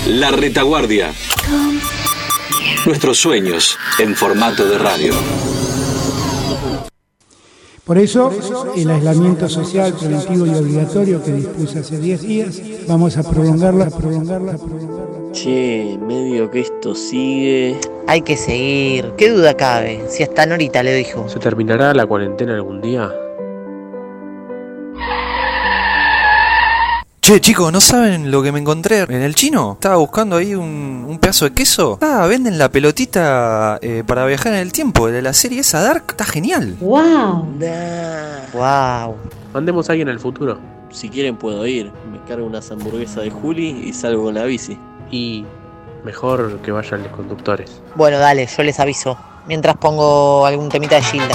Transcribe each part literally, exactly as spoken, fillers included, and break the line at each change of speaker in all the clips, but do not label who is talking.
La Retaguardia. Nuestros sueños en formato de radio.
Por eso, el aislamiento social preventivo y obligatorio que dispuse hace diez días, vamos a prolongarla, prolongarla, prolongarla.
Che, medio que esto sigue.
Hay que seguir, qué duda cabe, si hasta Norita le dijo.
¿Se terminará la cuarentena algún día?
Che, chicos, ¿no saben lo que me encontré en el chino? Estaba buscando ahí un, un pedazo de queso. Ah, venden la pelotita eh, para viajar en el tiempo, de la serie esa Dark. Está genial.
¡Wow! Nah.
¡Wow!
Mandemos a alguien al futuro.
Si quieren puedo ir. Me cargo unas hamburguesas de Juli y salgo con la bici.
Y mejor que vayan los conductores.
Bueno, dale, yo les aviso. Mientras pongo algún temita de Gilda.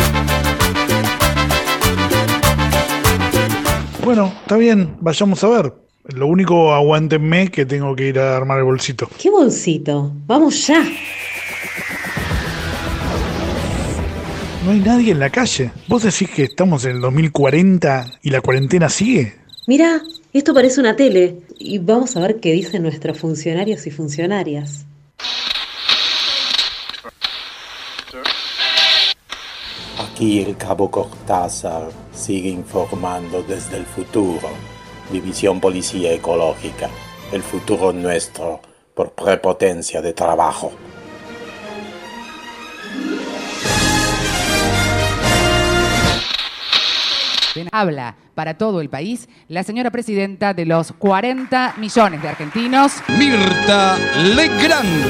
Bueno, está bien, vayamos a ver. Lo único, aguántenme que tengo que ir a armar el bolsito.
¿Qué bolsito? ¡Vamos ya!
No hay nadie en la calle. ¿Vos decís que estamos en el dos mil cuarenta y la cuarentena sigue?
Mira, esto parece una tele. Y vamos a ver qué dicen nuestros funcionarios y funcionarias.
Aquí el cabo Cortázar sigue informando desde el futuro. División Policía Ecológica. El futuro nuestro por prepotencia de trabajo.
Habla para todo el país la señora presidenta de los cuarenta millones de argentinos,
Mirta Legrand.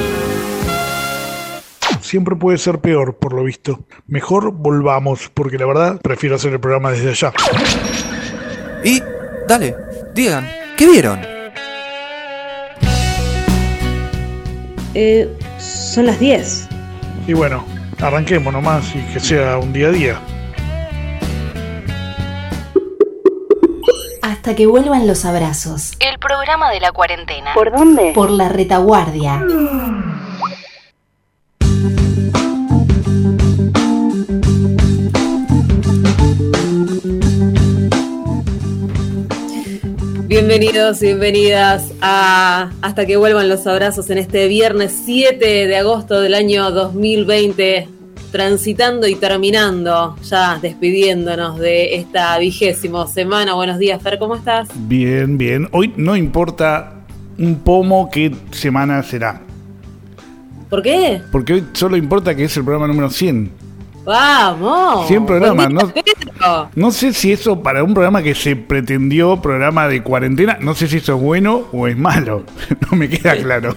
Siempre puede ser peor, por lo visto. Mejor volvamos, porque la verdad prefiero hacer el programa desde allá.
Y, dale, digan, ¿qué vieron?
Eh, son las diez.
Y bueno, arranquemos nomás y que sea un día a día.
Hasta que vuelvan los abrazos.
El programa de la cuarentena.
¿Por dónde? Por La Retaguardia.
Bienvenidos, bienvenidas a Hasta que vuelvan los abrazos en este viernes siete de agosto del año dos mil veinte, transitando y terminando, ya despidiéndonos de esta vigésima semana. Buenos días, Fer, ¿cómo estás?
Bien, bien. Hoy no importa un pomo qué semana será.
¿Por qué?
Porque hoy solo importa que es el programa número cien.
¡Vamos!
cien programas, ¿no? No sé si eso para un programa que se pretendió programa de cuarentena, no sé si eso es bueno o es malo. No me queda claro.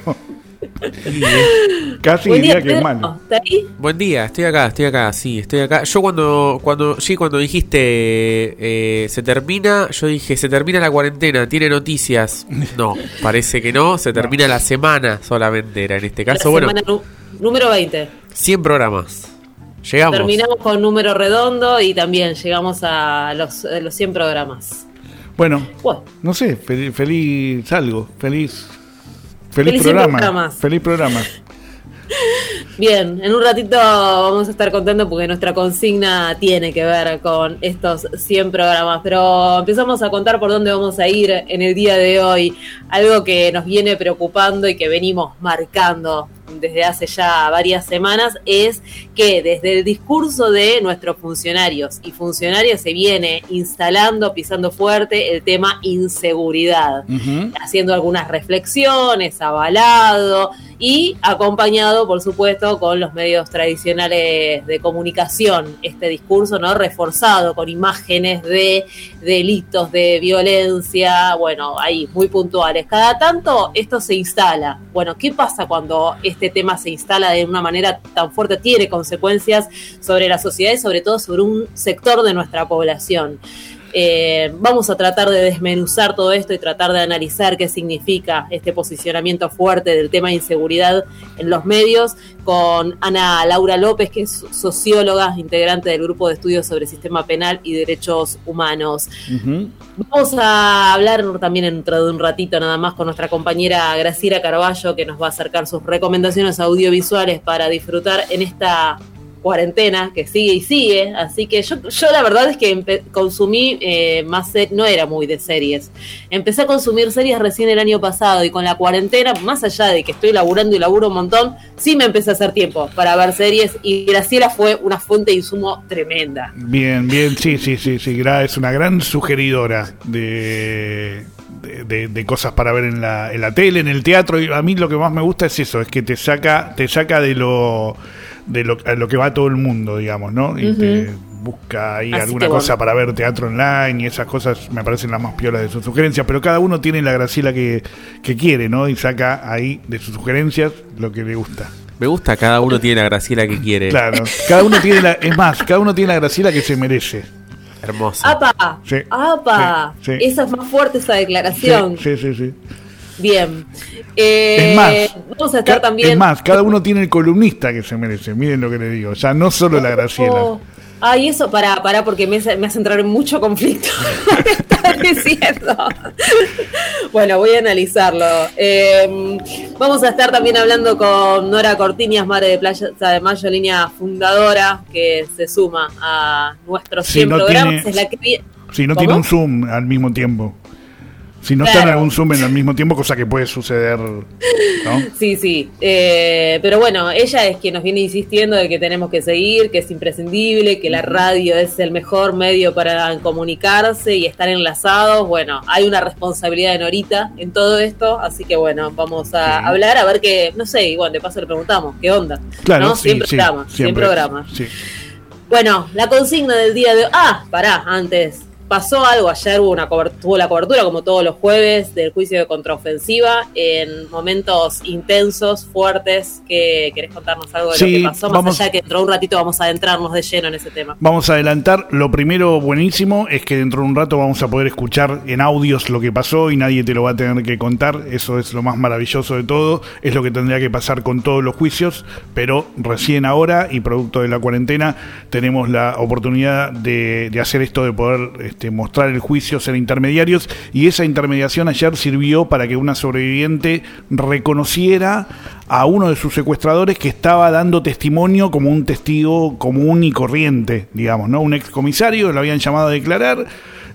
Casi
Buen
diría
día,
que es
Pedro.
malo.
¿Está ahí?
Buen día, estoy acá, estoy acá, sí, estoy acá. Yo cuando, cuando, sí, cuando dijiste eh, se termina, yo dije se termina la cuarentena, tiene noticias. No, parece que no, se termina no. La semana solamente era en este caso.
La
bueno,
semana nu- número veinte.
cien programas. Llegamos.
Terminamos con número redondo y también llegamos a los, a los cien programas.
Bueno,
bueno.
no sé, feliz, feliz algo, feliz, feliz,
feliz
programa, feliz programa.
Bien, en un ratito vamos a estar contando porque nuestra consigna tiene que ver con estos cien programas, pero empezamos a contar por dónde vamos a ir en el día de hoy, algo que nos viene preocupando y que venimos marcando desde hace ya varias semanas, es que desde el discurso de nuestros funcionarios y funcionarias se viene instalando, pisando fuerte el tema inseguridad, uh-huh. haciendo algunas reflexiones, avalado y acompañado, por supuesto, con los medios tradicionales de comunicación, este discurso, ¿no?, reforzado con imágenes de delitos, de violencia, bueno, ahí muy puntuales. Cada tanto esto se instala. Bueno, ¿qué pasa cuando este tema se instala de una manera tan fuerte? Tiene consecuencias sobre la sociedad y sobre todo sobre un sector de nuestra población. Eh, vamos a tratar de desmenuzar todo esto y tratar de analizar qué significa este posicionamiento fuerte del tema de inseguridad en los medios con Ana Laura López, que es socióloga, integrante del Grupo de Estudios sobre Sistema Penal y Derechos Humanos. Uh-huh. Vamos a hablar también dentro de un ratito nada más con nuestra compañera Graciela Carballo, que nos va a acercar sus recomendaciones audiovisuales para disfrutar en esta cuarentena, que sigue y sigue, así que yo, yo la verdad es que empe- consumí eh, más, ser- no era muy de series, empecé a consumir series recién el año pasado y con la cuarentena, más allá de que estoy laburando y laburo un montón, sí me empecé a hacer tiempo para ver series y Graciela fue una fuente de insumo tremenda.
Bien, bien, sí, sí, sí, sí, Gra es una gran sugeridora de... De, de, de cosas para ver en la, en la tele, en el teatro, y a mí lo que más me gusta es eso, es que te saca, te saca de lo de lo, a lo que va todo el mundo, digamos, ¿no? Y uh-huh. te busca ahí
Así
alguna
bueno.
cosa para ver teatro online y esas cosas me parecen las más piolas de sus sugerencias, pero cada uno tiene la Graciela que, que quiere, ¿no? Y saca ahí de sus sugerencias lo que le gusta.
Me gusta, cada uno tiene la Graciela que quiere.
Claro, cada uno tiene la, es más, cada uno tiene la Graciela que se merece.
Hermoso.
¡Apa!
Sí,
¡Apa!
sí, sí.
Esa es más fuerte, esa declaración.
Sí, sí, sí. sí.
Bien. Eh,
es más,
vamos a estar
ca-
también.
Es más, cada uno tiene el columnista que se merece. Miren lo que le digo. O sea, no solo la Graciela.
Oh, ay, eso, pará, pará, porque me, me hace entrar en mucho conflicto. ¿Qué estás diciendo? Bueno, voy a analizarlo. Eh, vamos a estar también hablando con Nora Cortiñas, Madre de Plaza de Mayo, línea fundadora, que se suma a nuestros cien
si no
programas.
Tiene,
es la que...
Si no
¿Cómo?
tiene un Zoom al mismo tiempo. Si no
Claro.
están en algún Zoom en el mismo tiempo, cosa que puede suceder, ¿no?
Sí, sí. Eh, pero bueno, ella es quien nos viene insistiendo de que tenemos que seguir, que es imprescindible, que la radio es el mejor medio para comunicarse y estar enlazados. Bueno, hay una responsabilidad de Norita en todo esto, así que bueno, vamos a sí. hablar, a ver qué, no sé, y bueno, de paso le preguntamos, ¿qué onda?
Claro,
¿no?
sí,
cien
sí,
programas, cien
siempre,
programas.
Sí.
Bueno, la consigna del día de hoy... Ah, pará, antes... Pasó algo, ayer hubo una cobert- tuvo la cobertura, como todos los jueves, del juicio de contraofensiva, en momentos intensos, fuertes. Que ¿Querés contarnos algo de sí, lo que pasó? Más vamos, allá que dentro de un ratito vamos a adentrarnos de lleno en ese tema.
Vamos a adelantar. Lo primero buenísimo es que dentro de un rato vamos a poder escuchar en audios lo que pasó y nadie te lo va a tener que contar. Eso es lo más maravilloso de todo. Es lo que tendría que pasar con todos los juicios, pero recién ahora y producto de la cuarentena tenemos la oportunidad de, de hacer esto, de poder... Este, mostrar el juicio, ser intermediarios, y esa intermediación ayer sirvió para que una sobreviviente reconociera a uno de sus secuestradores que estaba dando testimonio como un testigo común y corriente, digamos, ¿no? Un excomisario, lo habían llamado a declarar,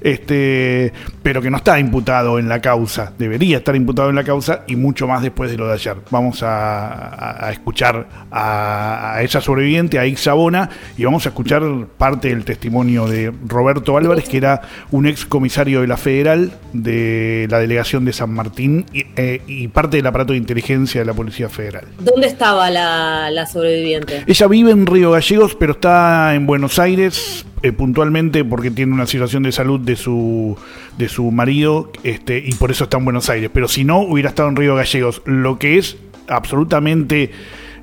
este, pero que no está imputado en la causa, debería estar imputado en la causa y mucho más después de lo de ayer. Vamos a, a, a escuchar a, a esa sobreviviente, a Ixa Bona, y vamos a escuchar parte del testimonio de Roberto Álvarez, que era un ex comisario de la Federal de la delegación de San Martín y, eh, y parte del aparato de inteligencia de la Policía Federal.
¿Dónde estaba la, la sobreviviente?
Ella vive en Río Gallegos, pero está en Buenos Aires, eh, puntualmente porque tiene una situación de salud de su de su marido, este, y por eso está en Buenos Aires. Pero si no, hubiera estado en Río Gallegos. Lo que es absolutamente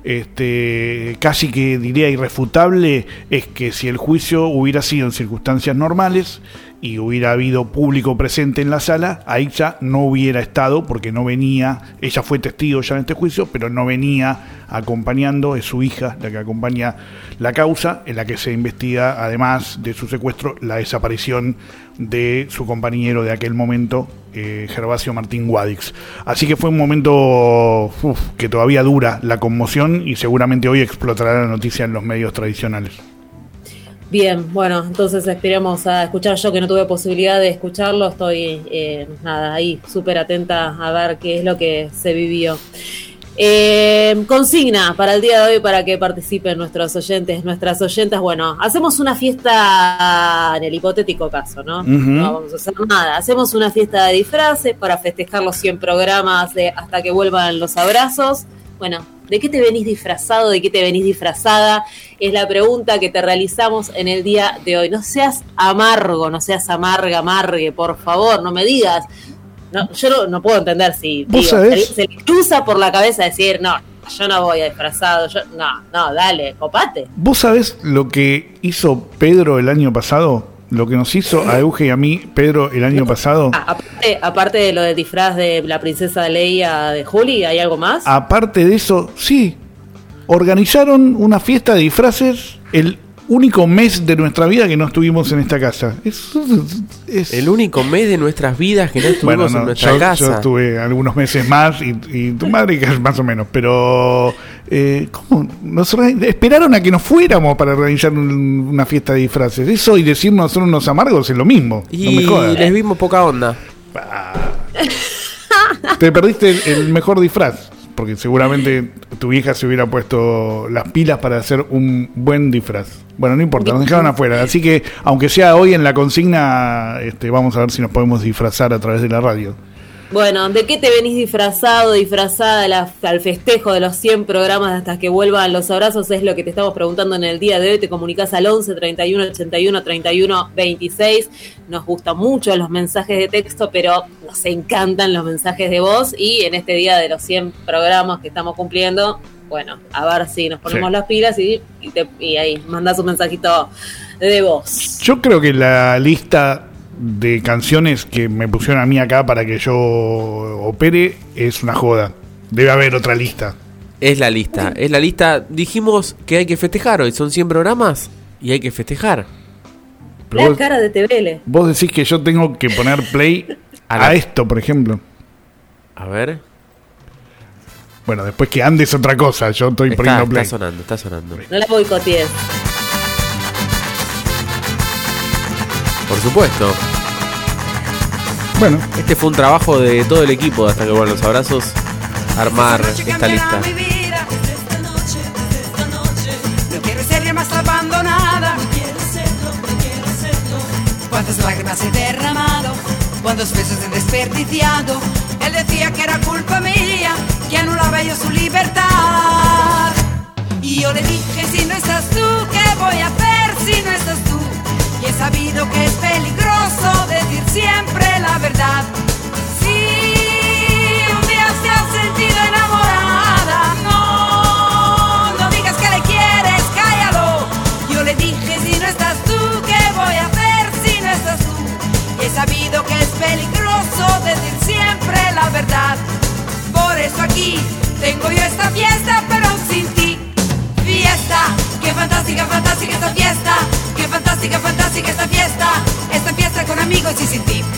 este, casi que diría irrefutable es que si el juicio hubiera sido en circunstancias normales y hubiera habido público presente en la sala, ahí ya no hubiera estado, porque no venía, ella fue testigo ya en este juicio, pero no venía acompañando, es su hija la que acompaña la causa, en la que se investiga, además de su secuestro, la desaparición de su compañero de aquel momento, eh, Gervasio Martín Guadix. Así que fue un momento uf, que todavía dura la conmoción y seguramente hoy explotará la noticia en los medios tradicionales.
Bien, bueno, entonces esperamos a escuchar. Yo que no tuve posibilidad de escucharlo, estoy eh, nada ahí súper atenta a ver qué es lo que se vivió. Eh, consigna para el día de hoy para que participen nuestros oyentes, nuestras oyentas. Bueno, hacemos una fiesta en el hipotético caso, ¿no? Uh-huh. No vamos a hacer nada. Hacemos una fiesta de disfraces para festejar los cien programas de hasta que vuelvan los abrazos. Bueno, ¿de qué te venís disfrazado? ¿De qué te venís disfrazada? Es la pregunta que te realizamos en el día de hoy. No seas amargo, no seas amarga, amargue, por favor, no me digas. No, yo no, no puedo entender si digo, se, se le cruza por la cabeza decir, no, yo no voy a disfrazado. Yo, no, no, dale, copate.
¿Vos sabés lo que hizo Pedro el año pasado? Lo que nos hizo a Euge y a mí, Pedro, el año pasado.
Ah, aparte, aparte de lo del disfraz de la princesa Leia de Juli, ¿hay algo más?
Aparte de eso, sí. Organizaron una fiesta de disfraces el único mes de nuestra vida que no estuvimos en esta casa. Es, es...
El único mes de nuestras vidas que no estuvimos
bueno, no,
en nuestra
yo,
casa.
Yo estuve algunos meses más y, y tu madre más o menos, pero eh, ¿cómo? Nos esperaron a que nos fuéramos para organizar un, una fiesta de disfraces. Eso y decirnos son unos amargos es lo mismo.
Y
no me jodas.
les vimos poca onda.
Te perdiste el, el mejor disfraz, porque seguramente tu vieja se hubiera puesto las pilas para hacer un buen disfraz. Bueno, no importa, nos dejaron afuera. Así que, aunque sea hoy en la consigna, este, vamos a ver si nos podemos disfrazar a través de la radio.
Bueno, ¿de qué te venís disfrazado, disfrazada la, al festejo de los cien programas hasta que vuelvan los abrazos? Es lo que te estamos preguntando en el día de hoy. Te comunicás al once, treinta y uno, ochenta y uno, treinta y uno, veintiséis. Nos gustan mucho los mensajes de texto, pero nos encantan los mensajes de voz. Y en este día de los cien programas que estamos cumpliendo, bueno, a ver si nos ponemos
sí.
las pilas y, y, te, y ahí mandás un mensajito de voz.
Yo creo que la lista de canciones que me pusieron a mí acá para que yo opere es una joda. Debe haber otra lista.
Es la lista, es la lista. Dijimos que hay que festejar hoy, son cien programas y hay que festejar.
Pero
la
vos,
cara de T V L.
Vos decís que yo tengo que poner play a, la... a esto, por ejemplo.
A ver.
Bueno, después que andes otra cosa, yo estoy
está,
poniendo play.
Está sonando, está sonando.
No la boicotees.
Por supuesto.
Bueno.
Este fue un trabajo de todo el equipo de Hasta que vuelvan los abrazos, armar esta lista.
No quiero ser más abandonada. No quiero serlo, no quiero serlo. Cuántas lágrimas he derramado, cuántos besos he desperdiciado. Él decía que era culpa mía, que anulaba yo su libertad. Y yo le dije, si no estás tú, ¿qué voy a hacer si no estás tú? Y he sabido que es peligroso decir siempre la verdad. Si un día te has sentido enamorada, no, no digas que le quieres, cállalo. Yo le dije, si no estás tú, ¿qué voy a hacer si no estás tú? Y he sabido que es peligroso decir siempre la verdad. Por eso aquí tengo yo esta fiesta, pero sin ti. Fiesta, qué fantástica, fantástica esta fiesta. Qué fantástica, fantástica esta fiesta. Esta fiesta con amigos y sin ti.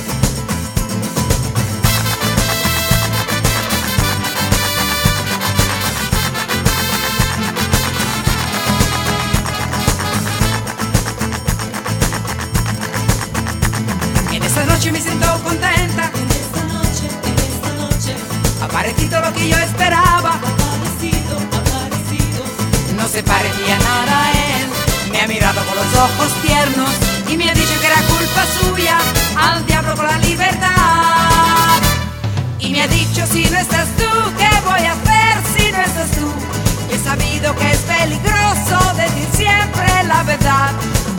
En esta noche me siento contenta. En esta noche, en esta noche ha aparecido lo que yo esperaba. Aparecido, aparecido. No se parecía nada a él. Me ha mirado con los ojos tiernos y me ha dicho que era culpa suya, al diablo con la libertad. Y me ha dicho, si no estás tú, ¿qué voy a hacer si no estás tú? Y he sabido que es peligroso decir siempre la verdad.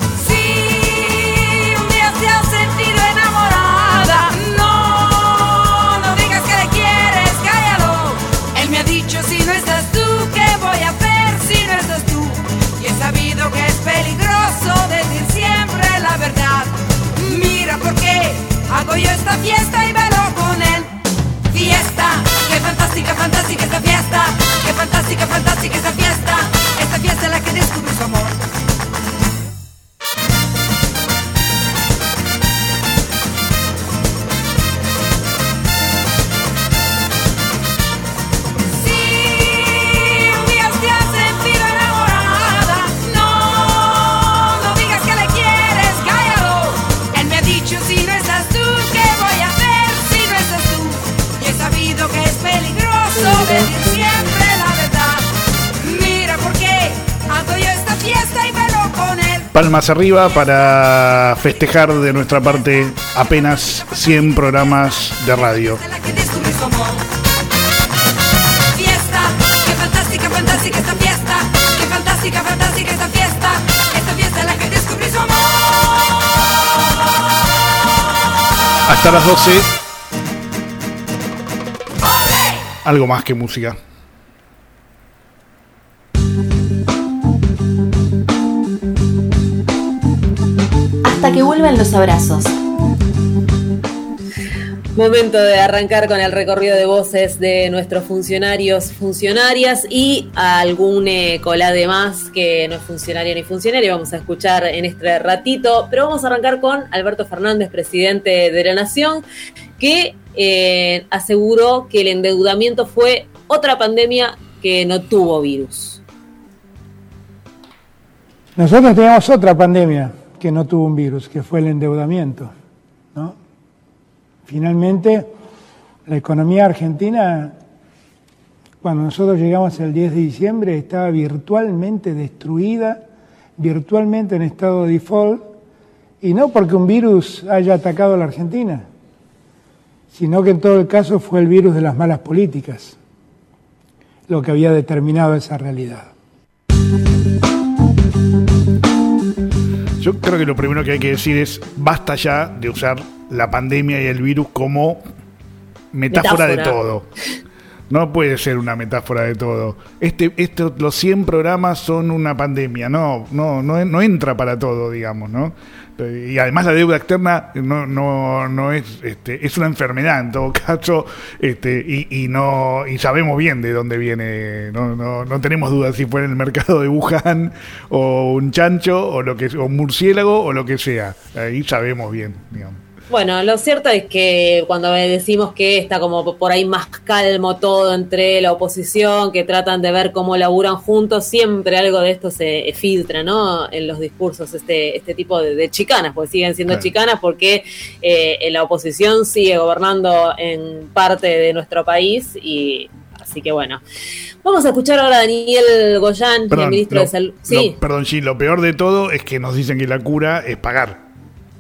Si un día te has sentido enamorada, no, no digas que le quieres, cállalo. Él me ha dicho, si no estás tú, ¿qué voy a hacer si no estás tú? Y he sabido que es peligroso decir siempre la verdad. Mira por qué hago yo esta fiesta y velo con él. Fiesta, qué fantástica, fantástica esta fiesta. Qué fantástica, fantástica esta fiesta. Esta fiesta es la que descubre su amor. Siempre la verdad. Mira por qué hago yo esta fiesta y velo con él.
Palmas arriba para festejar de nuestra parte apenas cien programas de radio.
Fiesta, qué fantástica, fantástica esta fiesta. Qué fantástica, fantástica esta fiesta. Esta fiesta es la que descubrí su amor.
Hasta las doce. Algo más que música.
Hasta que vuelvan los abrazos.
Momento de arrancar con el recorrido de voces de nuestros funcionarios, funcionarias y algún eh, colade más que no es funcionario ni funcionario. Vamos a escuchar en este ratito, pero vamos a arrancar con Alberto Fernández, presidente de la Nación, que eh, aseguró que el endeudamiento fue otra pandemia que no tuvo virus.
Nosotros teníamos otra pandemia que no tuvo un virus, que fue el endeudamiento, ¿no? Finalmente, la economía argentina, cuando nosotros llegamos el diez de diciembre, estaba virtualmente destruida, virtualmente en estado de default, y no porque un virus haya atacado a la Argentina, sino que en todo el caso fue el virus de las malas políticas lo que había determinado esa realidad.
Yo creo que lo primero que hay que decir es basta ya de usar la pandemia y el virus como metáfora, metáfora. de todo. No puede ser una metáfora de todo. Este, este, los cien programas son una pandemia. No, no, no, no entra para todo, digamos, ¿no? Y además la deuda externa no, no, no es, este, es una enfermedad en todo caso, este, y, y no, y sabemos bien de dónde viene. No, no, no tenemos dudas si fue en el mercado de Wuhan o un chancho o lo que, o un murciélago o lo que sea. Ahí sabemos bien, digamos.
Bueno, lo cierto es que cuando decimos que está como por ahí más calmo todo entre la oposición, que tratan de ver cómo laburan juntos, siempre algo de esto se filtra, ¿no? En los discursos, este este tipo de, de chicanas, porque siguen siendo claro. chicanas, porque eh, la oposición sigue gobernando en parte de nuestro país y así que bueno. Vamos a escuchar ahora a Daniel Goyan, perdón, el ministro
lo,
de Salud. Sí.
Lo, perdón, Gil, lo peor de todo es que nos dicen que la cura es pagar.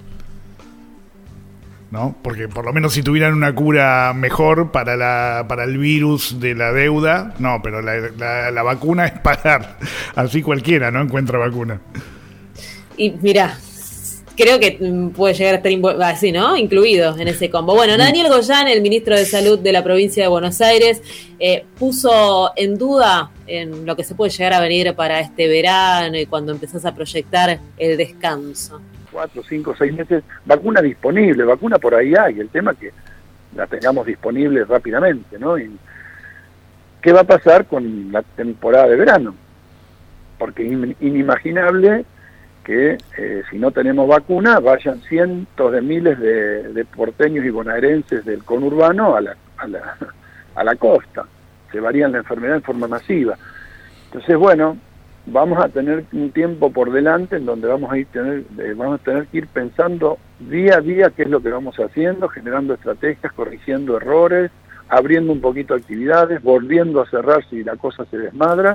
¿No? Porque por lo menos si tuvieran una cura mejor para la para el virus de la deuda, no, pero la, la, la vacuna es pagar. Así cualquiera no encuentra vacuna.
Y mira, creo que puede llegar a estar así, ¿no? Incluido en ese combo. Bueno, Daniel Goyan, el ministro de Salud de la provincia de Buenos Aires, eh, puso en duda en lo que se puede llegar a venir para este verano y cuando empezás a proyectar el descanso.
Cuatro, cinco, seis meses, vacuna disponible, vacuna por ahí hay, el tema es que la tengamos disponible rápidamente, ¿no? Y ¿qué va a pasar con la temporada de verano? Porque es inimaginable que eh, si no tenemos vacuna vayan cientos de miles de, de porteños y bonaerenses del conurbano a la, a la, a la costa, llevarían la enfermedad en forma masiva. Entonces, bueno, vamos a tener un tiempo por delante en donde vamos a ir tener eh, vamos a tener que ir pensando día a día qué es lo que vamos haciendo, generando estrategias, corrigiendo errores, abriendo un poquito actividades, volviendo a cerrar si la cosa se desmadra.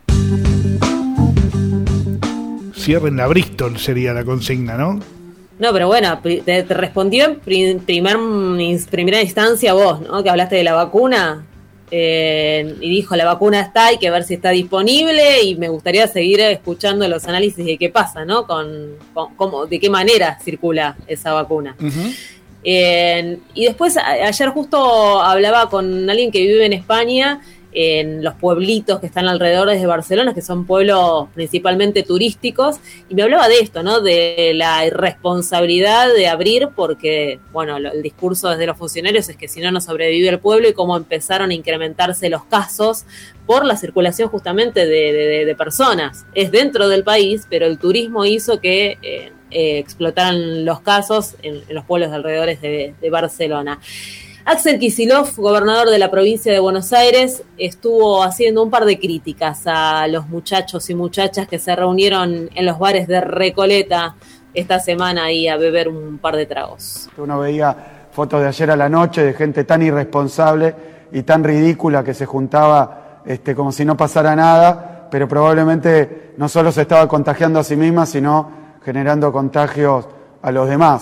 Cierren la Bristol sería la consigna, ¿no?
No, pero bueno, te, te respondió en prim, primer, primera instancia vos, ¿no? Que hablaste de la vacuna. Eh, y dijo la vacuna está, hay que ver si está disponible y me gustaría seguir escuchando los análisis de qué pasa, ¿no? Con, con cómo, de qué manera circula esa vacuna. Uh-huh. Eh, y después a, ayer justo hablaba con alguien que vive en España, en los pueblitos que están alrededor de Barcelona, que son pueblos principalmente turísticos, y me hablaba de esto, ¿no? De la irresponsabilidad de abrir, porque, bueno, lo, el discurso desde los funcionarios es que si no, no sobrevive el pueblo, y cómo empezaron a incrementarse los casos por la circulación justamente de, de, de personas. Es dentro del país, pero el turismo hizo que eh, eh, explotaran los casos en, en los pueblos de alrededores de, de Barcelona. Axel Kicillof, gobernador de la provincia de Buenos Aires, estuvo haciendo un par de críticas a los muchachos y muchachas que se reunieron en los bares de Recoleta esta semana ahí a beber un par de tragos.
Uno veía fotos de ayer a la noche de gente tan irresponsable y tan ridícula que se juntaba este, como si no pasara nada, pero probablemente no solo se estaba contagiando a sí misma, sino generando contagios a los demás.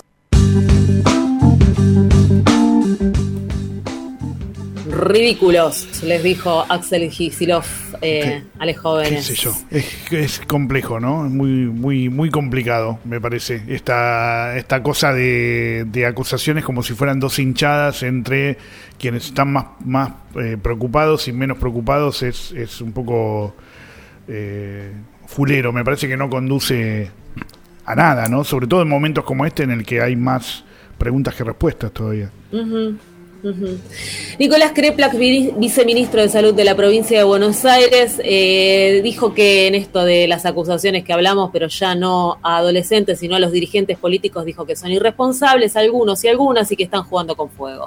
Ridículos, les dijo Axel Kicillof eh, a los jóvenes.
¿Qué sé yo? Es, es complejo, ¿no? Es muy, muy, muy complicado, me parece. Esta, esta cosa de, de acusaciones como si fueran dos hinchadas entre quienes están más, más eh, preocupados y menos preocupados es, es un poco eh, fulero. Me parece que no conduce a nada, ¿no? Sobre todo en momentos como este en el que hay más preguntas que respuestas todavía.
Uh-huh. Uh-huh. Nicolás Kreplak, viceministro de Salud de la provincia de Buenos Aires, eh, dijo que en esto de las acusaciones que hablamos, pero ya no a adolescentes, sino a los dirigentes políticos, dijo que son irresponsables algunos y algunas y que están jugando con fuego.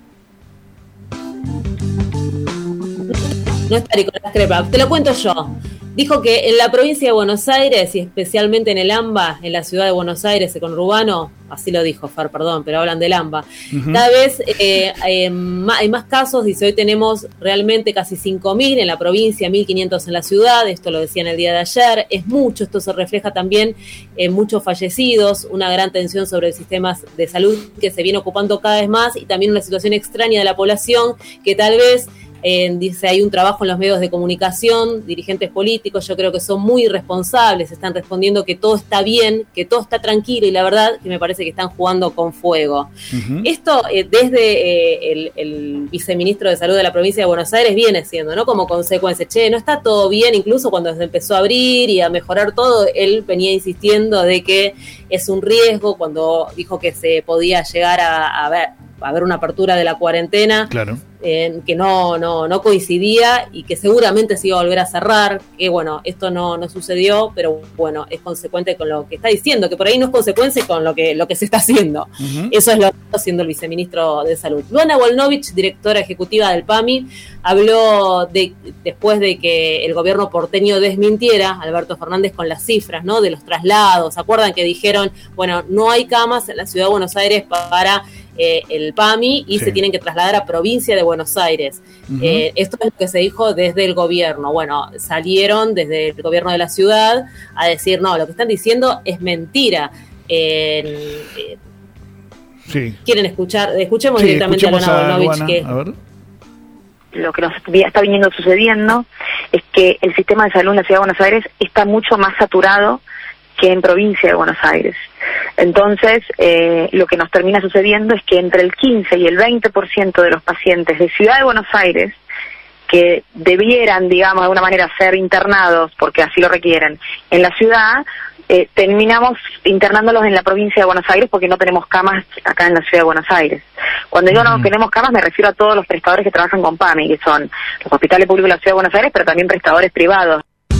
No está Nicolás Kreplak, te lo cuento yo. Dijo que en la provincia de Buenos Aires y especialmente en el AMBA, en la ciudad de Buenos Aires, el conurbano, así lo dijo Fer, perdón, pero hablan del AMBA, uh-huh. Cada vez eh, eh, hay más casos, dice, hoy tenemos realmente casi cinco mil en la provincia, mil quinientos en la ciudad, esto lo decía en el día de ayer, es mucho, esto se refleja también en muchos fallecidos, una gran tensión sobre el sistema de salud que se viene ocupando cada vez más y también una situación extraña de la población que tal vez... Eh, dice, hay un trabajo en los medios de comunicación, dirigentes políticos, yo creo que son muy irresponsables, están respondiendo que todo está bien, que todo está tranquilo y la verdad que me parece que están jugando con fuego. Uh-huh. Esto eh, desde eh, el, el viceministro de Salud de la provincia de Buenos Aires viene siendo, ¿no? Como consecuencia, che, no está todo bien, incluso cuando se empezó a abrir y a mejorar todo, él venía insistiendo de que es un riesgo, cuando dijo que se podía llegar a, a ver, a ver una apertura de la cuarentena. Claro. Eh, que no, no, no coincidía y que seguramente se iba a volver a cerrar, que bueno, esto no, no sucedió, pero bueno, es consecuente con lo que está diciendo, que por ahí no es consecuencia con lo que, lo que se está haciendo. Uh-huh. Eso es lo que está haciendo el viceministro de Salud. Luana Volnovich, directora ejecutiva del PAMI, habló de, después de que el gobierno porteño desmintiera a Alberto Fernández con las cifras, ¿no? De los traslados. ¿Se acuerdan que dijeron, bueno, no hay camas en la ciudad de Buenos Aires para... Eh, el PAMI y sí. Se tienen que trasladar a provincia de Buenos Aires. Uh-huh. Eh, esto es lo que se dijo desde el gobierno. Bueno, salieron desde el gobierno de la ciudad a decir, no, lo que están diciendo es mentira. Eh, eh, sí. ¿Quieren escuchar? Escuchemos sí, directamente a Luana Volnovich. Que... A ver.
Lo que nos está viniendo sucediendo es que el sistema de salud en la ciudad de Buenos Aires está mucho más saturado que en provincia de Buenos Aires. Entonces, eh, lo que nos termina sucediendo es que entre el quince y el veinte por ciento de los pacientes de Ciudad de Buenos Aires que debieran, digamos, de alguna manera ser internados, porque así lo requieren, en la ciudad, eh, terminamos internándolos en la provincia de Buenos Aires porque no tenemos camas acá en la ciudad de Buenos Aires. Cuando digo no tenemos camas me refiero a todos los prestadores que trabajan con PAMI, que son los hospitales públicos de la ciudad de Buenos Aires, pero también prestadores privados.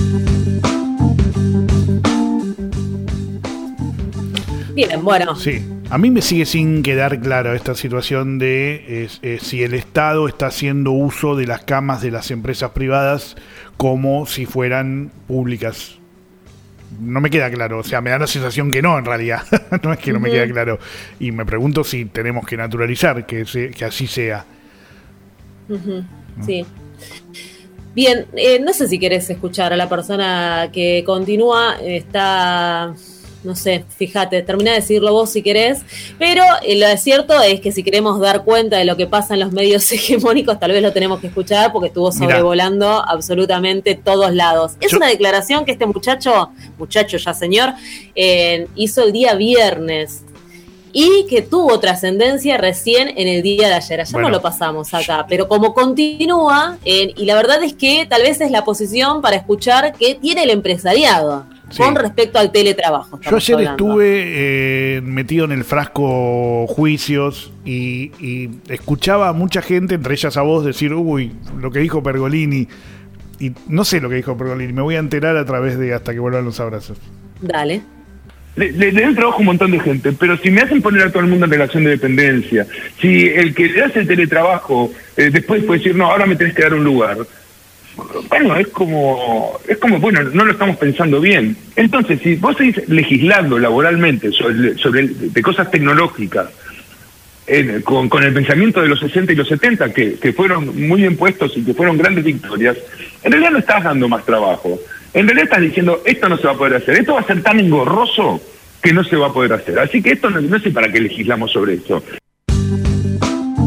Bien, bueno.
Sí, a mí me sigue sin quedar claro esta situación de eh, eh, si el Estado está haciendo uso de las camas de las empresas privadas como si fueran públicas. No me queda claro, o sea, me da la sensación que no, en realidad. No es que no me uh-huh. queda claro. Y me pregunto si tenemos que naturalizar que, se, que así sea.
Uh-huh. ¿No? Sí. Bien, eh, no sé si querés escuchar a la persona que continúa, está... No sé, fíjate, termina de decirlo vos si querés, pero eh, lo cierto es que si queremos dar cuenta de lo que pasa en los medios hegemónicos, tal vez lo tenemos que escuchar porque estuvo sobrevolando Mirá. absolutamente todos lados. Es Yo... una declaración que este muchacho, muchacho ya señor, eh, hizo el día viernes y que tuvo trascendencia recién en el día de ayer. Ayer bueno. no lo pasamos acá, pero como continúa, eh, y la verdad es que tal vez es la posición para escuchar que tiene el empresariado. Sí. Con respecto al teletrabajo.
Yo ayer hablando. estuve eh, metido en el frasco juicios y, y escuchaba a mucha gente, entre ellas a vos, decir, uy, lo que dijo Pergolini. Y no sé lo que dijo Pergolini, me voy a enterar a través de Hasta que vuelvan los abrazos.
Dale.
Le, le, le den trabajo a un montón de gente, pero si me hacen poner a todo el mundo en relación de dependencia, si el que le hace el teletrabajo eh, después puede decir, no, ahora me tenés que dar un lugar... Bueno, es como, es como, bueno, no lo estamos pensando bien. Entonces, si vos seguís legislando laboralmente sobre, sobre de cosas tecnológicas, eh, con, con el pensamiento de los sesenta y los setenta, que, que fueron muy bien puestos y que fueron grandes victorias, en realidad no estás dando más trabajo. En realidad estás diciendo, esto no se va a poder hacer, esto va a ser tan engorroso que no se va a poder hacer. Así que esto no, no sé para qué legislamos sobre esto.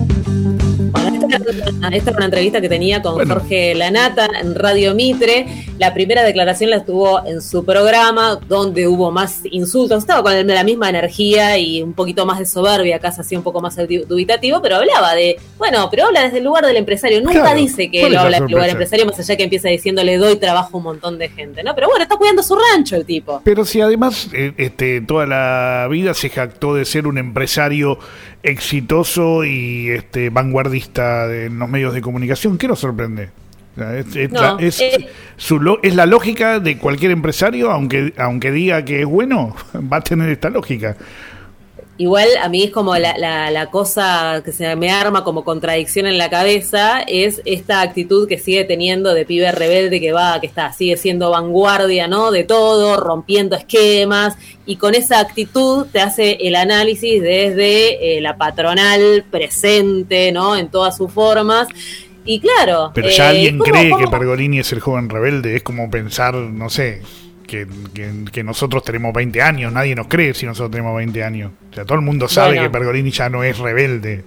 Esta era una entrevista que tenía con bueno. Jorge Lanata en Radio Mitre. La primera declaración la tuvo en su programa, donde hubo más insultos, estaba con la misma energía y un poquito más de soberbia, casi así un poco más dubitativo, pero hablaba de, bueno, pero habla desde el lugar del empresario, nunca
Claro,
dice que
¿cuál
lo
es la
habla desde el lugar del
sorpresa?
empresario, más allá que empieza diciendo le doy trabajo a un montón de gente, ¿no? Pero bueno, está cuidando su rancho el tipo.
Pero si además eh, este, toda la vida se jactó de ser un empresario exitoso y este, vanguardista de- en los medios de comunicación, ¿qué nos sorprende? O sea, Es, es
No,
la, es,
eh,
su lo- es la lógica de cualquier empresario, aunque, aunque diga que es bueno, va a tener esta lógica.
Igual a mí es como la, la, la cosa que se me arma como contradicción en la cabeza, es esta actitud que sigue teniendo de pibe rebelde que va, que está, sigue siendo vanguardia, ¿no? De todo, rompiendo esquemas, y con esa actitud te hace el análisis desde eh, la patronal presente, ¿no? En todas sus formas. Y claro...
Pero ya
eh,
alguien
¿cómo-
cree
cómo-
que Pergolini es el joven rebelde, es como pensar, no sé, que, que, que nosotros tenemos veinte años, nadie nos cree si nosotros tenemos veinte años. O sea, todo el mundo sabe
Bueno.
que Pergolini ya no es rebelde.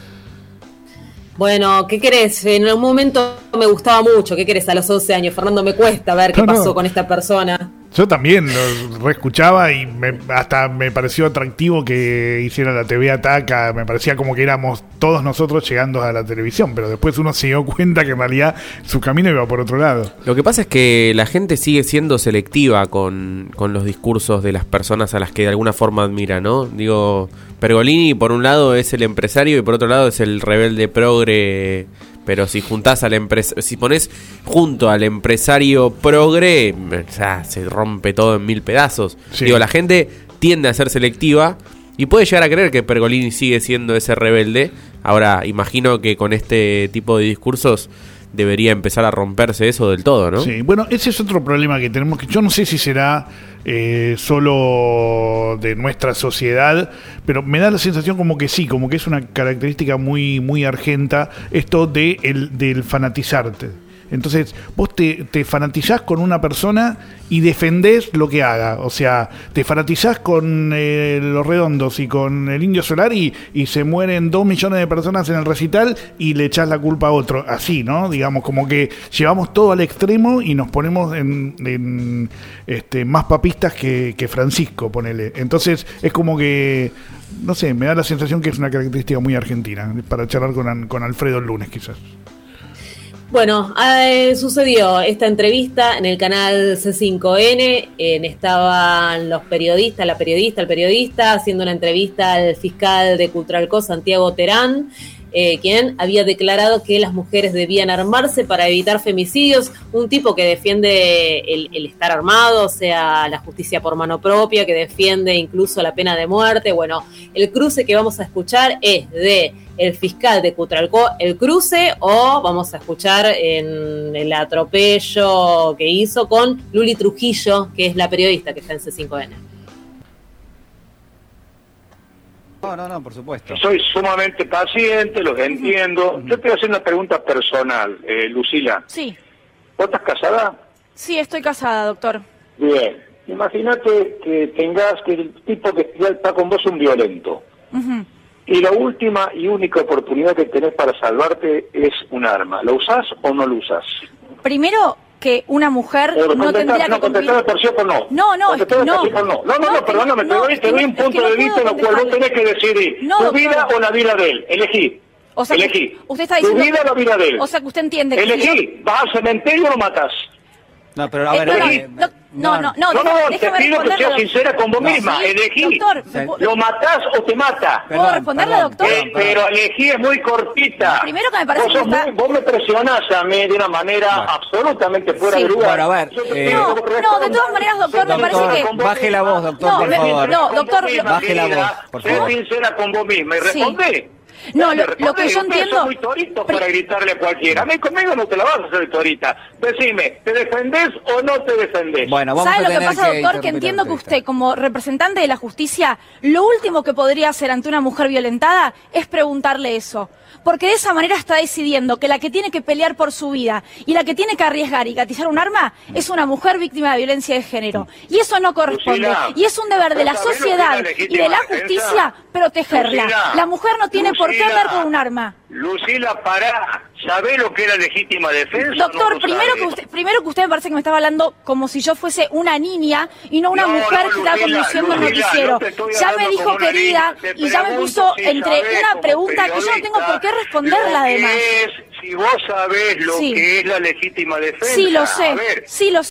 Bueno, ¿qué querés? En un momento me gustaba mucho. ¿Qué querés a los once años? Fernando, me cuesta ver qué
No, no.
pasó con esta persona.
Yo también lo reescuchaba y me, hasta me pareció atractivo que hiciera la T V Ataca, me parecía como que éramos todos nosotros llegando a la televisión, pero después uno se dio cuenta que en realidad su camino iba por otro lado.
Lo que pasa es que la gente sigue siendo selectiva con, con los discursos de las personas a las que de alguna forma admira, ¿no? Digo, Pergolini por un lado es el empresario y por otro lado es el rebelde progre, pero si juntás al empresario, si pones junto al empresario progre, o sea, se rompe todo en mil pedazos.
Sí.
Digo, la gente tiende a ser selectiva y puede llegar a creer que Pergolini sigue siendo ese rebelde. Ahora, imagino que con este tipo de discursos debería empezar a romperse eso del todo, ¿no?
Sí, bueno, ese es otro problema que tenemos, que yo no sé si será eh, solo de nuestra sociedad, pero me da la sensación como que sí, como que es una característica muy, muy argenta esto de el, del fanatizarte. Entonces, vos te, te fanatizás con una persona y defendés lo que haga. O sea, te fanatizás con eh, Los Redondos y con el Indio Solari y, y se mueren dos millones de personas en el recital y le echás la culpa a otro. Así, ¿no? Digamos, como que llevamos todo al extremo y nos ponemos en, en este, más papistas que, que Francisco, ponele. Entonces, es como que, no sé, me da la sensación que es una característica muy argentina, para charlar con, con Alfredo el lunes, quizás.
Bueno, eh, sucedió esta entrevista en el canal C cinco N, en, estaban los periodistas, la periodista, el periodista, haciendo una entrevista al fiscal de Cutralcó, Santiago Terán, eh, quien había declarado que las mujeres debían armarse para evitar femicidios, un tipo que defiende el, el estar armado, o sea, la justicia por mano propia, que defiende incluso la pena de muerte. Bueno, el cruce que vamos a escuchar es de el fiscal de Cutralcó, el cruce, o vamos a escuchar en el atropello que hizo con Luli Trujillo, que es la periodista que está en C cinco N.
No, no, no, por supuesto.
Soy sumamente paciente, los entiendo. Yo te voy a hacer una pregunta personal, eh, Lucila.
Sí,
¿Vos estás casada?
sí, estoy casada, doctor.
Bien. Imagínate que tengas que el tipo que está con vos es un violento.
Ujú.
Y la última y única oportunidad que tenés para salvarte es un arma. ¿Lo usás o no lo usás?
Primero, que una mujer
Eh,
no
contestá-
tendría
no,
que cumplir...
contestá por sí o por no.
No, no, es que
Contestá
no.
por sí o por no. No, no, no,
te-
perdóname, te
no,
doy,
es
te
que
doy
no-
un
es que
punto
no
de
puedo
vista en el cual vos tenés que decidir
No,
tu
doctor.
vida o la vida de él. Elegí.
O sea, que
Elegí.
usted está
Tu
diciendo...
vida o la vida de él.
O sea, que usted entiende que...
Elegí. ¿Vas al cementerio o lo matás?
No, pero a ver,
Eh, no,
eh,
no, no, no, no,
No,
deja-
no, te
déjame
pido que
responderle,
seas
doc-
sincera con vos
No,
misma.
sí,
Elegí.
doctor, ¿me puedo-
¿Lo matás o te mata?
¿Puedo responderle, doctor?
Eh, pero elegí es muy cortita.
Primero que me parece
vos,
que
sos
está-
muy- vos me presionás a mí de una manera absolutamente fuera
Sí.
de lugar.
Bueno, a ver,
Yo te
eh,
pido
No,
que
no, de
respondas.
todas maneras, doctor, me
Doctor,
parece que...
baje la voz, doctor,
No,
por
me-
favor.
no, doctor,
Misma,
baje la
querida.
voz, por
Sé
favor.
sincera con vos misma y
Sí.
responde.
No,
Dale,
lo- lo
responde.
que yo
Ustedes
entiendo-
son muy toritos para gritarle a cualquiera. A mí conmigo no te la vas a hacer torita. Decime, ¿te defendés o no te defendés?
Bueno, vamos
¿Sabe
a
lo que
tener
pasa, doctor? Que
interrumpir
entiendo
la
que
entrevista.
usted, como representante de la justicia, lo último que podría hacer ante una mujer violentada es preguntarle eso. Porque de esa manera está decidiendo que la que tiene que pelear por su vida y la que tiene que arriesgar y gatizar un arma es una mujer víctima de violencia de género. Y eso no corresponde.
Lucila,
Y es un deber de la
¿vos sabés lo que es
sociedad
la
y
legítima
de la
defensa?
justicia protegerla.
Lucila,
La mujer no tiene por qué
Lucila.
andar con un arma.
Lucila, pará, ¿sabés lo que era legítima defensa?
Doctor,
no
primero,
sabés.
que usted, primero que usted me parece que me estaba hablando como si yo fuese una niña y no una
No,
mujer
no,
que está
Lucila,
conduciendo el
Lucila,
noticiero.
no te estoy
Ya me
hablando
dijo
como una
querida
niña, te
y ya me
pregunto
puso
si
entre
sabés
una
como
pregunta que yo no tengo por qué responder
lo
la
que
demás.
es, si vos sabés lo
Sí.
que es la legítima defensa.
Sí, lo
A
sé,
ver,
sí lo sé.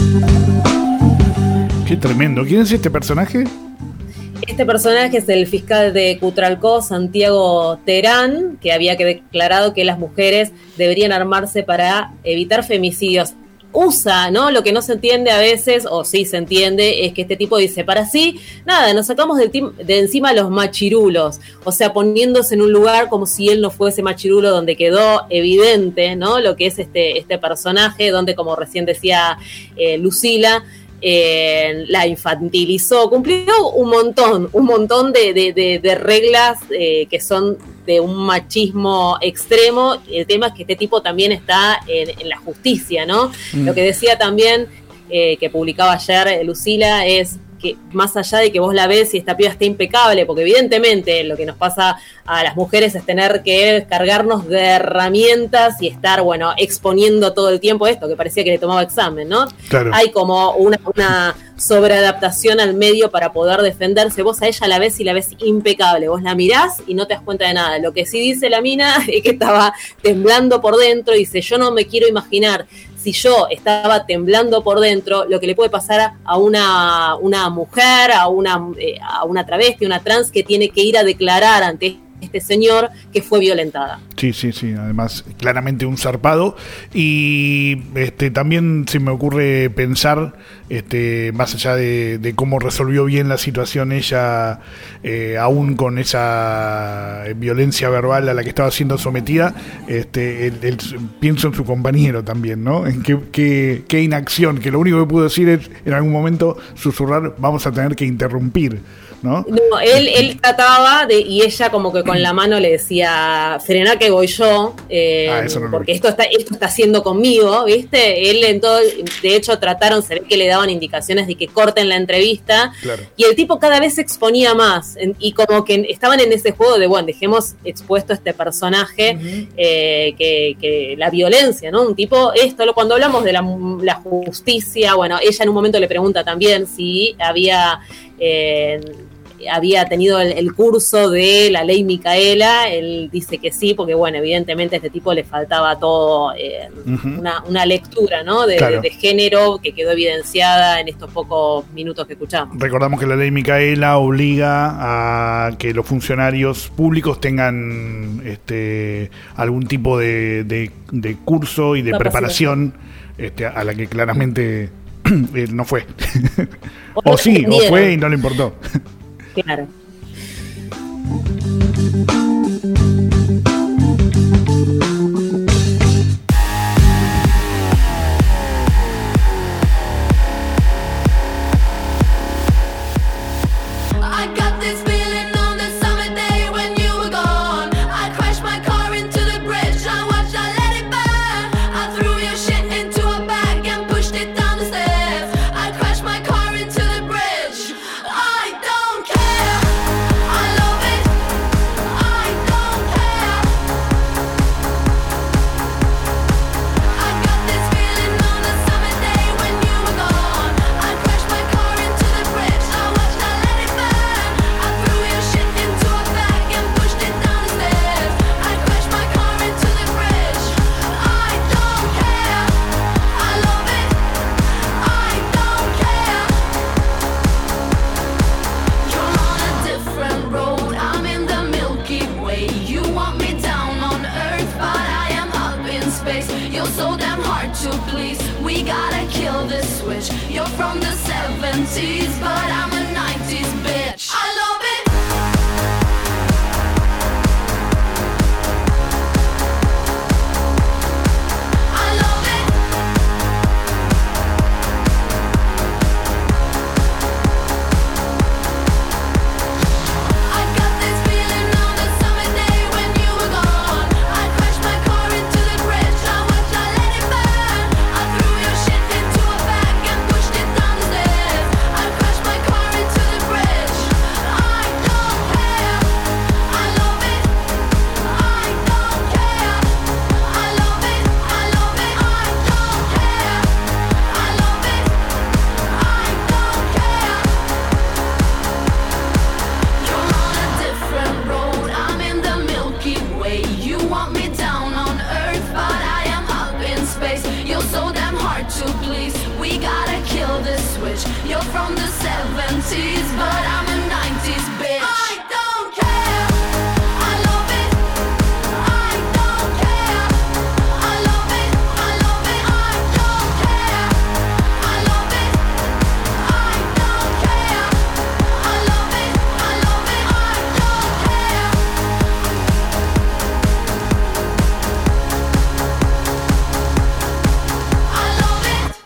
Qué tremendo. ¿Quién es este personaje?
Este personaje es el fiscal de Cutralcó, Santiago Terán, que había que declarado que las mujeres deberían armarse para evitar femicidios. Usa, ¿no? Lo que no se entiende a veces, o sí se entiende, es que este tipo dice, para sí, nada, nos sacamos de, tim- de encima los machirulos, o sea, poniéndose en un lugar como si él no fuese machirulo, donde quedó evidente, ¿no? Lo que es este, este personaje, donde, como recién decía eh, Lucila, Eh, la infantilizó, cumplió un montón, un montón de, de, de, de reglas eh, que son de un machismo extremo. El tema es que este tipo también está en, en la justicia, ¿no? Mm. Lo que decía también, eh, que publicaba ayer eh, Lucila, es que más allá de que vos la ves y esta piba está impecable, porque evidentemente lo que nos pasa a las mujeres es tener que cargarnos de herramientas y estar, bueno, exponiendo todo el tiempo esto, que parecía que le tomaba examen, ¿no?
Claro.
Hay como una, una sobreadaptación al medio para poder defenderse. Vos a ella la ves y la ves impecable, vos la mirás y no te das cuenta de nada. Lo que sí dice la mina es que estaba temblando por dentro y dice, yo no me quiero imaginar si yo estaba temblando por dentro, lo que le puede pasar a una, una mujer, a una, eh, a una travesti, una trans que tiene que ir a declarar ante este señor que fue violentada.
Sí, sí, sí, además claramente un zarpado. Y este también se me ocurre pensar, este más allá de, de cómo resolvió bien la situación ella, eh, aún con esa violencia verbal a la que estaba siendo sometida, este el, el, pienso en su compañero también, ¿no? En qué, qué, qué inacción, que lo único que pudo decir es en algún momento susurrar, vamos a tener que interrumpir, ¿no?
No, él, él trataba de, y ella como que con la mano le decía, frená que voy yo, eh,
Ah, eso no lo
porque
vi.
esto está, esto está haciendo conmigo, ¿viste? Él en todo, de hecho trataron, se ve que le daban indicaciones de que corten la entrevista,
Claro.
y el tipo cada vez se exponía más, en- y como que estaban en ese juego de, bueno, dejemos expuesto a este personaje, eh, que, que la violencia, ¿no? Un tipo, esto, lo- cuando hablamos de la, la justicia, bueno, ella en un momento le pregunta también si había... eh, había tenido el, el curso de la ley Micaela, él dice que sí, porque bueno, evidentemente a este tipo le faltaba todo, eh,
Ujú.
una, una lectura, ¿no? De,
Claro.
de, de género que quedó evidenciada en estos pocos minutos que escuchamos.
Recordamos que la ley Micaela obliga a que los funcionarios públicos tengan este algún tipo de, de, de curso y de
Capacitación.
preparación, este, a la que claramente él no fue.
O
O
no
sí, o
entendieron.
fue y no le importó.
Claro.
I got this feeling on the summer day when you were gone. I crashed my car into the bridge. I watched, I let it burn. I threw your shit into a bag and pushed it down the stairs. I crashed my car into the bridge. I don't care. I love it. I don't care. I got this feeling on the summer day when you were gone. I crashed my car into the bridge. I watched, I let it burn. I threw your shit into a bag and pushed it down the stairs. I crashed my car into the bridge. I don't care. I love it. I don't care. You're on a different road. I'm in the Milky Way. You want me down on Earth, but I am up in space. You're so damn hard to please. We gotta kill this switch. You're from the seventies, but I'm a nineties bitch. I love it. I love it. I got this feeling on the summer day when you were gone. I crashed my car into the bridge. I watched, I let it burn. I threw your shit into a bag and pushed it down the stairs. I crashed my car into to please. We gotta kill this switch. You're from the seventies, but I'm a nineties bitch. I don't care. I love it. I don't care. I love it. I love it. I don't care. I love it. I don't care. I love it. I love it. I don't care. I love it.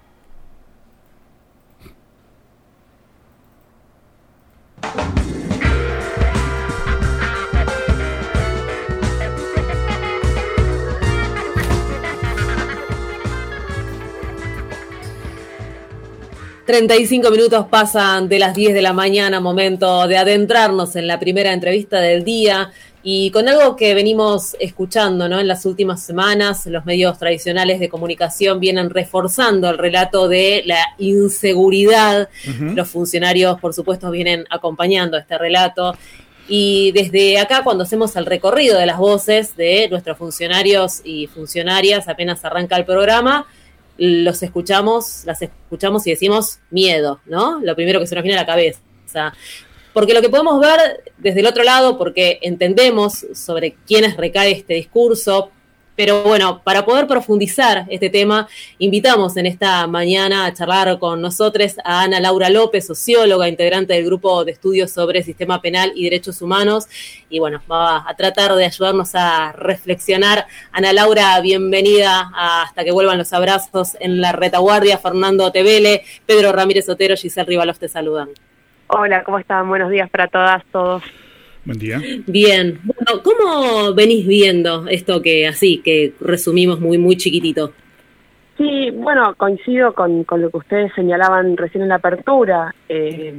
treinta y cinco minutos pasan de las diez de la mañana, momento de adentrarnos en la primera entrevista del día y con algo que venimos escuchando, ¿no? En las últimas semanas, los medios tradicionales de comunicación vienen reforzando el relato de la inseguridad. Uh-huh. Los funcionarios, por supuesto, vienen acompañando este relato. Y desde acá, cuando hacemos el recorrido de las voces de nuestros funcionarios y funcionarias, apenas arranca el programa, los escuchamos, las escuchamos y decimos miedo, ¿no? Lo primero que se nos viene a la cabeza. Porque lo que podemos ver desde el otro lado, porque entendemos sobre quiénes recae este discurso, pero bueno, para poder profundizar este tema, invitamos en esta mañana a charlar con nosotros a Ana Laura López, socióloga, integrante del Grupo de Estudios sobre Sistema Penal y Derechos Humanos, y bueno, va a tratar de ayudarnos a reflexionar. Ana Laura, bienvenida a Hasta que vuelvan los abrazos en la retaguardia. Fernando Tevele, Pedro Ramírez Otero, Giselle Rivalos te saludan.
Hola, ¿cómo están? Buenos días para todas, todos.
Buen día.
Bien. Bueno, ¿cómo venís viendo esto que así, que resumimos muy, muy chiquitito?
Sí, bueno, coincido con, con lo que ustedes señalaban recién en la apertura. Eh,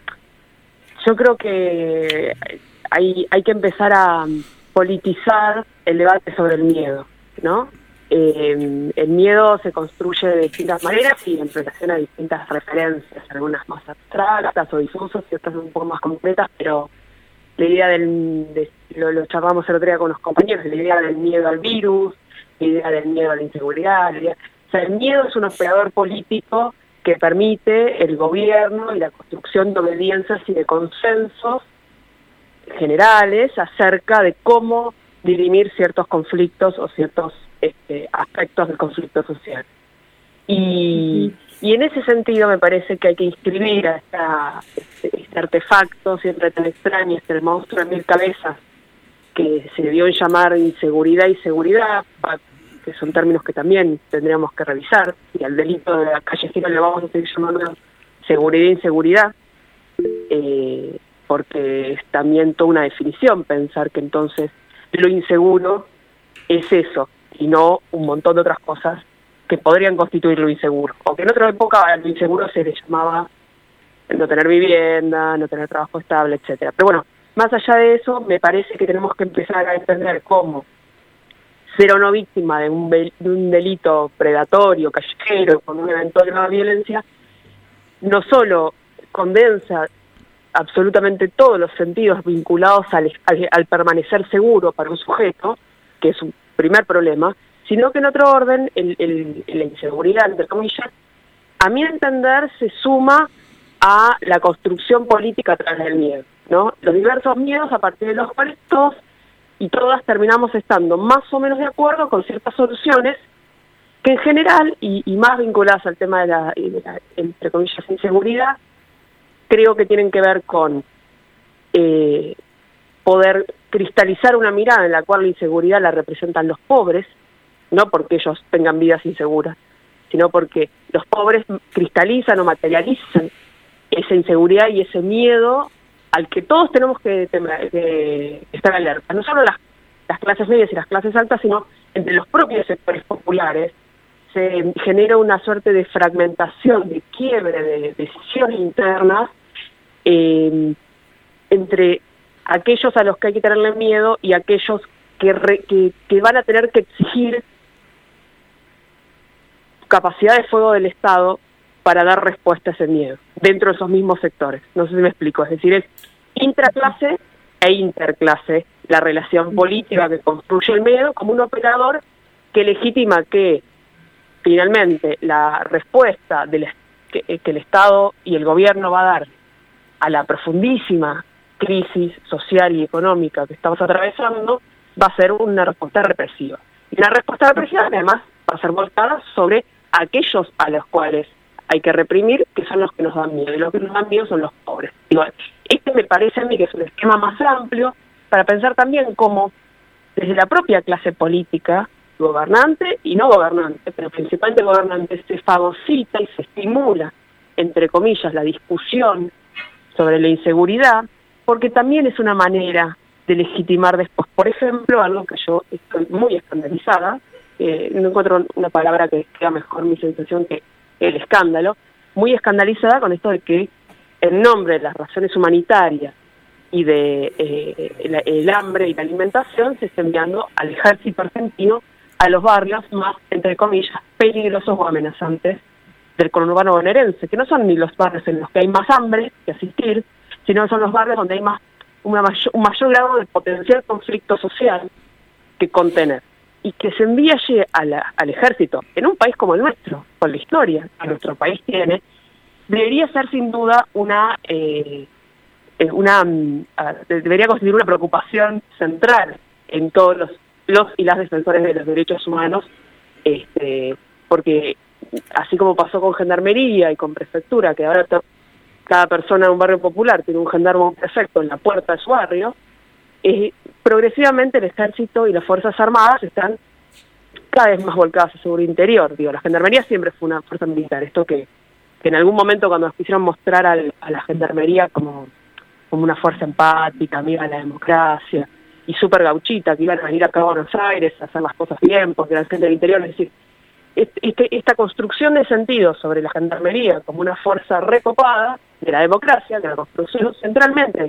yo creo que hay, hay que empezar a politizar el debate sobre el miedo, ¿no? Eh, el miedo se construye de distintas maneras y en relación a distintas referencias, algunas más abstractas o difusas y otras un poco más concretas, pero la idea del, de, lo, lo charlamos el otro día con los compañeros, la idea del miedo al virus, la idea del miedo a la inseguridad, la idea, o sea, el miedo es un operador político que permite el gobierno y la construcción de obediencias y de consensos generales acerca de cómo dirimir ciertos conflictos o ciertos este, aspectos del conflicto social. Y, y en ese sentido me parece que hay que inscribir a esta, este, este artefacto siempre tan extraño, este el monstruo de mil cabezas, que se debió llamar inseguridad y seguridad, que son términos que también tendríamos que revisar, y al delito de la callejera le vamos a seguir llamando seguridad e inseguridad, eh, porque es también toda una definición pensar que entonces lo inseguro es eso, y no un montón de otras cosas que podrían constituir lo inseguro, o que en otra época lo inseguro se le llamaba no tener vivienda, no tener trabajo estable, etcétera. Pero bueno, más allá de eso, me parece que tenemos que empezar a entender cómo ser o no víctima de un, de un delito predatorio, callejero, con una eventual violencia, no solo condensa absolutamente todos los sentidos vinculados al, al, al permanecer seguro para un sujeto, que es un primer problema, sino que en otro orden, el, el, la inseguridad, entre comillas, a mi entender, se suma a la construcción política a través del miedo, ¿no? Los diversos miedos a partir de los cuales todos y todas terminamos estando más o menos de acuerdo con ciertas soluciones que en general, y, y más vinculadas al tema de la, de la, entre comillas, inseguridad, creo que tienen que ver con eh, poder cristalizar una mirada en la cual la inseguridad la representan los pobres, no porque ellos tengan vidas inseguras, sino porque los pobres cristalizan o materializan esa inseguridad y ese miedo al que todos tenemos que, que estar alerta. No solo las, las clases medias y las clases altas, sino entre los propios sectores populares se genera una suerte de fragmentación, de quiebre de decisiones internas eh, entre aquellos a los que hay que tenerle miedo y aquellos que, re, que, que van a tener que exigir capacidad de fuego del Estado para dar respuesta a ese miedo, dentro de esos mismos sectores. No sé si me explico, es decir, es intraclase e interclase la relación política que construye el miedo como un operador que legitima que finalmente la respuesta del, que, que el Estado y el gobierno va a dar a la profundísima crisis social y económica que estamos atravesando va a ser una respuesta represiva. Y una respuesta represiva además va a ser volcada sobre aquellos a los cuales hay que reprimir, que son los que nos dan miedo, y los que nos dan miedo son los pobres. Digo, este me parece a mí que es un esquema más amplio para pensar también cómo desde la propia clase política, gobernante y no gobernante, pero principalmente gobernante, se fagocita y se estimula, entre comillas, la discusión sobre la inseguridad, porque también es una manera de legitimar después, por ejemplo, algo que yo estoy muy escandalizada, eh, no encuentro una palabra que describa mejor mi sensación que el escándalo, muy escandalizada con esto de que en nombre de las razones humanitarias y de eh, el, el hambre y la alimentación se está enviando al ejército argentino a los barrios más, entre comillas, peligrosos o amenazantes del conurbano bonaerense, que no son ni los barrios en los que hay más hambre que asistir, sino son los barrios donde hay más una mayor, un mayor grado de potencial conflicto social que contener. Y que se envíe a la, al ejército en un país como el nuestro, con la historia que nuestro país tiene, debería ser sin duda una, eh, una uh, debería constituir una preocupación central en todos los, los y las defensores de los derechos humanos, este, porque así como pasó con Gendarmería y con Prefectura, que ahora cada persona en un barrio popular tiene un gendarme o un prefecto en la puerta de su barrio, eh, progresivamente el ejército y las fuerzas armadas están cada vez más volcadas a su interior. Digo, la gendarmería siempre fue una fuerza militar. Esto que, que en algún momento cuando nos quisieron mostrar al, a la gendarmería como, como una fuerza empática, amiga de la democracia y súper gauchita, que iban a venir acá a Buenos Aires a hacer las cosas bien, porque la gente del interior, es decir, este, esta construcción de sentido sobre la gendarmería como una fuerza recopada de la democracia, que la construyó centralmente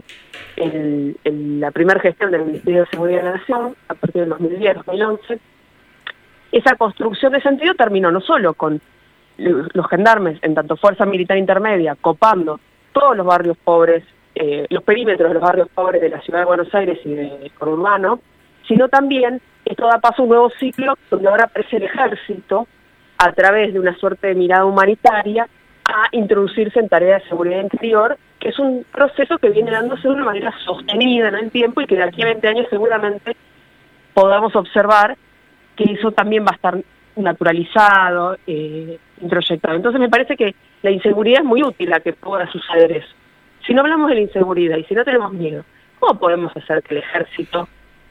en, en la primera gestión del Ministerio de Seguridad de la Nación, a partir del dos mil diez, dos mil once, esa construcción de sentido terminó no solo con los gendarmes, en tanto fuerza militar intermedia, copando todos los barrios pobres, eh, los perímetros de los barrios pobres de la ciudad de Buenos Aires y del conurbano, sino también esto da paso a un nuevo ciclo donde ahora aparece el ejército a través de una suerte de mirada humanitaria a introducirse en tareas de seguridad interior, que es un proceso que viene dándose de una manera sostenida en el tiempo y que de aquí a veinte años seguramente podamos observar que eso también va a estar naturalizado, eh, introyectado. Entonces me parece que la inseguridad es muy útil a que pueda suceder eso. Si no hablamos de la inseguridad y si no tenemos miedo, ¿cómo podemos hacer que el ejército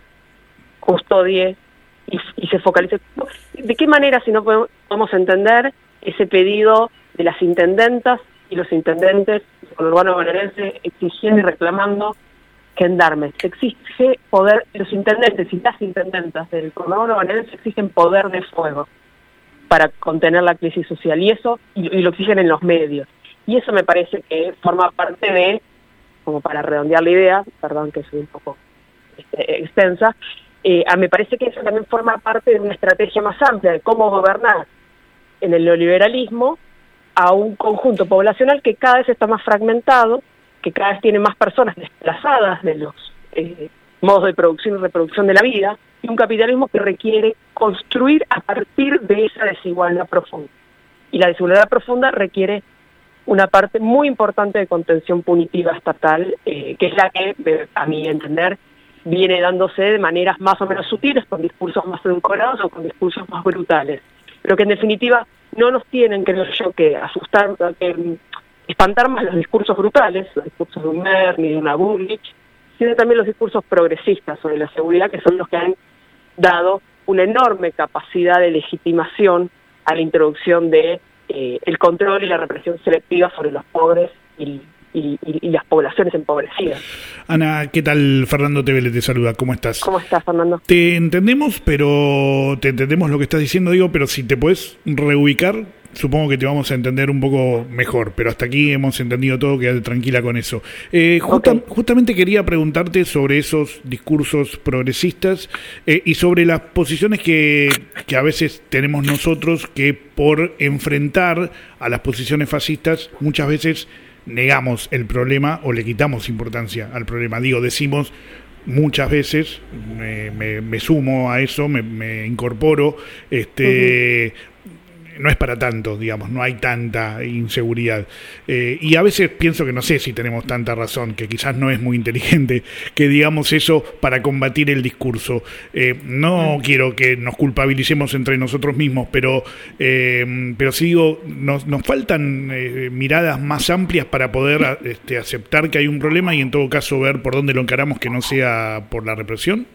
custodie y, y se focalice? ¿De qué manera si no podemos, podemos entender ese pedido de las intendentas y los intendentes del conurbano bonaerense exigiendo y reclamando gendarmes? Se exige poder, los intendentes y las intendentas del conurbano bonaerense exigen poder de fuego para contener la crisis social, y eso y, y lo exigen en los medios. Y eso me parece que forma parte de, como para redondear la idea, perdón que soy un poco este, extensa, eh, me parece que eso también forma parte de una estrategia más amplia de cómo gobernar en el neoliberalismo a un conjunto poblacional que cada vez está más fragmentado, que cada vez tiene más personas desplazadas de los eh, modos de producción y reproducción de la vida, y un capitalismo que requiere construir a partir de esa desigualdad profunda. Y la desigualdad profunda requiere una parte muy importante de contención punitiva estatal, eh, que es la que, a mi entender, viene dándose de maneras más o menos sutiles, con discursos más edulcorados o con discursos más brutales, pero que en definitiva no nos tienen, creo yo, que asustar, que espantar más los discursos brutales, los discursos de un Mer ni de una Bullrich, sino también los discursos progresistas sobre la seguridad, que son los que han dado una enorme capacidad de legitimación a la introducción de eh, el control y la represión selectiva sobre los pobres y, y, y, y las poblaciones empobrecidas.
Ana, ¿qué tal? Fernando Tevele te saluda, ¿cómo estás?
¿Cómo estás, Fernando?
Te entendemos, pero te entendemos lo que estás diciendo, digo, pero si te puedes reubicar, supongo que te vamos a entender un poco mejor, pero hasta aquí hemos entendido todo, quédate tranquila con eso. Eh, justa, okay. Justamente quería preguntarte sobre esos discursos progresistas eh, y sobre las posiciones que, que a veces tenemos nosotros, que por enfrentar a las posiciones fascistas muchas veces negamos el problema o le quitamos importancia al problema. Digo, decimos muchas veces, me, me, me sumo a eso, me, me incorporo, este... Uh-huh. no es para tanto, digamos, no hay tanta inseguridad. Eh, y a veces pienso que no sé si tenemos tanta razón, que quizás no es muy inteligente que digamos eso para combatir el discurso. Eh, no quiero que nos culpabilicemos entre nosotros mismos, pero, eh, pero sí digo, nos, nos faltan eh, miradas más amplias para poder este, aceptar que hay un problema y en todo caso ver por dónde lo encaramos que no sea por la represión.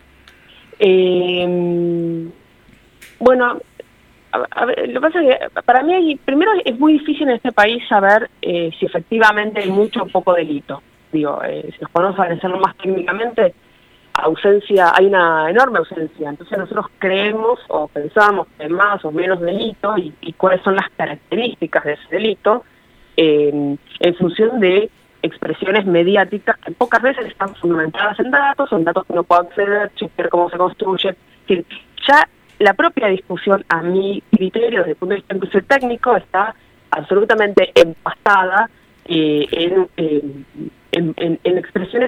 Eh, bueno... A, a ver, lo que pasa es que para mí hay, primero es muy difícil en este país saber eh, si efectivamente hay mucho o poco delito. Digo, eh, si nos ponemos a analizarlo más técnicamente, ausencia, hay una enorme ausencia. Entonces nosotros creemos o pensamos que hay más o menos delito y, y cuáles son las características de ese delito eh, en función de expresiones mediáticas que pocas veces están fundamentadas en datos, son datos que no puedo acceder, chequear cómo se construye. Es decir, ya la propia discusión, a mi criterio, desde el punto de vista incluso técnico, está absolutamente empastada eh, en, en, en, en expresiones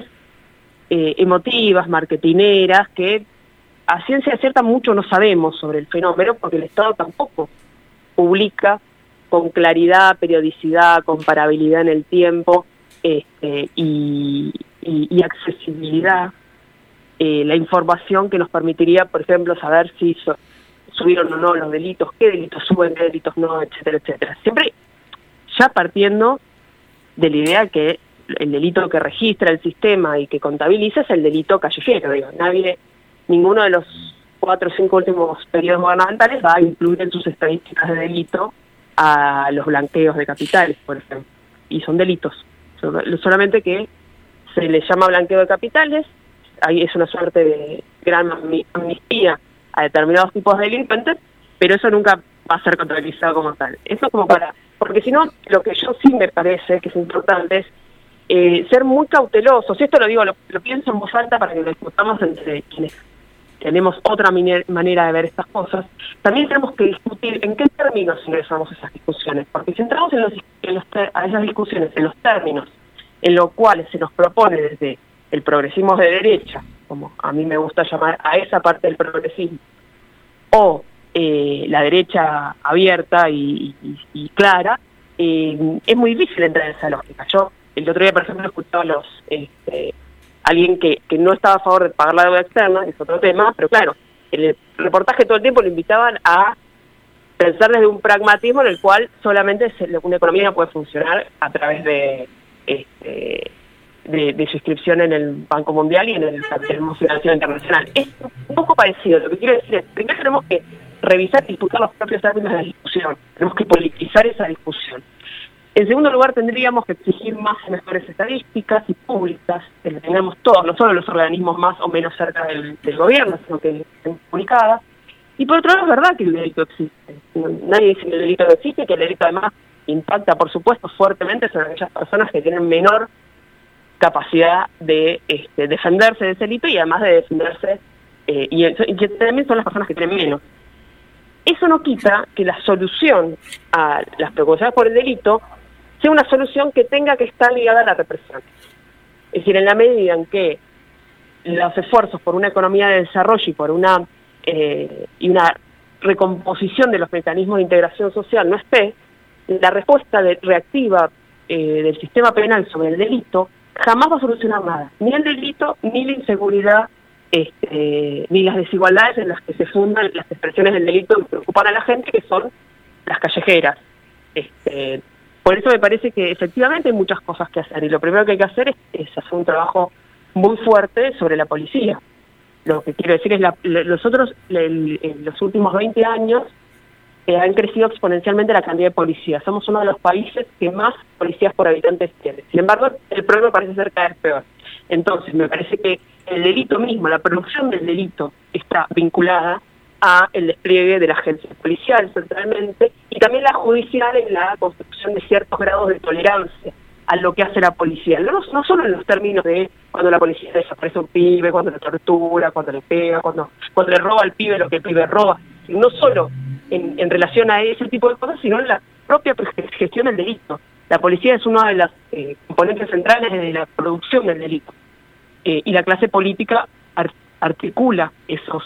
eh, emotivas, marketineras, que a ciencia cierta mucho no sabemos sobre el fenómeno, porque el Estado tampoco publica con claridad, periodicidad, comparabilidad en el tiempo este, y, y, y accesibilidad. Eh, la información que nos permitiría, por ejemplo, saber si so, subieron o no los delitos, qué delitos suben, qué delitos no, etcétera, etcétera. Siempre ya partiendo de la idea que el delito que registra el sistema y que contabiliza es el delito callejero. Digo, nadie, ninguno de los cuatro o cinco últimos periodos gubernamentales va a incluir en sus estadísticas de delito a los blanqueos de capitales, por ejemplo. Y son delitos. Solamente que se les llama blanqueo de capitales. Ahí es una suerte de gran amnistía a determinados tipos de delincuentes, pero eso nunca va a ser contabilizado como tal. Eso como para... Porque si no, lo que yo sí me parece que es importante es eh, ser muy cautelosos. Y esto lo digo, lo, lo pienso en voz alta para que lo discutamos entre quienes tenemos otra manera de ver estas cosas. También tenemos que discutir en qué términos ingresamos a esas discusiones. Porque si entramos en los, en los, a esas discusiones en los términos en los cuales se nos propone desde el progresismo de derecha, como a mí me gusta llamar a esa parte del progresismo, o eh, la derecha abierta y, y, y clara, eh, es muy difícil entrar en esa lógica. Yo el otro día, por ejemplo, escuchaba a los este, alguien que, que no estaba a favor de pagar la deuda externa, que es otro tema, pero claro, en el reportaje todo el tiempo lo invitaban a pensar desde un pragmatismo en el cual solamente se, una economía puede funcionar a través de... Este, De, de su inscripción en el Banco Mundial y en el Sistema Financiero Internacional. Es un poco parecido. Lo que quiero decir es, primero tenemos que revisar y disputar los propios términos de la discusión. Tenemos que politizar esa discusión. En segundo lugar, tendríamos que exigir más y mejores estadísticas y públicas, que lo tengamos todos, no solo los organismos más o menos cerca del, del gobierno, sino que estén publicadas. Y por otro lado, es verdad que el delito existe. Nadie dice que el delito no existe, que el delito además impacta, por supuesto, fuertemente sobre aquellas personas que tienen menor capacidad de este, defenderse de ese delito y además de defenderse eh, y, y que también son las personas que tienen menos. Eso no quita que la solución a las preocupaciones por el delito sea una solución que tenga que estar ligada a la represión. Es decir, en la medida en que los esfuerzos por una economía de desarrollo y por una eh, y una recomposición de los mecanismos de integración social no esté, la respuesta de, reactiva eh, del sistema penal sobre el delito jamás va a solucionar nada, ni el delito, ni la inseguridad, este, ni las desigualdades en las que se fundan las expresiones del delito que preocupan a la gente, que son las callejeras. Este, por eso me parece que efectivamente hay muchas cosas que hacer, y lo primero que hay que hacer es, es hacer un trabajo muy fuerte sobre la policía. Lo que quiero decir es, la, nosotros el, en los últimos veinte años, Eh, han crecido exponencialmente la cantidad de policías. Somos uno de los países que más policías por habitantes tiene. Sin embargo, el problema parece ser cada vez peor. Entonces, me parece que el delito mismo, la producción del delito, está vinculada a el despliegue de la agencia policial, centralmente, y también la judicial en la construcción de ciertos grados de tolerancia a lo que hace la policía. No, no solo en los términos de cuando la policía desaparece a un pibe, cuando le tortura, cuando le pega, cuando, cuando le roba al pibe lo que el pibe roba, no solo En, en relación a ese tipo de cosas, sino en la propia gestión del delito. La policía es una de las eh, componentes centrales de la producción del delito. Eh, y la clase política ar articula esos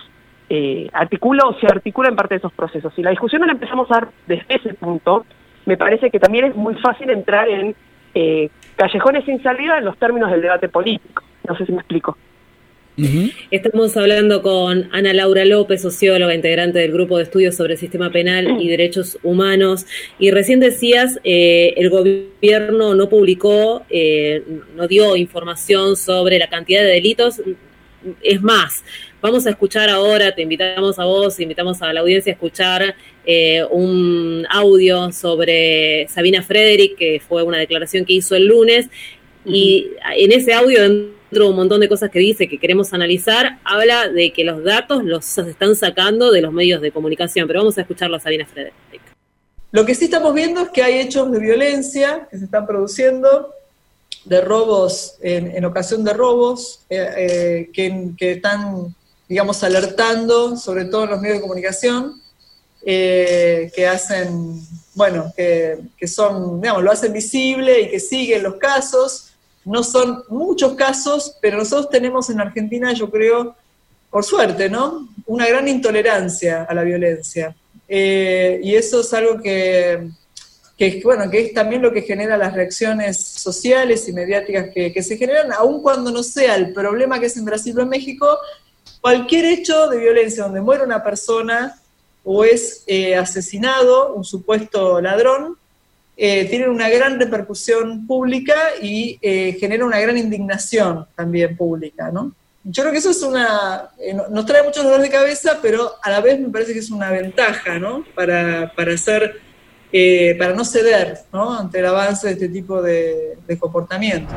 eh, articula o se articula en parte de esos procesos. Si la discusión no la empezamos a dar desde ese punto, me parece que también es muy fácil entrar en eh, callejones sin salida en los términos del debate político. No sé si me explico.
Uh-huh. Estamos hablando con Ana Laura López, socióloga, integrante del Grupo de Estudios sobre Sistema Penal y Derechos Humanos. Y recién decías, eh, el gobierno no publicó, eh, no dio información sobre la cantidad de delitos. Es más, vamos a escuchar ahora, te invitamos a vos, invitamos a la audiencia a escuchar eh, un audio sobre Sabina Frederick, que fue una declaración que hizo el lunes, y en ese audio, dentro de un montón de cosas que dice que queremos analizar, habla de que los datos los están sacando de los medios de comunicación, pero vamos a escucharlo a Sabina Frederick.
Lo que sí estamos viendo es que hay hechos de violencia que se están produciendo, de robos, en, en ocasión de robos, eh, eh, que, que están, digamos, alertando, sobre todo en los medios de comunicación, eh, que hacen, bueno, que, que son, digamos, lo hacen visible y que siguen los casos. No son muchos casos, pero nosotros tenemos en Argentina, yo creo, por suerte, ¿no?, una gran intolerancia a la violencia. Eh, y eso es algo que, que, bueno, que es también lo que genera las reacciones sociales y mediáticas que, que se generan, aun cuando no sea el problema que es en Brasil o en México. Cualquier hecho de violencia donde muere una persona o es eh, asesinado, un supuesto ladrón, Eh, tienen una gran repercusión pública y eh, genera una gran indignación también pública, ¿no? Yo creo que eso es una, eh, nos trae mucho dolor de cabeza, pero a la vez me parece que es una ventaja, ¿no?, para, para hacer, eh, para no ceder, ¿no?, ante el avance de este tipo de, de comportamiento.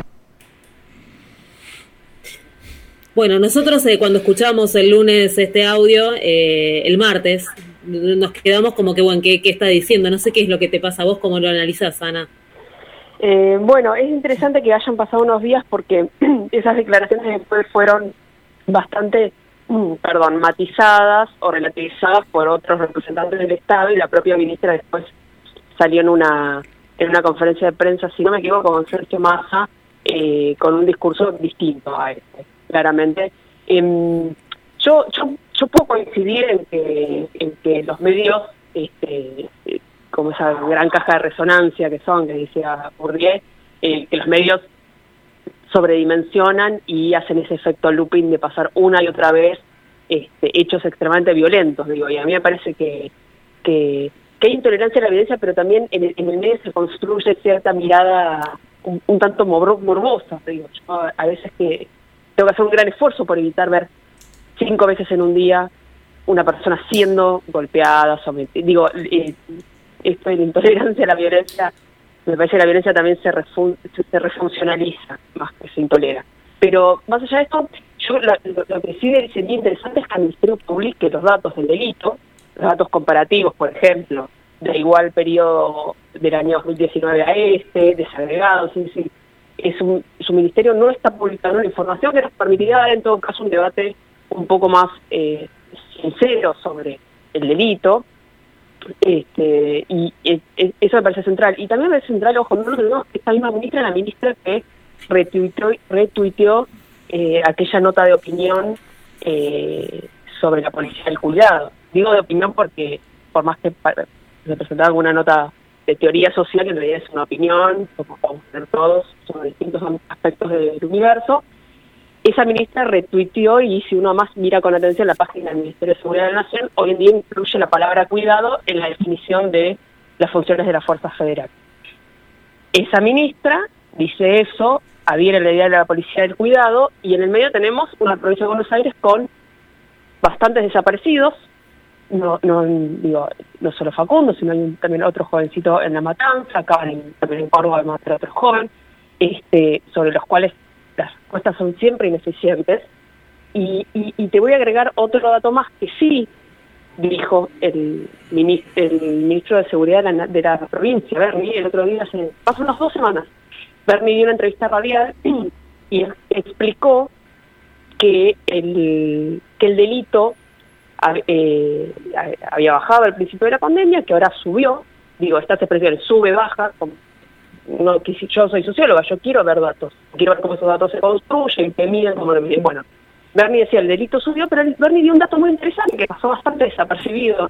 Bueno, nosotros eh, cuando escuchamos el lunes este audio, eh, el martes, nos quedamos como que, bueno, ¿qué, ¿qué está diciendo? No sé qué es lo que te pasa a vos, ¿cómo lo analizás, Ana?
Eh, bueno, es interesante que hayan pasado unos días porque esas declaraciones después fueron bastante, mm, perdón, matizadas o relativizadas por otros representantes del Estado, y la propia ministra después salió en una en una conferencia de prensa, si no me equivoco, con Sergio Massa, eh, con un discurso distinto a este, claramente. Eh, yo, yo Yo puedo coincidir en que, en que los medios, este, como esa gran caja de resonancia que son, que decía Bourdieu, eh, que los medios sobredimensionan y hacen ese efecto looping de pasar una y otra vez este, hechos extremadamente violentos, digo, y a mí me parece que, que, que hay intolerancia a la violencia, pero también en el, en el medio se construye cierta mirada un, un tanto morbosa, digo, yo a veces que tengo que hacer un gran esfuerzo por evitar ver cinco veces en un día una persona siendo golpeada, sometida. Digo, eh, esto de la intolerancia a la violencia, me parece que la violencia también se, refun se refuncionaliza más que se intolera. Pero más allá de esto, yo lo, lo, lo que sí sería interesante es que el Ministerio publique los datos del delito, los datos comparativos, por ejemplo, de igual periodo del año dos mil diecinueve a este, desagregados, es decir, es un, su ministerio no está publicando la información que nos permitiría dar en todo caso un debate un poco más eh, sincero sobre el delito, este, y eh, eso me parece central. Y también me parece central, ojo, no lo tenemos, esta misma ministra, la ministra que retuiteó, retuiteó eh, aquella nota de opinión eh, sobre la policía del cuidado. Digo de opinión porque, por más que representaba alguna nota de teoría social, en realidad es una opinión, como podemos tener todos, sobre distintos aspectos del universo. Esa ministra retuiteó, y si uno más mira con atención la página del Ministerio de Seguridad de la Nación, hoy en día incluye la palabra cuidado en la definición de las funciones de la Fuerza Federal. Esa ministra dice eso, adhiere a la idea de la policía del cuidado, y en el medio tenemos una provincia de Buenos Aires con bastantes desaparecidos, no no digo no solo Facundo, sino hay un, también otro jovencito en La Matanza, acá en, también en Córdoba hay otro joven, este, sobre los cuales las respuestas son siempre ineficientes, y, y, y te voy a agregar otro dato más que sí dijo el ministro, el ministro de Seguridad de la, de la provincia, Berni, el otro día, hace, hace unas dos semanas, Berni dio una entrevista radial y explicó que el, que el delito eh, había bajado al principio de la pandemia, que ahora subió, digo, estas expresiones, sube, baja, como no, que si yo soy socióloga, yo quiero ver datos, quiero ver cómo esos datos se construyen, que miden, cómo lo miden. Bueno, Bernie decía el delito subió, pero Bernie dio un dato muy interesante que pasó bastante desapercibido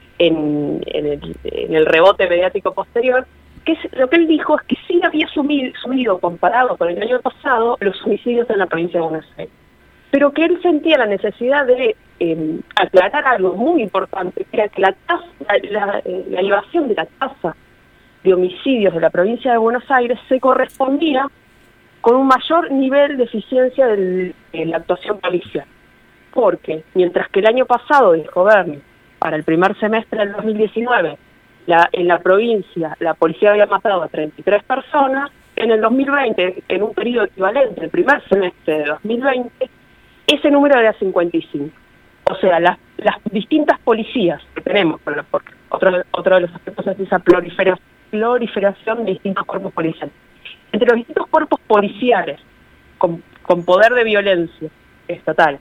en, en, el, en el rebote mediático posterior, que es, lo que él dijo es que sí había subido, subido comparado con el año pasado los homicidios en la provincia de Buenos Aires, pero que él sentía la necesidad de eh, aclarar algo muy importante, que era que la, tasa, la, la, la elevación de la tasa de homicidios de la provincia de Buenos Aires se correspondía con un mayor nivel de eficiencia del, de la actuación policial. Porque mientras que el año pasado, dijo Bernie, para el primer semestre del dos mil diecinueve, la, en la provincia la policía había matado a treinta y tres personas, en el dos mil veinte, en un periodo equivalente, el primer semestre de dos mil veinte, ese número era cincuenta y cinco. O sea, las, las distintas policías que tenemos, porque otro, otro de los aspectos es esa prolifera, proliferación de distintos cuerpos policiales. Entre los distintos cuerpos policiales con, con poder de violencia estatal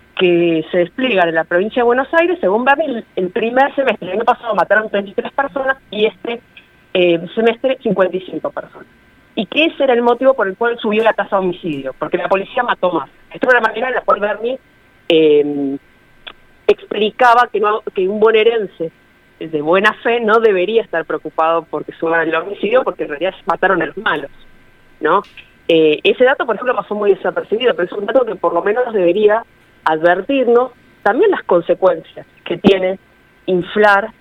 que se despliegan en la provincia de Buenos Aires, según Bernie, el, el primer semestre, el año pasado mataron treinta y tres personas y este eh, semestre cincuenta y cinco personas. Y que ese era el motivo por el cual subió la tasa de homicidio, porque la policía mató más. Esta era la manera en la cual Bernie eh, explicaba que, no, que un bonaerense de buena fe no debería estar preocupado porque suban el homicidio, porque en realidad mataron a los malos, ¿no? Eh, ese dato, por ejemplo, pasó muy desapercibido, pero es un dato que por lo menos debería advertirnos también las consecuencias que tiene inflar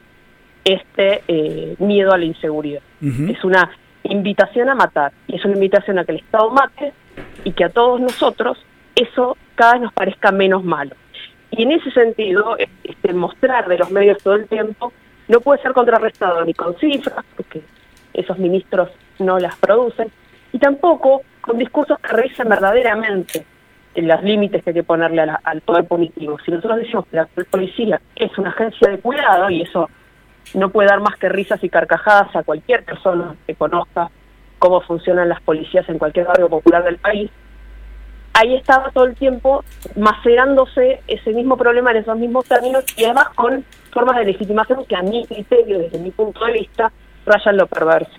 este eh, miedo a la inseguridad. Uh-huh. Es una invitación a matar, y es una invitación a que el Estado mate, y que a todos nosotros eso cada vez nos parezca menos malo. Y en ese sentido, este mostrar de los medios todo el tiempo no puede ser contrarrestado ni con cifras, porque esos ministros no las producen, y tampoco con discursos que revisen verdaderamente los límites que hay que ponerle a la, al poder punitivo. Si nosotros decimos que la policía es una agencia de cuidado, y eso no puede dar más que risas y carcajadas a cualquier persona que conozca cómo funcionan las policías en cualquier barrio popular del país, ahí estaba todo el tiempo macerándose ese mismo problema en esos mismos términos, y además con formas de legitimación que a mi criterio, desde mi punto de vista, rayan lo perverso.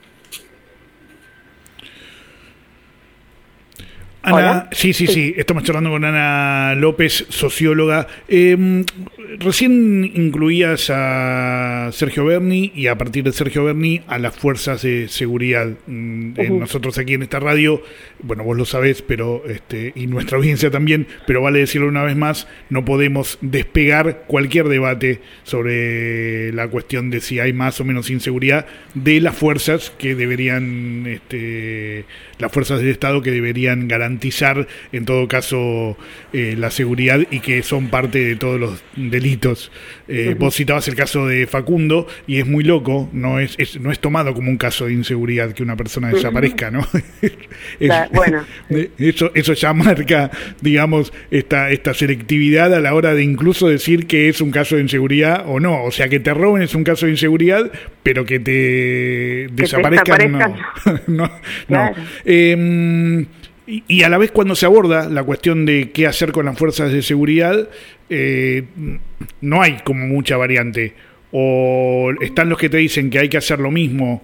Ana,
¿Hola?
sí, sí, sí, sí, estamos charlando con Ana López, socióloga. Eh, recién incluías a Sergio Berni, y a partir de Sergio Berni a las fuerzas de seguridad. Uh-huh. Eh, nosotros aquí en esta radio, bueno, vos lo sabés, pero este, y nuestra audiencia también, pero vale decirlo una vez más, no podemos despegar cualquier debate sobre la cuestión de si hay más o menos inseguridad de las fuerzas que deberían, este, las fuerzas del Estado que deberían garantizar garantizar en todo caso eh, la seguridad, y que son parte de todos los delitos. Eh, uh-huh. Vos citabas el caso de Facundo, y es muy loco, no es, es no es tomado como un caso de inseguridad que una persona uh-huh. desaparezca, ¿no? es,
la, bueno,
eso eso ya marca, digamos, esta esta selectividad a la hora de incluso decir que es un caso de inseguridad o no. O sea, que te roben es un caso de inseguridad, pero que te que desaparezcan, te desaparezcan no. no, claro. no. Eh, Y a la vez, cuando se aborda la cuestión de qué hacer con las fuerzas de seguridad, eh, no hay como mucha variante. O están los que te dicen que hay que hacer lo mismo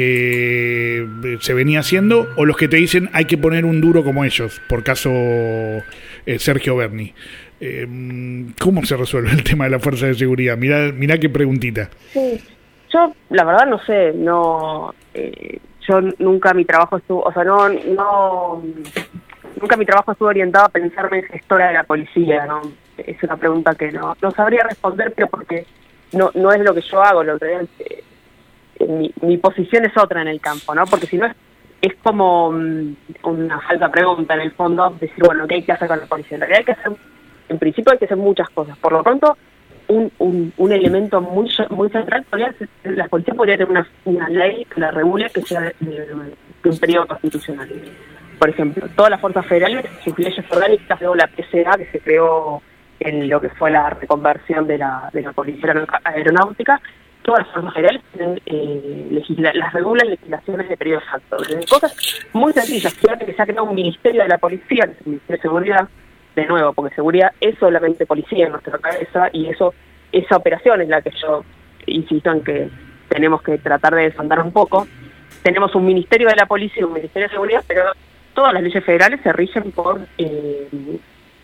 que se venía haciendo, o los que te dicen hay que poner un duro como ellos, por caso eh, Sergio Berni. Eh, ¿Cómo se resuelve el tema de las fuerzas de seguridad? Mirá, mirá qué preguntita.
Sí, yo la verdad no sé, no... Eh... Yo nunca mi trabajo estuvo, o sea, no, no, nunca mi trabajo estuvo orientado a pensarme en gestora de la policía, ¿no? Es una pregunta que no, no sabría responder, pero porque no, no es lo que yo hago, lo que eh, mi, mi posición es otra en el campo, ¿no? Porque si no es, es como um, una falsa pregunta en el fondo, decir, bueno, ¿qué hay que hacer con la policía? En realidad hay que hacer, en principio hay que hacer muchas cosas. Por lo pronto, Un, un, un elemento muy muy central, podría ser, la policía podría tener una, una ley que la regule, que sea de, de, de un periodo constitucional. Por ejemplo, todas las fuerzas federales, sus leyes orgánicas, luego la P C A, que se creó en lo que fue la reconversión de la de la policía aeronáutica, todas las fuerzas federales tienen, eh, legisla, las regulan legislaciones de periodo exacto. Desde cosas muy sencillas, fíjate que se ha creado un ministerio de la policía, que es el Ministerio de Seguridad, de nuevo, porque seguridad es solamente policía en nuestra cabeza, y eso esa operación es la que yo insisto en que tenemos que tratar de desandar un poco. Tenemos un Ministerio de la Policía y un Ministerio de Seguridad, pero todas las leyes federales se rigen por eh,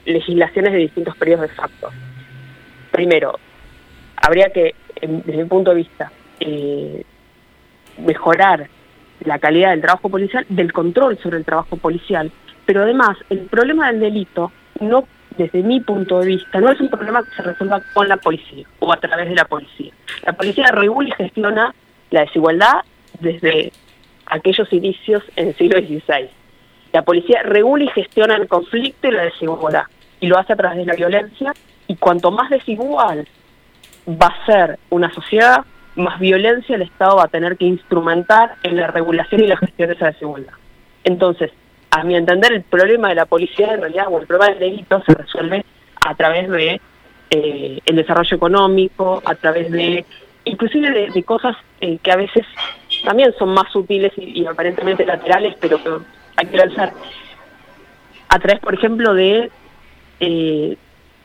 legislaciones de distintos periodos de facto. Primero, habría que, desde mi punto de vista, eh, mejorar la calidad del trabajo policial, del control sobre el trabajo policial, pero además el problema del delito, no desde mi punto de vista, no es un problema que se resuelva con la policía o a través de la policía. La policía regula y gestiona la desigualdad desde aquellos inicios en el siglo dieciséis. La policía regula y gestiona el conflicto y la desigualdad, y lo hace a través de la violencia, y cuanto más desigual va a ser una sociedad, más violencia el Estado va a tener que instrumentar en la regulación y la gestión de esa desigualdad. Entonces, a mi entender, el problema de la policía, en realidad, o el problema del delito, se resuelve a través de eh, el desarrollo económico, a través de, inclusive de, de cosas eh, que a veces también son más sutiles y, y aparentemente laterales, pero que hay que lanzar. A través, por ejemplo, de eh,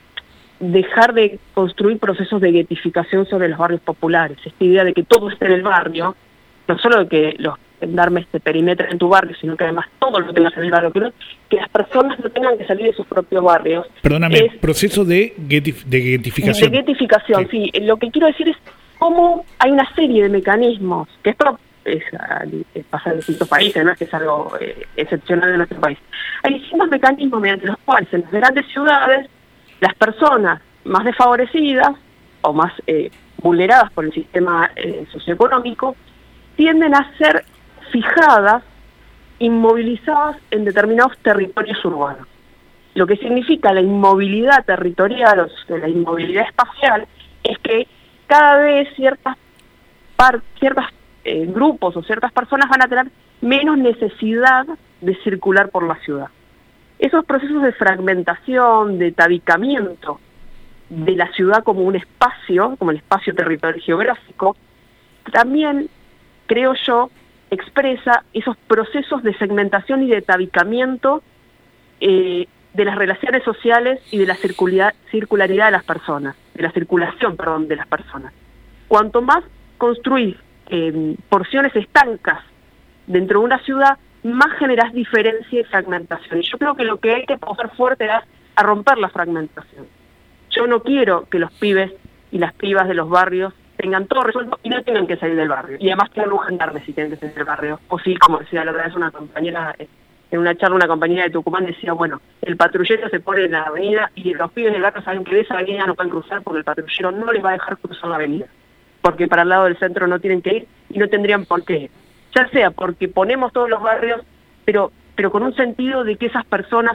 dejar de construir procesos de guetificación sobre los barrios populares. Esta idea de que todo esté en el barrio, no solo de que los gendarmes te perimetren en tu barrio, sino que además todo lo tengas en el barrio, que, que las personas no tengan que salir de sus propios barrios.
Perdóname,
es,
proceso de, getif de getificación.
De getificación, sí. sí. Lo que quiero decir es cómo hay una serie de mecanismos, que esto es, es, pasa en distintos países, no es que es algo eh, excepcional de nuestro país. Hay distintos mecanismos mediante los cuales en las grandes ciudades las personas más desfavorecidas o más eh, vulneradas por el sistema eh, socioeconómico tienden a ser fijadas, inmovilizadas en determinados territorios urbanos. Lo que significa la inmovilidad territorial o la inmovilidad espacial es que cada vez ciertas par ciertos eh, grupos o ciertas personas van a tener menos necesidad de circular por la ciudad. Esos procesos de fragmentación, de tabicamiento de la ciudad como un espacio, como el espacio territorial geográfico, también, creo yo, expresa esos procesos de segmentación y de tabicamiento eh, de las relaciones sociales y de la circularidad, circularidad de las personas, de la circulación, perdón, de las personas. Cuanto más construís eh, porciones estancas dentro de una ciudad, más generás diferencia y fragmentación. Y yo creo que lo que hay que apostar fuerte es a romper la fragmentación. Yo no quiero que los pibes y las pibas de los barrios tengan todo resuelto y no tengan que salir del barrio. Y además tengan un gendarme si tienen que salir del barrio. O sí, como decía la otra vez una compañera, en una charla una compañera de Tucumán decía, bueno, el patrullero se pone en la avenida y los pibes del barrio saben que de esa avenida no pueden cruzar porque el patrullero no les va a dejar cruzar la avenida. Porque para el lado del centro no tienen que ir y no tendrían por qué ir. Ya sea porque ponemos todos los barrios, pero pero con un sentido de que esas personas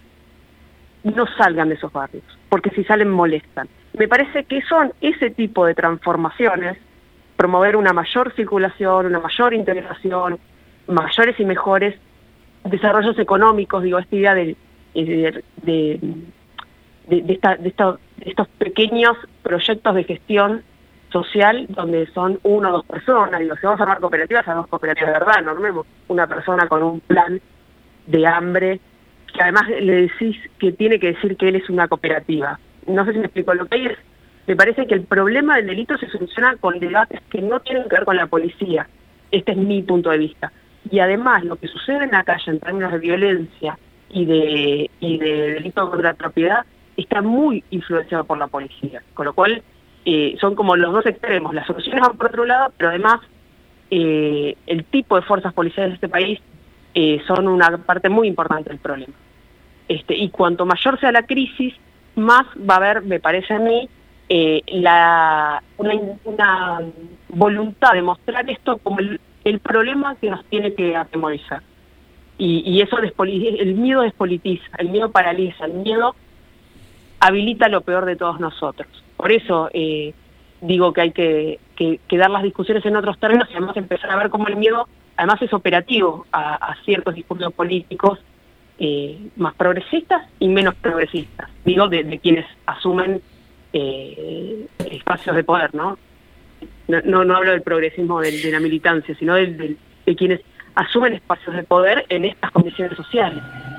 no salgan de esos barrios, porque si salen molestan. Me parece que son ese tipo de transformaciones, promover una mayor circulación, una mayor integración, mayores y mejores desarrollos económicos, digo, esta idea de, de, de, de, de, esta, de, esta, de estos pequeños proyectos de gestión social donde son una o dos personas, digo, si vamos a armar cooperativas, hagamos cooperativas de verdad, no armemos una persona con un plan de hambre, que además le decís que tiene que decir que él es una cooperativa. No sé si me explico, lo que hay es, me parece que el problema del delito se soluciona con debates que no tienen que ver con la policía, este es mi punto de vista. Y además lo que sucede en la calle en términos de violencia y de, y de delito contra la propiedad está muy influenciado por la policía, con lo cual eh, son como los dos extremos, las soluciones van por otro lado, pero además eh, el tipo de fuerzas policiales de este país eh, son una parte muy importante del problema. Este, y cuanto mayor sea la crisis, más va a haber, me parece a mí, eh, la, una, una voluntad de mostrar esto como el, el problema que nos tiene que atemorizar. Y, y eso despoli- el miedo despolitiza, el miedo paraliza, el miedo habilita lo peor de todos nosotros. Por eso eh, digo que hay que, que, que dar las discusiones en otros términos y además empezar a ver cómo el miedo además es operativo a, a ciertos discursos políticos eh, más progresistas y menos progresistas, digo, de, de quienes asumen eh, espacios de poder, ¿no? No, no, no hablo del progresismo de, de la militancia, sino de, de, de quienes asumen espacios de poder en estas condiciones sociales.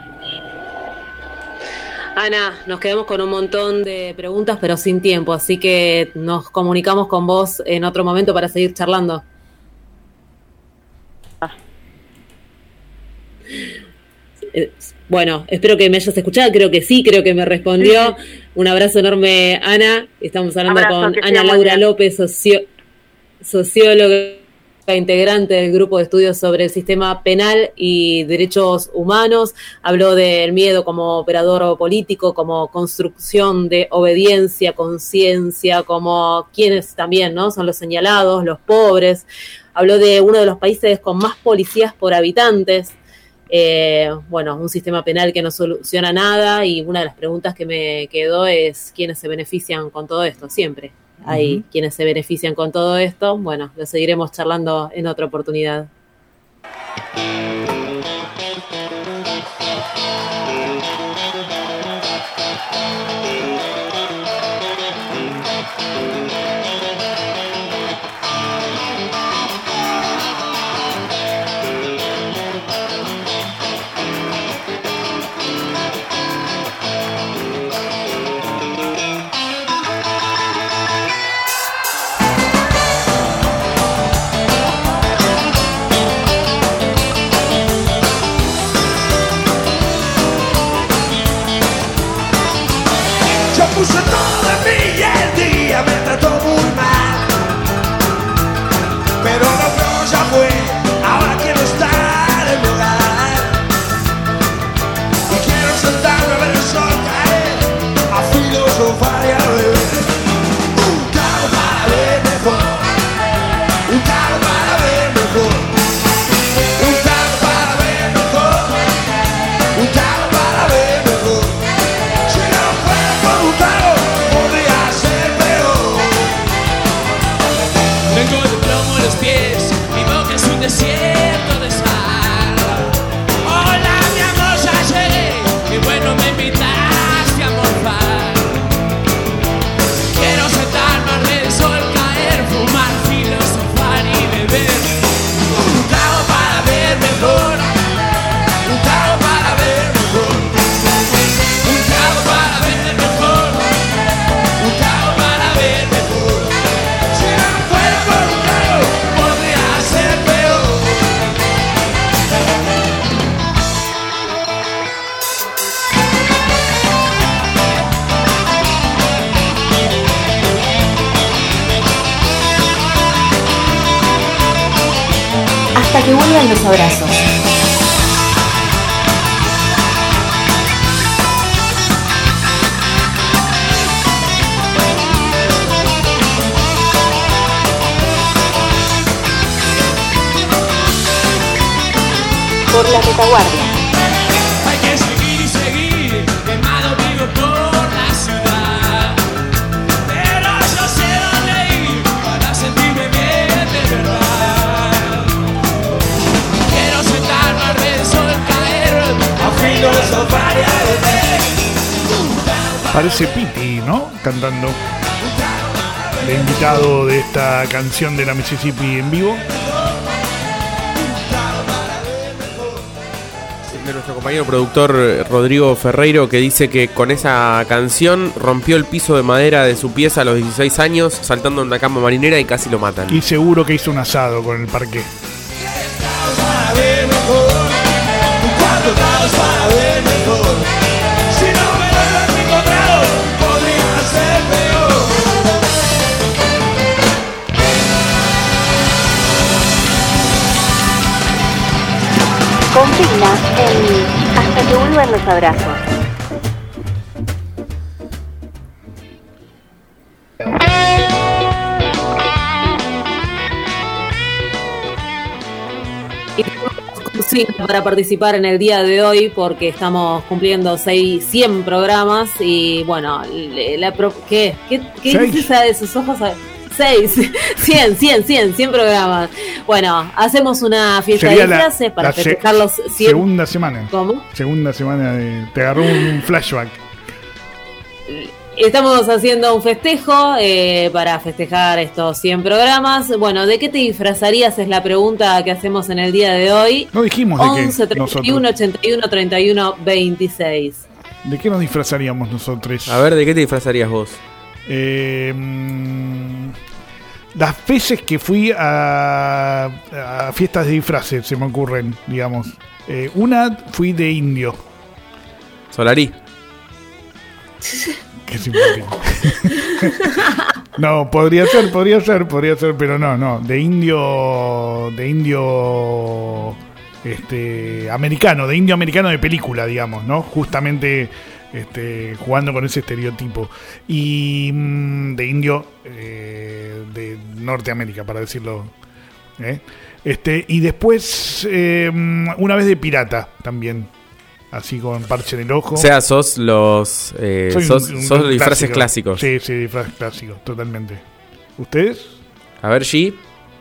Ana, nos quedamos con un montón de preguntas, pero sin tiempo, así que nos comunicamos con vos en otro momento para seguir charlando. Eh, bueno, espero que me hayas escuchado, creo que sí, creo que me respondió. Sí. Un abrazo enorme, Ana. Estamos hablando
abrazo,
con Ana Laura López, socio, socióloga integrante del grupo de estudios sobre el sistema penal y derechos humanos. Habló del miedo como operador político, como construcción de obediencia, conciencia, como quienes también, ¿no? Son los señalados, los pobres. Habló de uno de los países con más policías por habitantes. Eh, bueno, un sistema penal que no soluciona nada, y una de las preguntas que me quedó es ¿quiénes se benefician con todo esto? Siempre hay uh-huh. quienes se benefician con todo esto. Bueno, lo seguiremos charlando en otra oportunidad.
Puse todo en mí y el día me trató muy mal, pero lo que ya fue, ahora quiero estar en mi hogar y quiero sentarme a ver el sol caer, a filosofar y a beber un trago para ver mejor, un trago para ver mejor, un trago para ver mejor, un trago para ver mejor. Si no fuera por un trago podría ser peor. Tengo de plomo en los pies, mi boca es un desierto de sal. Hola mi amor, ya llegué, y bueno me invitaste a morfar. Quiero sentarme al ver el sol caer, fumar, filosofar y beber un trago para ver mejor, un trago para ver mejor, un trago para ver mejor, un trago para ver mejor. Si no fuera por un trago podría ser peor.
Hasta que vuelvan los abrazos. Por la retaguardia.
Hay que seguir y seguir, quemado vivo por la ciudad. Pero yo sé dónde ir para sentirme bien de verdad. Quiero sentarme al ver el sol caer, a filosofar y a beber.
Parece Piti, ¿no? Cantando. El invitado de esta canción de la Mississippi en vivo.
De nuestro compañero productor Rodrigo Ferreiro, que dice que con esa canción rompió el piso de madera de su pieza a los dieciséis años, saltando en una cama marinera y casi lo matan.
Y seguro que hizo un asado con el parqué.
Para ver mejor, cuatro tragos para ver mejor. Si no me doy el cinco tragos, podría ser peor.
Consigna en Hasta que vuelvan los abrazos.
Sí, para participar en el día de hoy, porque estamos cumpliendo seis, cien programas y bueno, la pro, ¿qué? ¿Qué, qué dice esa de sus ojos? seis, cien, cien, cien, cien programas. Bueno, hacemos una fiesta
Sería
de clases para festejar los cien.
Segunda semana.
¿Cómo?
Segunda semana de... Te agarró un flashback.
Estamos haciendo un festejo eh, para festejar estos cien programas. Bueno, ¿de qué te disfrazarías? Es la pregunta que hacemos en el día de hoy.
No dijimos de qué.
once, treinta y uno, ochenta y uno, treinta y uno, veintiséis.
¿De qué nos disfrazaríamos nosotros?
A ver, ¿de qué te disfrazarías vos?
Eh, mmm, las veces que fui a, a fiestas de disfraces, se me ocurren, digamos. Eh, una fui de indio.
Solarí.
Qué simpático. No, podría ser, podría ser, podría ser, pero no, no. De indio. De indio. Este. Americano, de indio americano de película, digamos, ¿no? Justamente. Este, jugando con ese estereotipo. Y mm, de indio eh, de Norteamérica, para decirlo. ¿eh? Este, y después, eh, una vez de pirata también. Así con parche en el ojo.
O sea, sos los, eh,
Soy
sos,
un- un
sos los disfraces
clásico.
clásicos.
Sí, sí, disfraces clásicos, totalmente. ¿Ustedes?
A ver, G.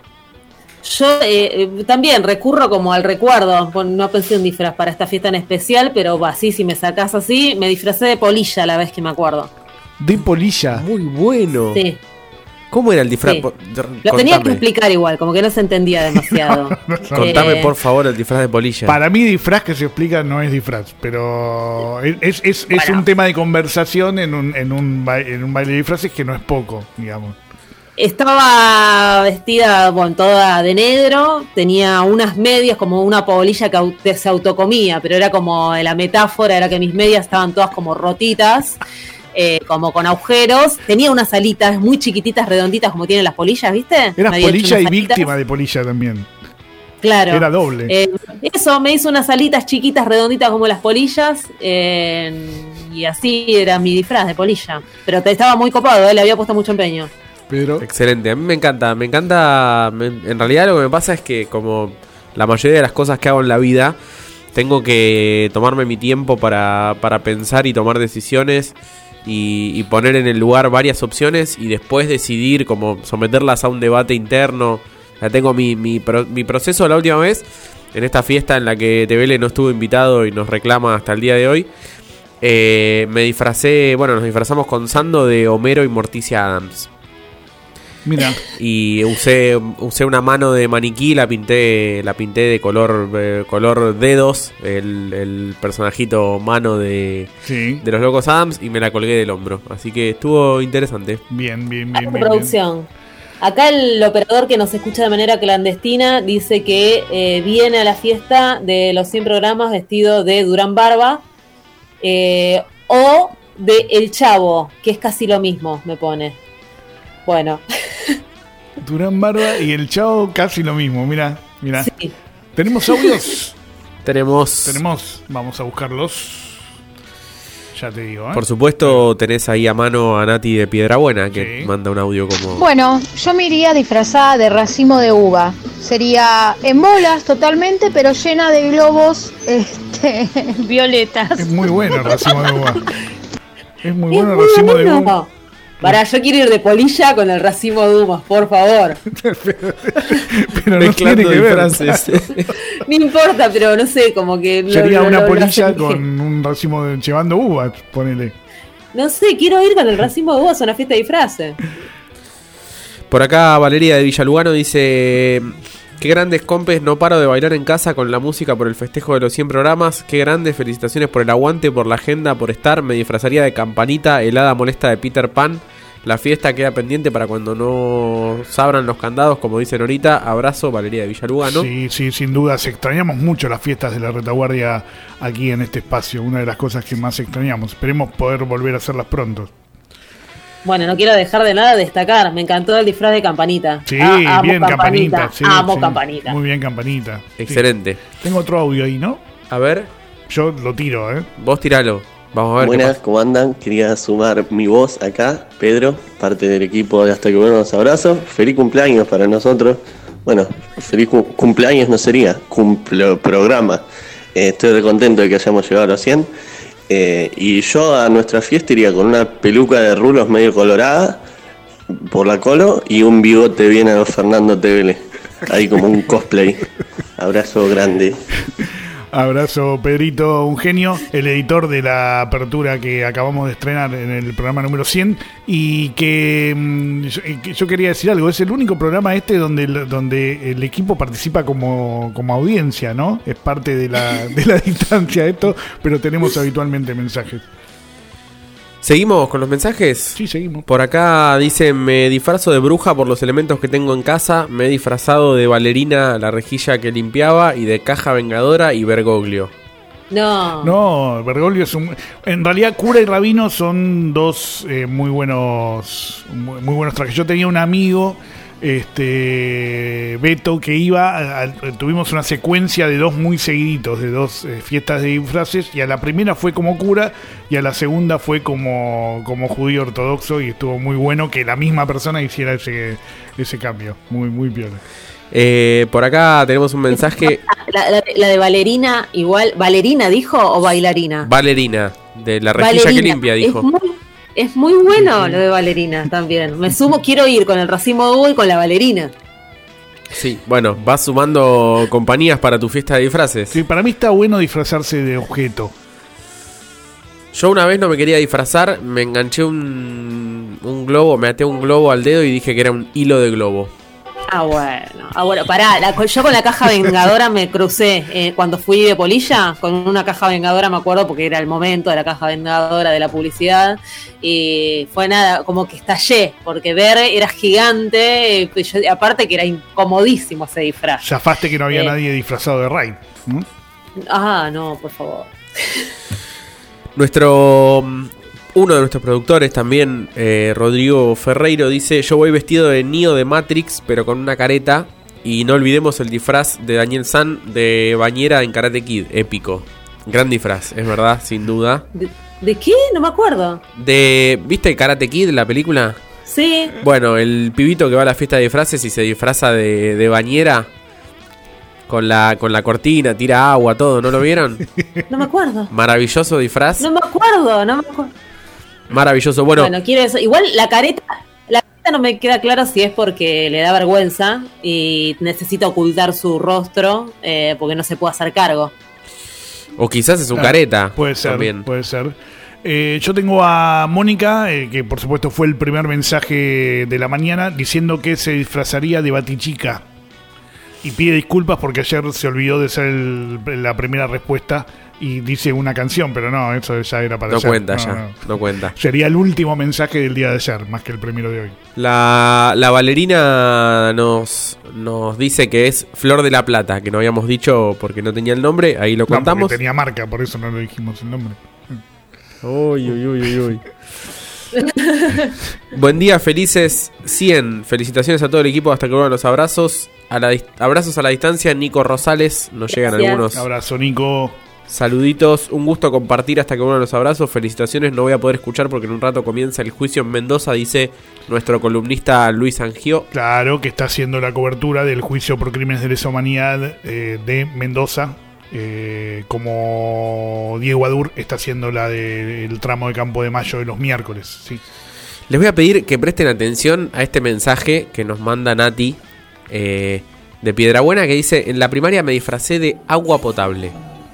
Yo eh, eh, también recurro como al recuerdo. Bueno, no pensé en disfraz para esta fiesta en especial, pero así, si me sacás así, me disfracé de polilla la vez que me acuerdo.
De polilla.
Muy bueno.
Sí.
¿Cómo era el disfraz?
Sí.
Po-
Lo tenía que
Contame.
explicar igual, como que no se entendía demasiado.
Contame,
Eh,
por favor, el disfraz de polilla.
Para mí, disfraz que se explica no es disfraz, pero es, es, es, es
Bueno.
un tema de conversación en un, en, un ba- en un baile de disfraces que no es poco, digamos.
Estaba vestida, bueno, toda de negro, tenía unas medias como una polilla que au- se autocomía, pero era como la metáfora, era que mis medias estaban todas como rotitas, eh, como con agujeros. Tenía unas alitas muy chiquititas, redonditas, como tienen las polillas, ¿viste?
Eras
Me había hecho
polilla y
unas alitas.
víctima de polilla también.
Claro.
Era doble.
Eh, eso, me hizo unas alitas chiquitas, redonditas como las polillas, eh, y así era mi disfraz de polilla. Pero te estaba muy copado, eh, le había puesto mucho empeño.
Pero...
Excelente, a mí me encanta, me encanta, me- en realidad lo que me pasa es que como la mayoría de las cosas que hago en la vida, tengo que tomarme mi tiempo para, para pensar y tomar decisiones y, y poner en el lugar varias opciones y después decidir, como someterlas a un debate interno. Ya tengo mi, mi, pro- mi proceso la última vez, en esta fiesta en la que Tevele no estuvo invitado y nos reclama hasta el día de hoy. Eh, me disfracé, bueno, nos disfrazamos con Sando de Homero y Morticia Adams.
Mira.
Y usé, usé una mano de maniquí, la pinté, la pinté de color, eh, color dedos, el, el personajito mano de,
Sí.
de los Locos Adams, y me la colgué del hombro. Así que estuvo interesante.
Bien, bien,
Alta producción. Acá el operador que nos escucha de manera clandestina dice que eh, viene a la fiesta de los cien programas vestido de Durán Barba eh, o de El Chavo, que es casi lo mismo, me pone. Bueno,
Durán Barba y el Chavo casi lo mismo, mira, mira. ¿Tenemos audios?
Tenemos.
Tenemos, vamos a buscarlos. Ya te digo, ¿eh?
Por supuesto, tenés ahí a mano a Nati de Piedrabuena, que manda un audio como...
Bueno, yo me iría disfrazada de racimo de uva. Sería en bolas totalmente, pero llena de globos este, violetas.
Es muy bueno el racimo de uva. Es muy bueno el racimo de uva.
para, yo quiero ir de polilla con el racimo de uvas, por favor.
Pero no tiene que ver.
No importa, pero no sé, como que... lo-
Sería
lo-
una
lo- lo
polilla
asemejé.
con un racimo de, llevando uvas, ponele.
No sé, quiero ir con el racimo de uvas a una fiesta de disfraces.
Por acá Valeria de Villalugano dice: qué grandes compes, no paro de bailar en casa con la música por el festejo de los cien programas. Qué grandes, felicitaciones por el aguante, por la agenda, por estar. Me disfrazaría de Campanita, helada molesta de Peter Pan. La fiesta queda pendiente para cuando no se abran los candados, como dicen ahorita. Abrazo, Valeria de Villalugano.
Sí, sí, sin duda. Extrañamos mucho las fiestas de la retaguardia aquí en este espacio. Una de las cosas que más extrañamos. Esperemos poder volver a hacerlas pronto.
Bueno, no quiero dejar de nada destacar. Me encantó el disfraz de Campanita.
Sí,
Ah, amo
bien, Campanita. sí,
amo
sí.
Campanita.
Muy bien, Campanita. Sí.
Excelente.
Tengo otro audio ahí, ¿no?
A ver.
Yo lo tiro, ¿eh?
Vos tiralo. Vamos a ver.
Buenas, ¿cómo andan? Quería sumar mi voz acá, Pedro, parte del equipo de Hasta que vuelvan los abrazos. Feliz cumpleaños para nosotros. Bueno, feliz cu- cumpleaños no sería, cumple programa. Eh, estoy re contento de que hayamos llegado a los cien. Eh, y yo a nuestra fiesta iría con una peluca de rulos medio colorada por la colo y un bigote bien a los Fernando Tevele. Ahí como un cosplay. Abrazo grande.
Abrazo, Pedrito, un genio, el editor de la apertura que acabamos de estrenar en el programa número cien. Y que, mm, yo, que yo quería decir algo: es el único programa este donde, el- donde el equipo participa como, como audiencia, ¿no? Es parte de la, de la distancia esto, pero tenemos habitualmente mensajes.
¿Seguimos con los mensajes?
Sí, seguimos.
Por acá dice, me disfrazo de bruja por los elementos que tengo en casa. Me he disfrazado de bailarina, la rejilla que limpiaba, y de caja vengadora y Bergoglio.
No.
No, Bergoglio es un... En realidad, cura y rabino son dos eh, muy buenos muy, muy buenos trajes. Yo tenía un amigo, este Beto, que iba... A, a, tuvimos una secuencia de dos muy seguiditos, de dos eh, fiestas de disfraces, y a la primera fue como cura, y a la segunda fue como, como judío ortodoxo, y estuvo muy bueno que la misma persona hiciera ese, ese cambio. Muy, muy piola.
Eh, por acá tenemos un mensaje.
La, la, la de Valerina, igual. ¿Valerina dijo o bailarina?
Valerina, de la rejilla
Valerina.
que limpia, dijo.
Es muy, es muy bueno lo de Valerina también. Me sumo, quiero ir con el racimo de uva y con la Valerina.
Sí, bueno, vas sumando compañías para tu fiesta de disfraces.
Sí, para mí está bueno disfrazarse de objeto.
Yo una vez no me quería disfrazar, me enganché un, un globo, me até un globo al dedo y dije que era un hilo de globo.
Ah, bueno. Ah, bueno, pará. La, yo con la caja vengadora me crucé eh, cuando fui de Polilla, con una caja vengadora, me acuerdo, porque era el momento de la caja vengadora de la publicidad. Y fue nada, como que estallé, porque ver era gigante. Eh, yo, aparte que era incomodísimo ese disfraz.
Zafaste que no había
Eh.
nadie disfrazado de Raid, ¿no?
Ah, no, por favor.
Nuestro... Uno de nuestros productores también, eh, Rodrigo Ferreiro, dice: yo voy vestido de Neo de Matrix, pero con una careta. Y no olvidemos el disfraz de Daniel San de bañera en Karate Kid, épico. Gran disfraz, es verdad, sin duda.
¿De, de qué? No me acuerdo.
De, ¿viste Karate Kid, la película?
Sí.
Bueno, el pibito que va a la fiesta de disfraces y se disfraza de, de bañera con la, con la cortina, tira agua, todo, ¿no lo vieron?
No me acuerdo.
Maravilloso disfraz.
No me acuerdo, no me acuerdo.
Maravilloso, bueno.
Bueno, quiero eso. Igual la careta, la careta no me queda claro si es porque le da vergüenza y necesita ocultar su rostro eh, porque no se puede hacer cargo.
O quizás es un
Ah,
careta.
Puede ser,
también.
puede ser. Eh, yo tengo a Mónica, eh, que por supuesto fue el primer mensaje de la mañana, diciendo que se disfrazaría de Batichica. Y pide disculpas porque ayer se olvidó de ser el- la primera respuesta y dice una canción, pero no, eso ya era para
No
ayer.
cuenta
No,
ya,
no.
no cuenta.
Sería el último mensaje del día de ayer, más que el primero de hoy.
La, la bailarina nos, nos dice que es Flor de la Plata, que no habíamos dicho porque no tenía el nombre, ahí lo
No, porque
contamos.
tenía marca, por eso no le dijimos el nombre.
Uy, uy, uy, uy, uy. Buen día, felices cien. Felicitaciones a todo el equipo hasta que vuelvan los abrazos. A la, dis- abrazos a la distancia, Nico Rosales. Nos llegan
Gracias.
algunos
Abrazo, Nico.
saluditos. Un gusto compartir hasta que vuelvan los abrazos. Felicitaciones, no voy a poder escuchar porque en un rato comienza el juicio en Mendoza, dice nuestro columnista Luis Angio.
Claro, que está haciendo la cobertura del juicio por crímenes de lesa humanidad eh, de Mendoza, eh, como Diego Adur está haciendo la del tramo de Campo de Mayo de los miércoles. Sí.
Les voy a pedir que presten atención a este mensaje que nos manda Nati eh, de Piedrabuena, que dice: en la primaria me disfracé de agua potable.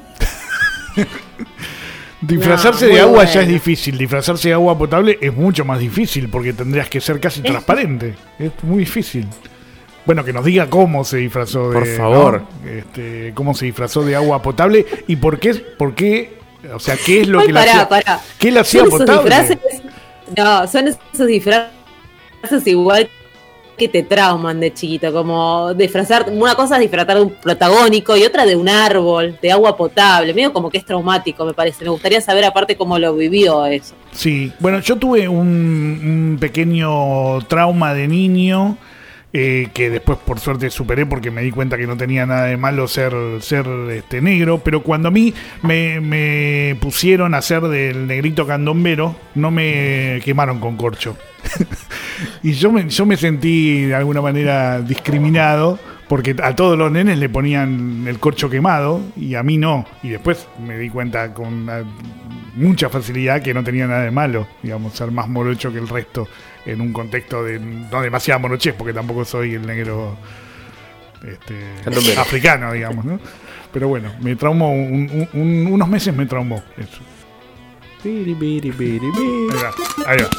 Disfrazarse
No,
de
muy
agua
bueno.
ya es difícil, disfrazarse de agua potable es mucho más difícil porque tendrías que ser casi transparente. Es muy difícil. Bueno, que nos diga cómo se disfrazó de...
Por favor.
¿no? Este, cómo se disfrazó de agua potable y por qué, por qué, o sea, qué es lo
Ay,
que le
pará,
hacía,
pará.
qué le hacía
Son esos
potable.
disfraces- no, son esos disfraces igual que te trauman de chiquito, como disfrazar, una cosa es disfrazar de un protagónico y otra de un árbol, de agua potable, medio como que es traumático, me parece. Me gustaría saber aparte cómo lo vivió eso.
Sí, bueno, yo tuve un, un pequeño trauma de niño eh, que después por suerte superé porque me di cuenta que no tenía nada de malo ser, ser este, negro, pero cuando a mí me, me pusieron a hacer del negrito candombero, no me quemaron con corcho. Y yo me, yo me sentí de alguna manera discriminado porque a todos los nenes le ponían el corcho quemado y a mí no. Y después me di cuenta con una- mucha facilidad que no tenía nada de malo, digamos, ser más morocho que el resto en un contexto de no demasiada morochez, porque tampoco soy el negro este,
Candombero.
africano, digamos, ¿no? Pero bueno, me traumó, un- un- un- unos meses me traumó eso. Ahí va, ahí va.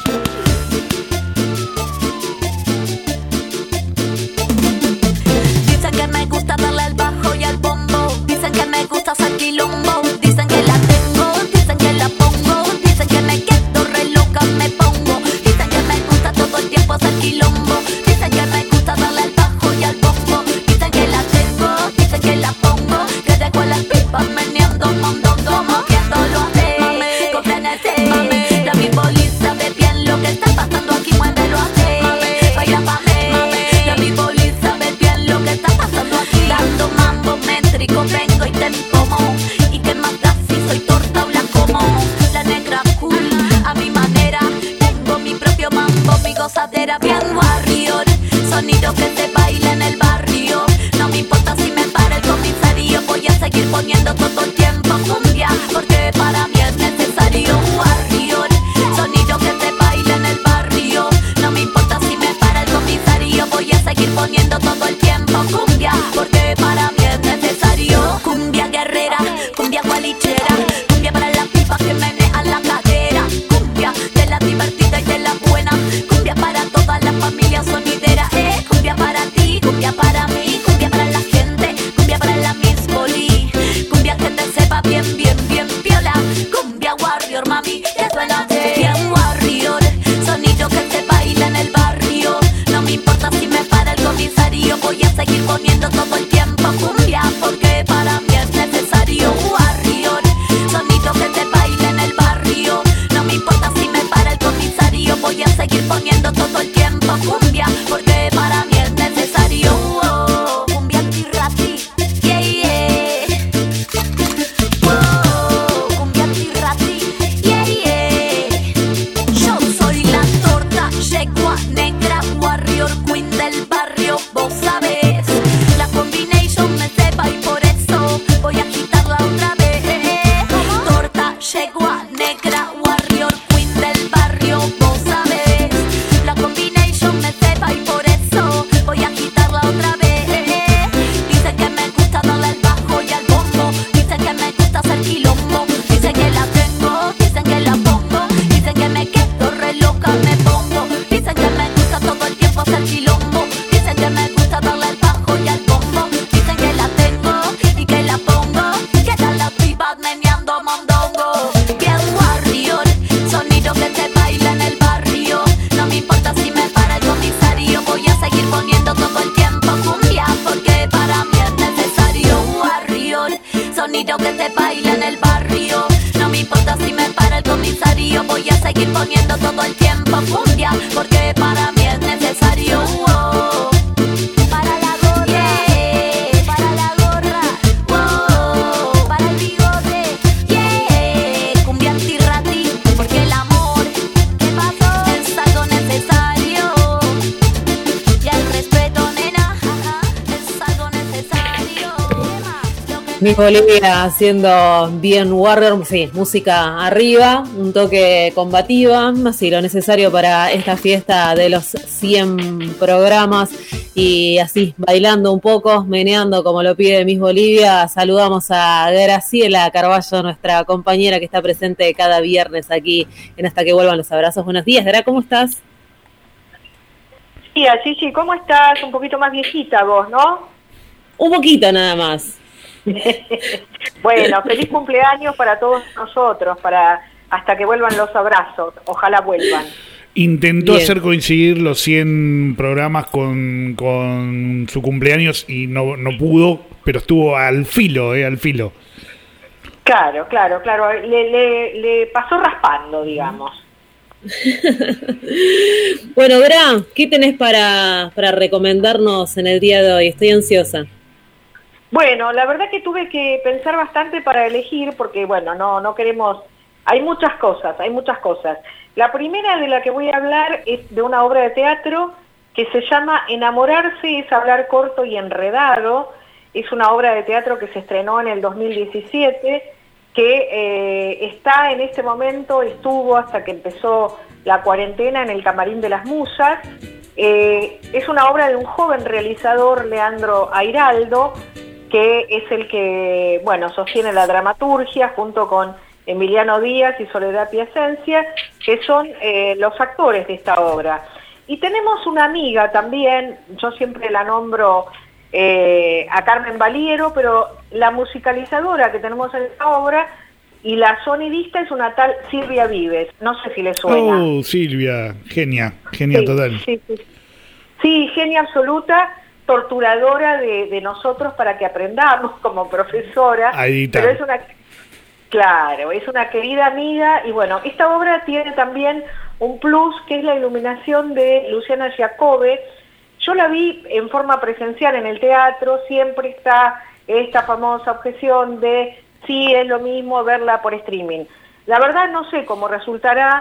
Dicen que me gusta darle al bajo y al bombo. Dicen que me gusta hacer quilombo. Dicen que la tengo, dicen que la pongo. Dicen que me quedo re loco se baila en el barrio. No me importa si me para el comisario, voy a seguir poniendo todo el tiempo cumbia, porque para mí es necesario. Warrior, sonido que se baila en el barrio. No me importa si me para el comisario, voy a seguir poniendo todo el tiempo cumbia, porque para mí es necesario. Cumbia guerrera, cumbia gualichera, cumbia para las pipas que menean la cadera, cumbia de la divertida y de la buena, cumbia para todas las familias sonideras, eh, cumbia para ti, cumbia para mí, cumbia para la gente, cumbia para la Miss Poli, cumbia que te sepa bien, bien, bien piola, cumbia warrior, mami, que suena bien warrior, sonido que se baila en el barrio. No me importa si me para el comisario, voy a seguir poniendo todo el tiempo cumbia, porque para mí es necesario. Warrior, sonido que se baila en el barrio. No me importa si me para el comisario, voy a seguir poniendo todo el tiempo cumbia, porque para mí es necesario. Oh, cumbia antirrati, yeah, yeah. Oh, cumbia antirrati, yeah, yeah. Yo soy la torta yegua negra, warrior queen del barrio, vos sabés. La combination me sepa y por eso voy a agitarla otra vez. Torta yegua negra, warrior queen del barrio, vos sabés. La combination me sepa y por eso voy a agitarla otra vez. Dicen que me gusta darle al bajo y al bombo, dicen que me gusta hacer quilombo, dicen que la tengo, dicen que la pongo, dicen que me quedo re loca, me pongo, dicen que me gusta todo el tiempo hacer quilombo, dicen que me gusta darle al bajo y al bombo, dicen que la tengo y que la pongo, quedan las pibas meneando mondongo. Bien warrior, sonido que se baila en el barrio. No me importa si me para el comisario, voy a seguir poniendo todo el tiempo cumbia, porque para mí es necesario. Warrior, sonido que se baila en el barrio. No me importa si me para el comisario, voy a seguir poniendo todo el tiempo cumbia, porque para mí es necesario. Oh, para la gorra, yeah, para la gorra, oh, para el bigote, yeah, cumbia antirrati, porque el amor, ¿qué pasó? Es algo necesario, y el respeto, nena, es algo necesario.
Miss Bolivia haciendo bien warrior, sí, música arriba, un toque combativa, así lo necesario para esta fiesta de los cien programas, y así bailando un poco, meneando como lo pide Miss Bolivia. Saludamos a Graciela Carballo, nuestra compañera que está presente cada viernes aquí en Hasta que vuelvan los abrazos. Buenos días, Gra, ¿cómo estás?
Sí, sí, sí, ¿cómo estás? Un poquito más viejita vos, ¿no?
Un poquito nada más.
Bueno, feliz cumpleaños para todos nosotros, para hasta que vuelvan los abrazos, ojalá vuelvan.
Intentó
Bien.
hacer coincidir los cien programas con, con su cumpleaños y no, no pudo, pero estuvo al filo, eh, al filo.
Claro, claro, claro, le, le, le pasó raspando, digamos.
Bueno, Gra, ¿qué tenés para, para recomendarnos en el día de hoy? Estoy ansiosa.
Bueno, la verdad que tuve que pensar bastante para elegir, porque bueno, no, no queremos, hay muchas cosas, hay muchas cosas. La primera de la que voy a hablar es de una obra de teatro que se llama Enamorarse es hablar corto y enredado. Es una obra de teatro que se estrenó en el dos mil diecisiete, que eh, está en este momento, estuvo hasta que empezó la cuarentena en el Camarín de las Musas. Eh, es una obra de un joven realizador, Leandro Airaldo, que es el que, bueno, sostiene la dramaturgia junto con Emiliano Díaz y Soledad Piasencia, que son eh, los actores de esta obra. Y tenemos una amiga también, yo siempre la nombro eh, a Carmen Valiero, pero la musicalizadora que tenemos en esta obra y la sonidista es una tal Silvia Vives, no sé si le suena.
Oh, Silvia, genia, genia
Sí,
total.
sí, sí. Sí, genia absoluta, torturadora de, de nosotros para que aprendamos como profesora.
Ahí está.
Pero es una, claro, es una querida amiga. Y bueno, esta obra tiene también un plus, que es la iluminación de Luciana Giacobbe. Yo la vi en forma presencial en el teatro, siempre está esta famosa objeción de sí, es lo mismo verla por streaming. La verdad no sé cómo resultará.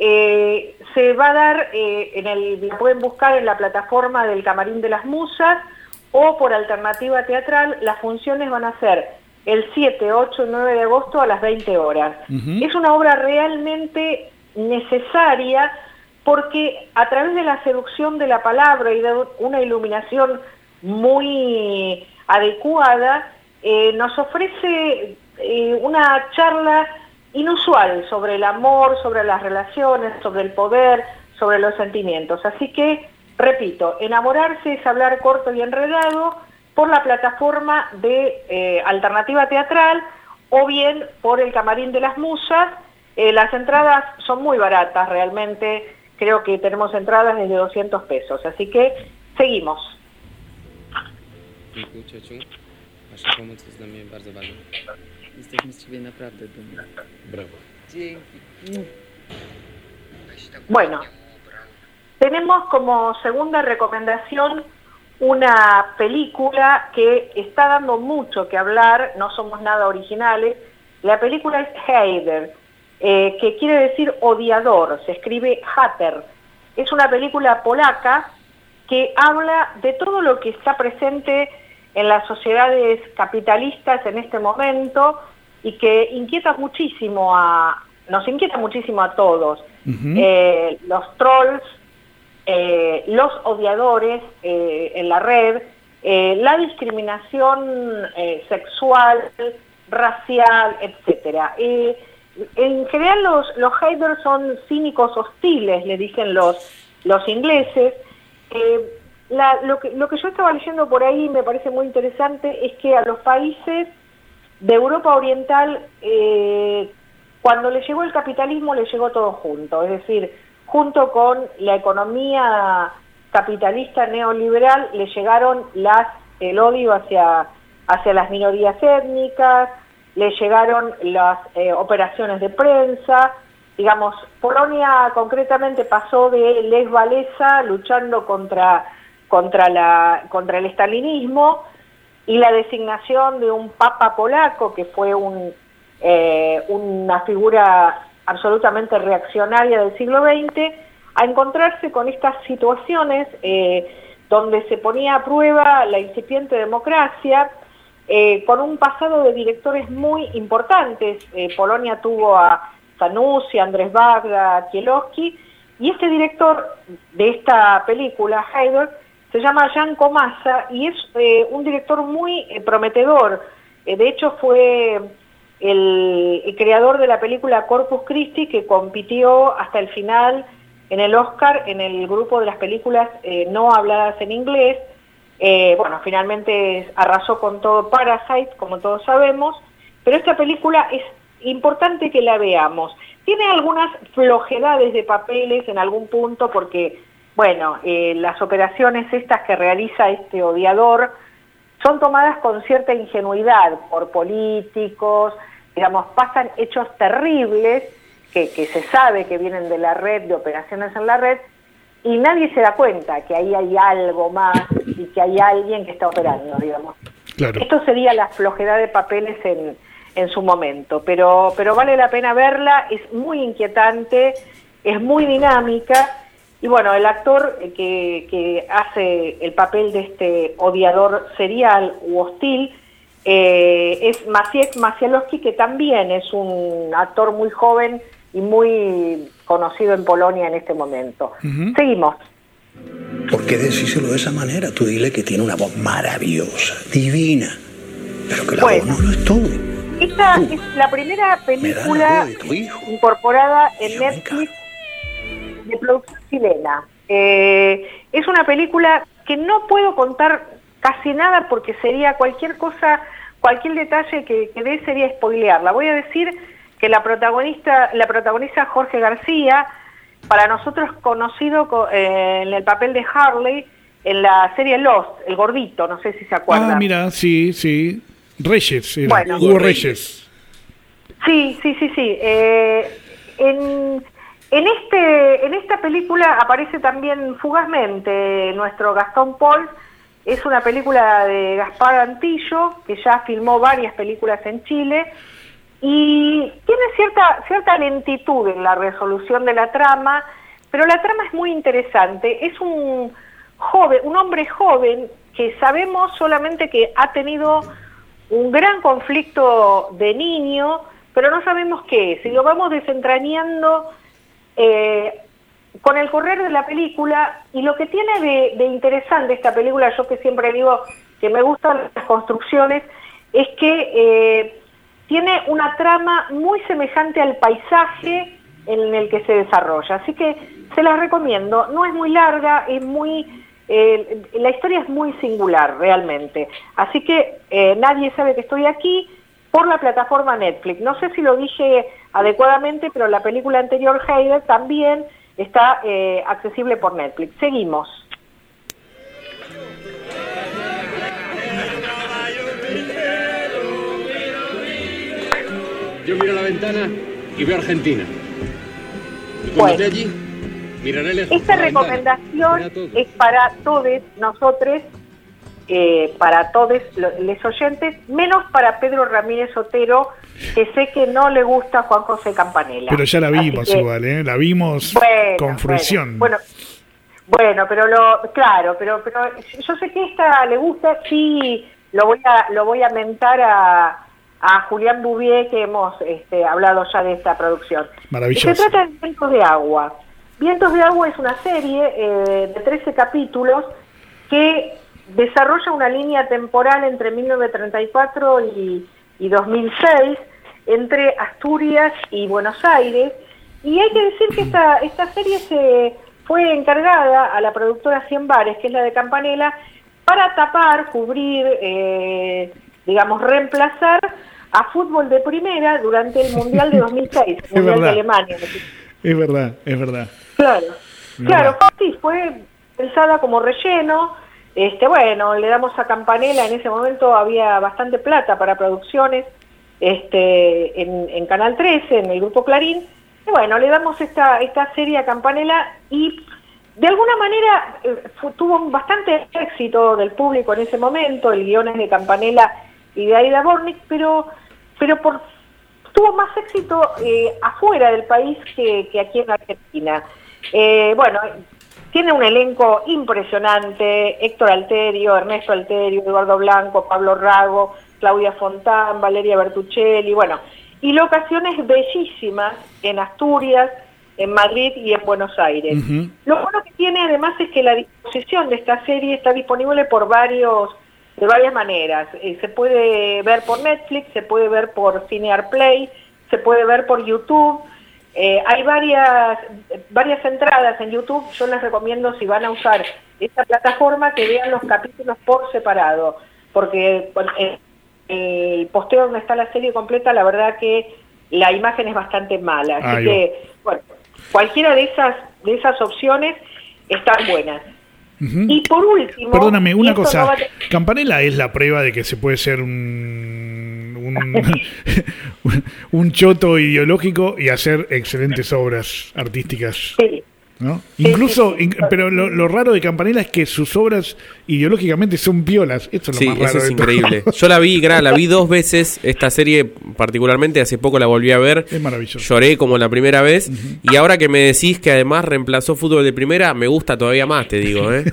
Eh, se va a dar, eh, en el, la pueden buscar en la plataforma del Camarín de las Musas o por alternativa teatral. Las funciones van a ser el siete, ocho y nueve de agosto a las veinte horas. Uh-huh. Es una obra realmente necesaria porque a través de la seducción de la palabra y de una iluminación muy adecuada, eh, nos ofrece eh, una charla inusual sobre el amor, sobre las relaciones, sobre el poder, sobre los sentimientos. Así que, repito, enamorarse es hablar corto y enredado por la plataforma de eh, Alternativa Teatral o bien por el Camarín de las Musas. Eh, las entradas son muy baratas, realmente creo que tenemos entradas desde doscientos pesos, así que seguimos.
Pomóc jest dla mnie bardzo ważne. Jesteśmy z Ciebie naprawdę dumni. Brawo. Dzięki.
Bueno, tenemos como segunda recomendación una película que está dando mucho que hablar, no somos nada originales. La película es Hater, eh, que quiere decir odiador, se escribe Hater. Es una película polaca que habla de todo lo que está presente en las sociedades capitalistas en este momento y que inquieta muchísimo a, nos inquieta muchísimo a todos. Uh-huh. Eh, los trolls, eh, los odiadores eh, en la red, eh, la discriminación eh, sexual, racial, etcétera. Eh, en general los, los haters son cínicos hostiles, le dicen los, los ingleses. Eh, La, lo, que, lo que yo estaba leyendo por ahí me parece muy interesante es que a los países de Europa Oriental, eh, cuando les llegó el capitalismo, les llegó todo junto, es decir, junto con la economía capitalista neoliberal, les llegaron las, el odio hacia, hacia las minorías étnicas, les llegaron las eh, operaciones de prensa. Digamos, Polonia concretamente pasó de Lech Walesa luchando contra contra la contra el estalinismo y la designación de un papa polaco que fue un eh, una figura absolutamente reaccionaria del siglo veinte, a encontrarse con estas situaciones eh, donde se ponía a prueba la incipiente democracia, eh, con un pasado de directores muy importantes. eh, Polonia tuvo a Zanussi, Andrzej Wajda, Kiełowski, y este director de esta película, Hader, se llama Jan Komasa y es eh, un director muy eh, prometedor. Eh, de hecho fue el, el creador de la película Corpus Christi, que compitió hasta el final en el Oscar en el grupo de las películas eh, no habladas en inglés. Eh, bueno, finalmente arrasó con todo Parasite, como todos sabemos, pero esta película es importante que la veamos. Tiene algunas flojedades de papeles en algún punto porque, bueno, eh, las operaciones estas que realiza este odiador son tomadas con cierta ingenuidad por políticos, digamos, pasan hechos terribles que, que se sabe que vienen de la red, de operaciones en la red, y nadie se da cuenta que ahí hay algo más y que hay alguien que está operando, digamos.
Claro.
Esto sería la flojedad de papeles en, en su momento, pero, pero vale la pena verla, es muy inquietante, es muy dinámica. Y bueno, el actor que, que hace el papel de este odiador serial u hostil eh, es Maciek Macialowski, que también es un actor muy joven y muy conocido en Polonia en este momento. Uh-huh. Seguimos.
¿Por qué decírselo de esa manera? Tú dile que tiene una voz maravillosa, divina, pero que la
bueno,
voz no lo es todo.
Esta uh, es la primera película la incorporada en Netflix de producción chilena. Eh, es una película que no puedo contar casi nada porque sería cualquier cosa, cualquier detalle que, que dé sería spoilearla. Voy a decir que la protagonista, la protagoniza Jorge García, para nosotros conocido eh, en el papel de Harley en la serie Lost, el gordito, no sé si se acuerdan.
Ah, mira, sí, sí. Reyes, era.
Bueno,
Hugo Reyes.
Sí, sí, sí, sí. Eh, en En este, en esta película aparece también fugazmente nuestro Gastón Pauls. Es una película de Gaspar Antillo, que ya filmó varias películas en Chile, y tiene cierta, cierta lentitud en la resolución de la trama, pero la trama es muy interesante. Es un joven, un hombre joven que sabemos solamente que ha tenido un gran conflicto de niño, pero no sabemos qué es, y lo vamos desentrañando eh, con el correr de la película. Y lo que tiene de, de interesante esta película, yo que siempre digo que me gustan las construcciones, es que eh, tiene una trama muy semejante al paisaje en el que se desarrolla, así que se las recomiendo. No es muy larga, es muy eh, la historia es muy singular realmente, así que eh, Nadie sabe que estoy aquí, por la plataforma Netflix. No sé si lo dije adecuadamente, pero la película anterior, Heider, también está eh, accesible por Netflix. Seguimos.
Yo miro a la ventana y veo Argentina. Y cuando
Bueno.
esté allí, miraré lejos.
Esta
por la ventana.
recomendación es para todos nosotros, eh, para todos los oyentes, menos para Pedro Ramírez Otero, que sé que no le gusta a Juan José Campanella.
Pero ya la
Así
vimos
que-
igual, ¿eh? La vimos
Bueno,
con fruición.
Bueno, bueno, bueno, pero lo, claro, pero, pero yo sé que esta le gusta, sí, lo voy a, lo voy a mentar a, a Julián Bouvier, que hemos este, hablado ya de esta producción.
Maravilloso.
Y se trata de Vientos de Agua. Vientos de Agua es una serie eh, de trece capítulos que desarrolla una línea temporal entre mil novecientos treinta y cuatro y, y dos mil seis, entre Asturias y Buenos Aires, y hay que decir que esta, esta serie se fue encargada a la productora Cien Bares, que es la de Campanella, para tapar, cubrir, eh, digamos, reemplazar a Fútbol de Primera durante el Mundial de dos mil seis,
Es
el Mundial de
verdad.
Alemania.
Es verdad, es verdad.
Claro,
No.
claro, sí, fue pensada como relleno. Este, bueno, le damos a Campanella, en ese momento había bastante plata para producciones, este, en, en Canal trece, en el Grupo Clarín, y bueno, le damos esta, esta serie a Campanella, y de alguna manera eh, fu- tuvo un bastante éxito del público en ese momento. El guion es de Campanella y de Aida Bornik, pero, pero por tuvo más éxito eh, afuera del país que, que aquí en Argentina. Eh, bueno, tiene un elenco impresionante: Héctor Alterio, Ernesto Alterio, Eduardo Blanco, Pablo Rago, Claudia Fontán, Valeria Bertuccelli, bueno, y locaciones bellísimas en Asturias, en Madrid y en Buenos Aires.
Ujú.
Lo bueno que tiene además es que la disposición de esta serie está disponible por varios, de varias maneras. Eh, se puede ver por Netflix, se puede ver por Cinear Play, se puede ver por YouTube. Eh, hay varias varias entradas en YouTube. Yo les recomiendo, si van a usar esta plataforma, que vean los capítulos por separado, porque bueno, eh, el posteo donde está la serie completa, la verdad que la imagen es bastante mala. Así
Ahí
que, bueno, cualquiera de esas de esas opciones están buenas.
Ujú.
Y por último...
Perdóname,
y
una
esto
cosa.
no va a te-
Campanella es la prueba de que se puede ser un, un, un choto ideológico y hacer excelentes obras artísticas.
Sí.
¿No? Incluso, in- pero lo, lo raro de Campanella es que sus obras ideológicamente son piolas. Esto es lo
Sí,
más raro
eso es
de todo.
increíble. Yo la vi, gra- la vi dos veces, esta serie particularmente, hace poco la volví a ver.
Es maravilloso.
Lloré como la primera vez. Y ahora que me decís que además reemplazó Fútbol de Primera, me gusta todavía más, te digo, ¿eh?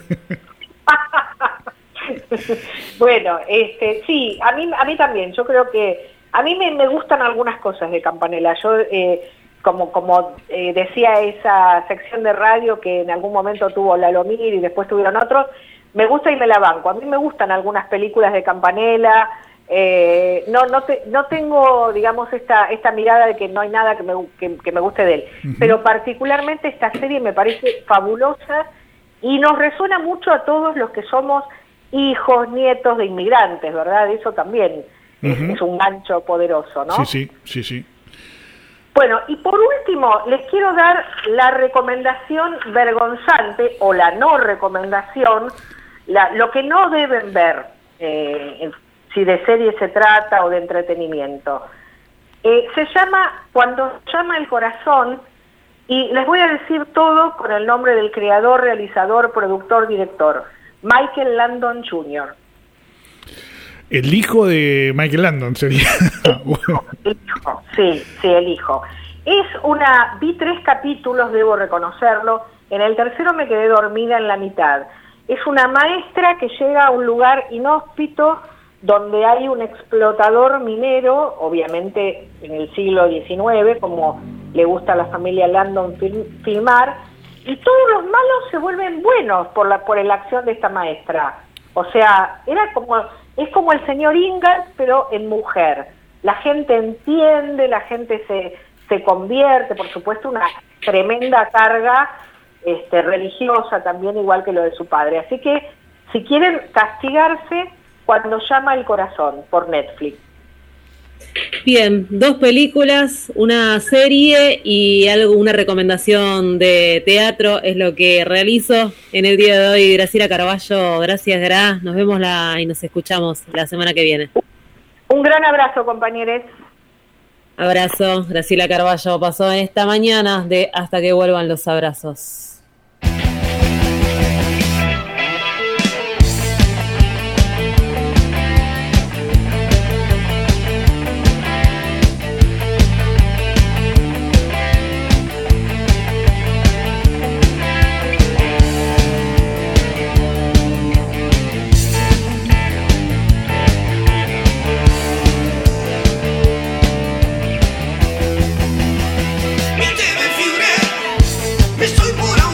Bueno, este, sí, a mí, a mí también. Yo creo que a mí me, me gustan algunas cosas de Campanella. Yo, eh, como como eh, decía esa sección de radio que en algún momento tuvo Lalo Mir y después tuvieron otros, me gusta y me la banco. A mí me gustan algunas películas de Campanella. Eh, no no te, no tengo, digamos, esta esta mirada de que no hay nada que me, que, que me guste de él.
Ujú.
Pero particularmente esta serie me parece fabulosa y nos resuena mucho a todos los que somos hijos, nietos de inmigrantes, ¿verdad? Eso también es,
Ujú.
es un gancho poderoso, ¿no?
Sí, sí, sí, sí.
Bueno, y por último, les quiero dar la recomendación vergonzante o la no recomendación, la, lo que no deben ver, eh, en- si de serie se trata o de entretenimiento. Eh, se llama Cuando llama el corazón, y les voy a decir todo con el nombre del creador, realizador, productor, director, Michael Landon junior
El hijo de Michael Landon sería. Bueno.
El hijo, sí, sí, el hijo. Es una, vi tres capítulos, debo reconocerlo, en el tercero me quedé dormida en la mitad. Es una maestra que llega a un lugar inhóspito donde hay un explotador minero, obviamente en el siglo diecinueve, como le gusta a la familia Landon film, filmar, y todos los malos se vuelven buenos por la por la acción de esta maestra. O sea, era como es como el señor Ingalls, pero en mujer. La gente entiende, la gente se, se convierte, por supuesto, una tremenda carga este, religiosa también, igual que lo de su padre. Así que, si quieren castigarse, Cuando llama el corazón, por Netflix.
Bien, dos películas, una serie y algo, una recomendación de teatro es lo que realizo en el día de hoy. Graciela Carballo, gracias Gra, nos vemos la, y nos escuchamos la semana que viene.
Un gran abrazo, compañeros.
Abrazo, Graciela Carballo pasó esta mañana de Hasta que vuelvan los abrazos.
Mi estoy por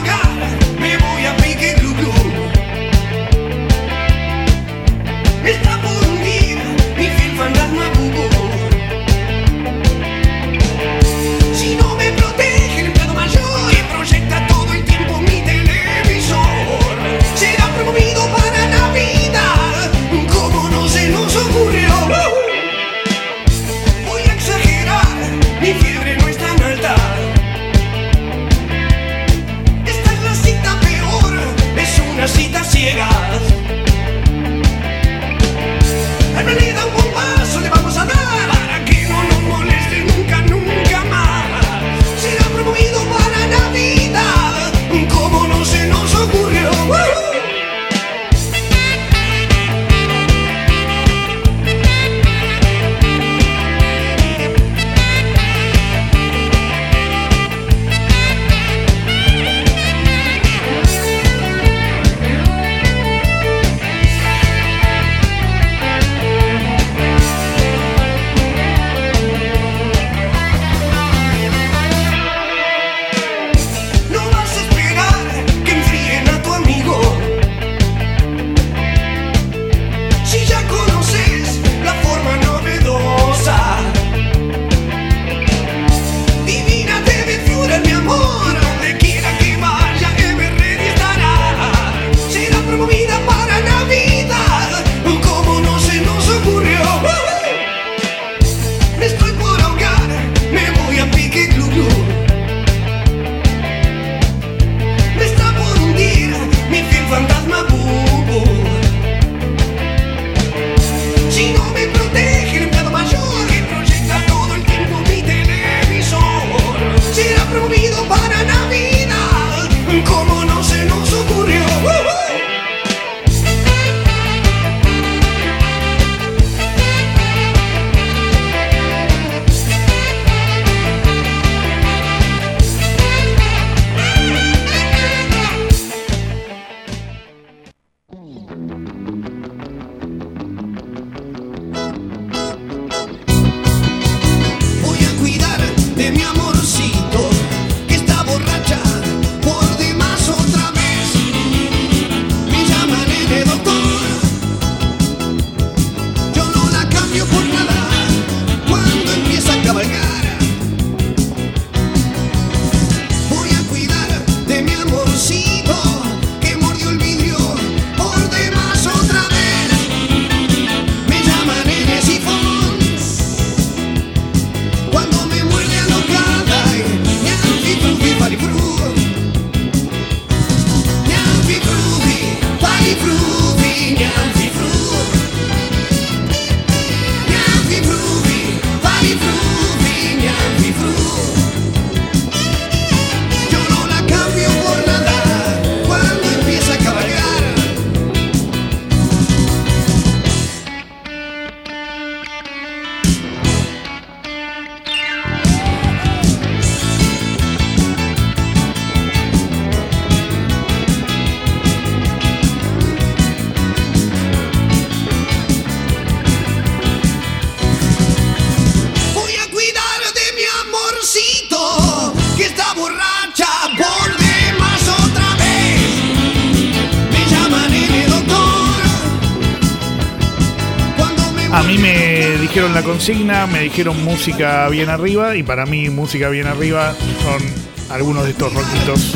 A mí me dijeron la consigna, me dijeron música bien arriba, y para mí música bien arriba son algunos de estos rockitos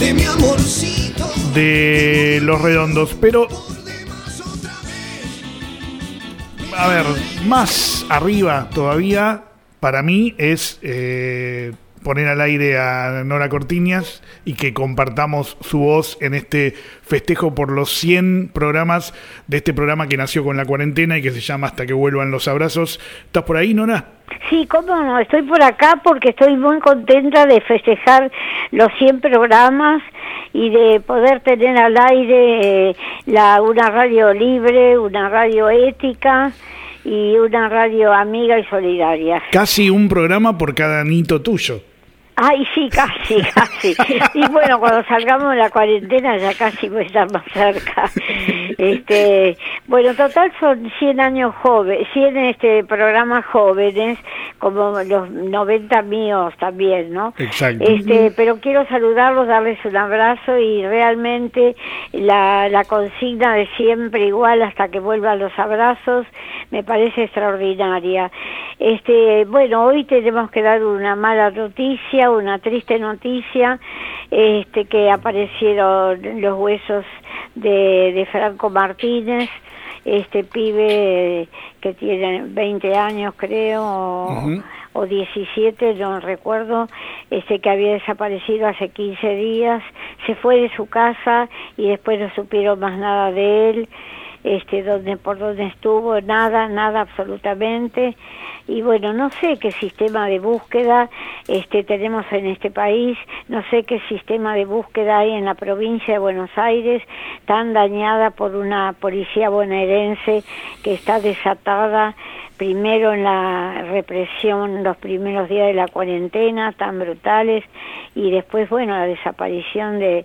de Los Redondos. Pero, a ver, más arriba todavía para mí es eh, poner al aire a Nora Cortiñas y que compartamos su voz en este festejo por los cien programas de este programa que nació con la cuarentena y que se llama Hasta que vuelvan los abrazos. ¿Estás por ahí, Nora?
Sí, cómo no, estoy por acá porque estoy muy contenta de festejar los cien programas y de poder tener al aire eh, la, una radio libre, una radio ética y una radio amiga y solidaria.
Casi un programa por cada nito tuyo.
Ay, sí, casi, casi. Y bueno, cuando salgamos de la cuarentena ya casi voy a estar más cerca. Este, bueno, total son cien años jóvenes, cien este, programas jóvenes, como los noventa míos también, ¿no?
Exacto.
Este, pero quiero saludarlos, darles un abrazo y realmente la, la consigna de siempre igual hasta que vuelvan los abrazos me parece extraordinaria. Este, bueno, hoy tenemos que dar una mala noticia, una triste noticia, este, que aparecieron los huesos de, de Franco Martínez, este pibe que tiene veinte años creo, o, uh-huh. o diecisiete, no recuerdo, este que había desaparecido hace quince días, se fue de su casa y después no supieron más nada de él. Este, donde por donde estuvo, nada, nada absolutamente. Y bueno, no sé qué sistema de búsqueda este tenemos en este país, no sé qué sistema de búsqueda hay en la provincia de Buenos Aires, tan dañada por una policía bonaerense que está desatada primero en la represión, los primeros días de la cuarentena tan brutales, y después, bueno, la desaparición de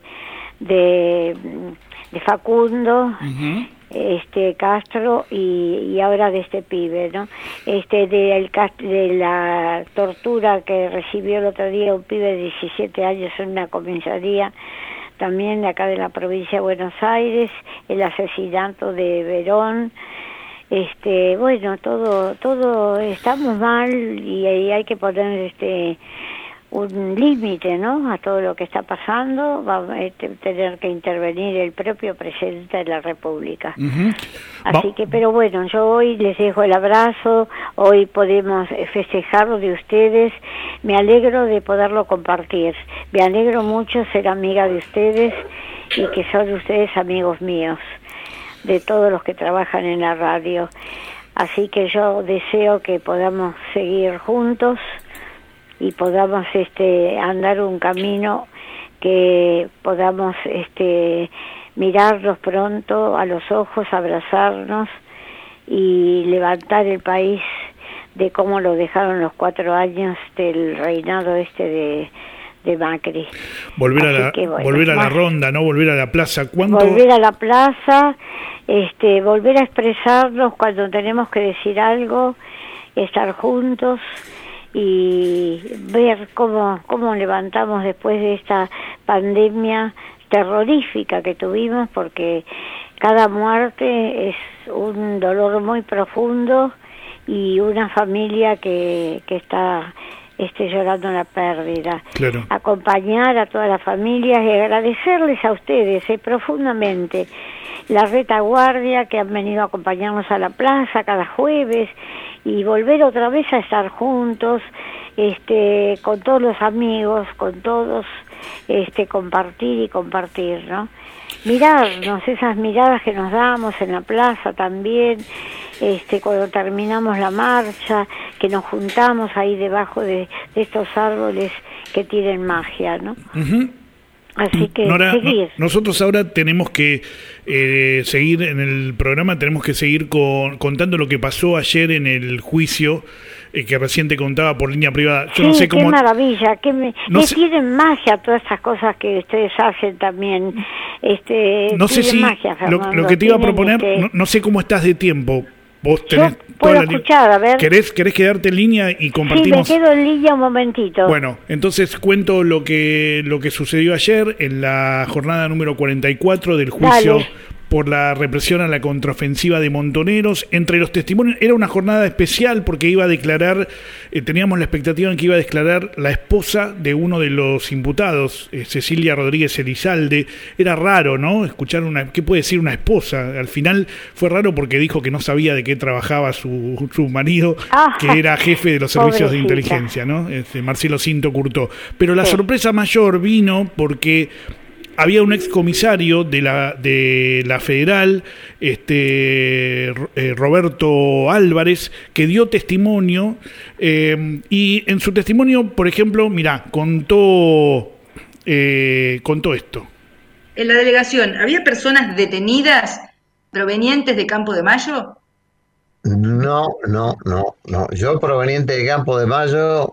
de, de Facundo. Uh-huh. este Castro y, y ahora de este pibe, ¿no? Este de, el, de la tortura que recibió el otro día un pibe de diecisiete años en una comisaría también de acá de la provincia de Buenos Aires, el asesinato de Verón. Este, bueno, todo todo estamos mal y, y hay que poner este un límite, ¿no?, a todo lo que está pasando. Va a este, tener que intervenir el propio presidente de la República. Uh-huh. Así Va- que, pero bueno, yo hoy les dejo el abrazo, hoy podemos festejarlo de ustedes, me alegro de poderlo compartir, me alegro mucho ser amiga de ustedes y que son ustedes amigos míos, de todos los que trabajan en la radio. Así que yo deseo que podamos seguir juntos y podamos este andar un camino que podamos este mirarnos pronto a los ojos, abrazarnos y levantar el país de cómo lo dejaron los cuatro años del reinado este de, de Macri.
Volver a la, que, bueno, volver a la ronda, ¿no? Volver a la plaza. ¿Cuánto?
Volver a la plaza, este, volver a expresarnos cuando tenemos que decir algo, estar juntos y ver cómo cómo levantamos después de esta pandemia terrorífica que tuvimos, porque cada muerte es un dolor muy profundo y una familia que, que está este, llorando la pérdida.
Claro.
Acompañar a todas las familias y agradecerles a ustedes eh, profundamente la retaguardia que han venido a acompañarnos a la plaza cada jueves y volver otra vez a estar juntos, este, con todos los amigos, con todos, este, compartir y compartir, ¿no? Mirarnos, esas miradas que nos damos en la plaza también, este, cuando terminamos la marcha, que nos juntamos ahí debajo de, de estos árboles que tienen magia, ¿no?
Uh-huh.
Así que
Nora,
seguir.
No, nosotros ahora tenemos que eh, seguir en el programa, tenemos que seguir con, contando lo que pasó ayer en el juicio eh, que recién te contaba por línea privada. Yo
sí,
no sé cómo.
Qué maravilla, que me,
no
me
sé,
tienen magia todas estas cosas que ustedes hacen también. Este,
no sé si
magia,
lo, lo que te iba a proponer,
este...
no, no sé cómo estás de tiempo. Vos tenés
Yo puedo
toda la
escuchar, a ver.
¿Querés, ¿Querés quedarte en línea y compartimos?
Sí, me quedo en línea un momentito.
Bueno, entonces cuento lo que lo que sucedió ayer en la jornada número cuarenta y cuatro del juicio
Dale.
por la represión a la contraofensiva de Montoneros. Entre los testimonios, era una jornada especial porque iba a declarar, eh, teníamos la expectativa en que iba a declarar la esposa de uno de los imputados, eh, Cecilia Rodríguez Elizalde. Era raro, ¿no? Escuchar una, ¿qué puede decir una esposa? Al final fue raro porque dijo que no sabía de qué trabajaba su, su marido,
Ah,
que era jefe de los servicios de
pobrecita.
inteligencia, ¿no? Este, Marcelo Cinto Curtó. Pero la
Sí.
sorpresa mayor vino porque había un excomisario de la de la Federal, este eh, Roberto Álvarez, que dio testimonio eh, y en su testimonio, por ejemplo, mirá, contó eh, contó esto.
En la delegación, ¿había personas detenidas provenientes de Campo de Mayo?
No, no, no, no. Yo proveniente de Campo de Mayo,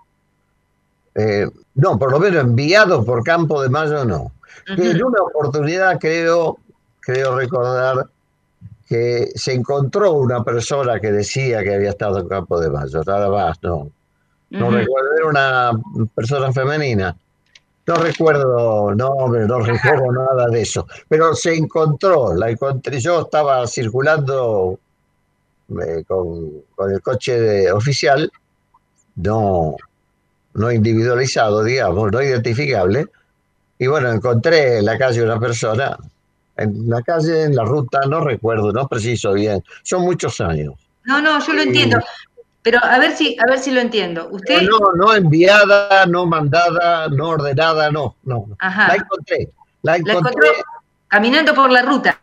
eh, no, por lo menos enviado por Campo de Mayo, no.
Ujú.
En una oportunidad creo, creo recordar que se encontró una persona que decía que había estado en Campo de Mayo, nada más, no. No
Ujú.
recuerdo, era una persona femenina. No recuerdo nombre, no recuerdo nada de eso. Pero se encontró, la encontré. Yo estaba circulando eh, con, con el coche de- oficial, no, no individualizado, digamos, no identificable. Y bueno, encontré en la calle una persona, en la calle, en la ruta, no recuerdo, no preciso bien. Son muchos años.
No, no, yo lo entiendo. Pero a ver si, a ver si lo entiendo. Usted,
No, no, no enviada, no mandada, no ordenada, no, no.
Ajá.
La encontré, la
la
encontré.
encontró caminando por la ruta.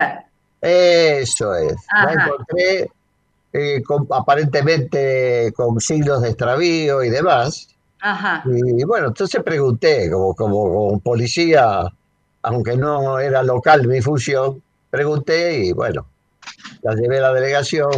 Eso es. La
Ajá.
encontré eh, con- aparentemente con signos de extravío y demás.
Ajá.
Y bueno, entonces pregunté, como, como, como policía, aunque no era local mi función, pregunté y bueno, la llevé a la delegación.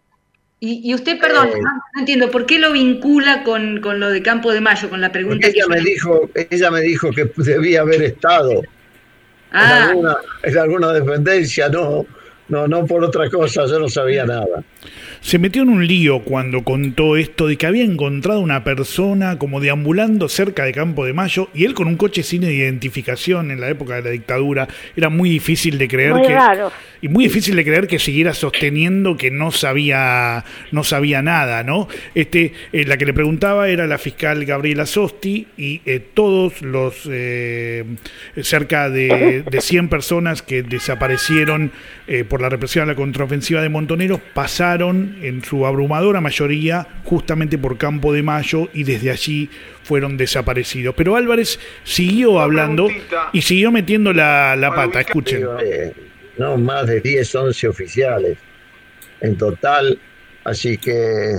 Y, y usted, perdón,
Eh.
no, no entiendo, ¿por qué lo vincula con, con lo de Campo de Mayo, con la pregunta
Porque
que
ella
yo
me
le-
dijo, ella me dijo que debía haber estado en,
Ah,
alguna, en alguna dependencia, no, no, no por otra cosa, yo no sabía nada.
Se metió en un lío cuando contó esto de que había encontrado una persona como deambulando cerca de Campo de Mayo y él con un coche sin identificación en la época de la dictadura. Era muy difícil de creer
Muy
que
raro.
y muy difícil de creer que siguiera sosteniendo que no sabía no sabía nada, ¿no? Este eh, la que le preguntaba era la fiscal Gabriela Sosti y eh, todos los eh, cerca de, de cien personas que desaparecieron eh, por la represión a la contraofensiva de Montoneros pasaron en su abrumadora mayoría justamente por Campo de Mayo y desde allí fueron desaparecidos. Pero Álvarez siguió hablando y siguió metiendo la, la pata, escuchen.
Eh, no, más de diez, once oficiales en total, así que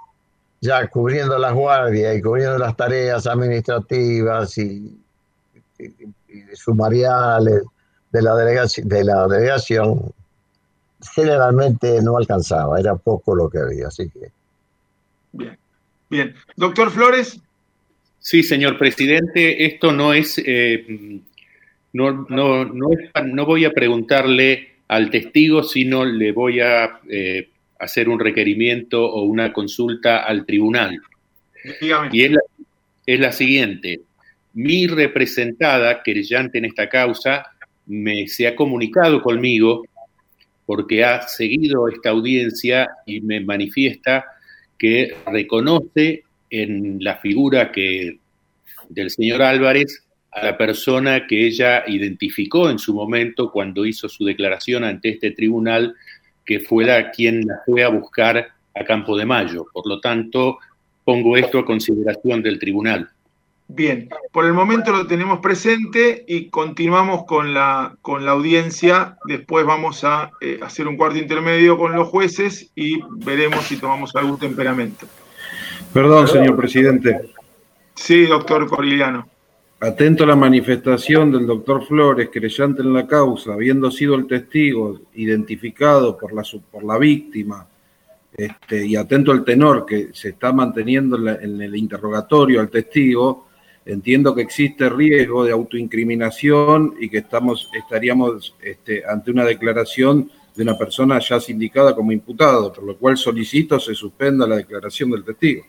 ya cubriendo las guardias y cubriendo las tareas administrativas y, y- y sumariales de la delegación, de la delegación, generalmente no alcanzaba, era poco lo que había, así que...
Bien, bien. Doctor Flores.
Sí, señor presidente, esto no es, eh, no, no, no, es, no voy a preguntarle al testigo, sino le voy a eh, hacer un requerimiento o una consulta al tribunal.
Dígame.
Y es la, es la siguiente. Mi representada, querellante en esta causa, me, se ha comunicado conmigo porque ha seguido esta audiencia y me manifiesta que reconoce en la figura que del señor Álvarez a la persona que ella identificó en su momento cuando hizo su declaración ante este tribunal, que fue la quien la fue a buscar a Campo de Mayo. Por lo tanto, pongo esto a consideración del tribunal.
Bien, por el momento lo tenemos presente y continuamos con la, con la audiencia. Después vamos a eh, hacer un cuarto intermedio con los jueces y veremos si tomamos algún temperamento.
Perdón, señor presidente.
Sí, doctor Corigliano.
Atento a la manifestación del doctor Flores, querellante en la causa, habiendo sido el testigo identificado por la, su- por la víctima, este, y atento al tenor que se está manteniendo en, la- en el interrogatorio al testigo, entiendo que existe riesgo de autoincriminación y que estamos, estaríamos este, ante una declaración de una persona ya sindicada como imputado, por lo cual solicito se suspenda la declaración del testigo.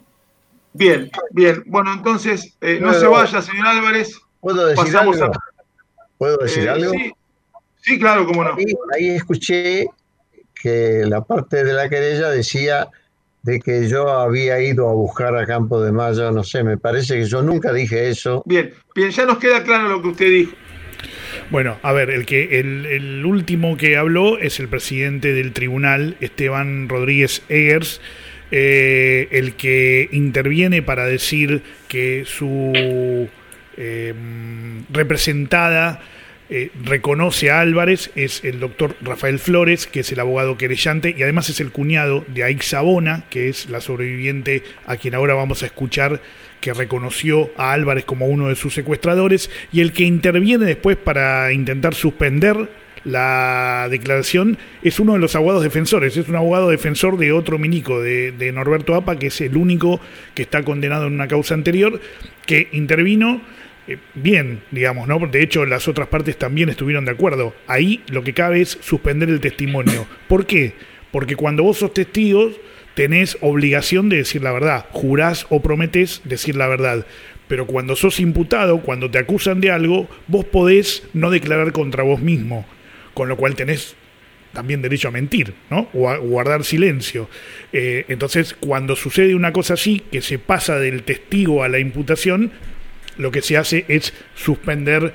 Bien, bien. Bueno, entonces, eh, no
¿Puedo-
se vaya, señor Álvarez.
¿Puedo decir
Pasamos
algo?
a-
¿Puedo decir
Eh,
algo?
sí, Sí, claro, cómo no.
Ahí, ahí escuché que la parte de la querella decía de que yo había ido a buscar a Campo de Mayo, no sé, me parece que yo nunca dije eso.
Bien, bien, ya nos queda claro lo que usted dijo.
Bueno, a ver, el que el, el último que habló es el presidente del tribunal, Esteban Rodríguez Eggers, eh, el que interviene para decir que su eh, representada eh, reconoce a Álvarez es el doctor Rafael Flores, que es el abogado querellante y además es el cuñado de Aixa Bona, que es la sobreviviente a quien ahora vamos a escuchar, que reconoció a Álvarez como uno de sus secuestradores, y el que interviene después para intentar suspender la declaración es uno de los abogados defensores, es un abogado defensor de otro milico, de, de Norberto Apa, que es el único que está condenado en una causa anterior, que intervino eh, bien, digamos, ¿no? De hecho, las otras partes también estuvieron de acuerdo. Ahí lo que cabe es suspender el testimonio. ¿Por qué? Porque cuando vos sos testigos, tenés obligación de decir la verdad, jurás o prometés decir la verdad, pero cuando sos imputado, cuando te acusan de algo, vos podés no declarar contra vos mismo, con lo cual tenés también derecho a mentir, ¿no? O a guardar silencio. Eh, entonces, cuando sucede una cosa así, que se pasa del testigo a la imputación, lo que se hace es suspender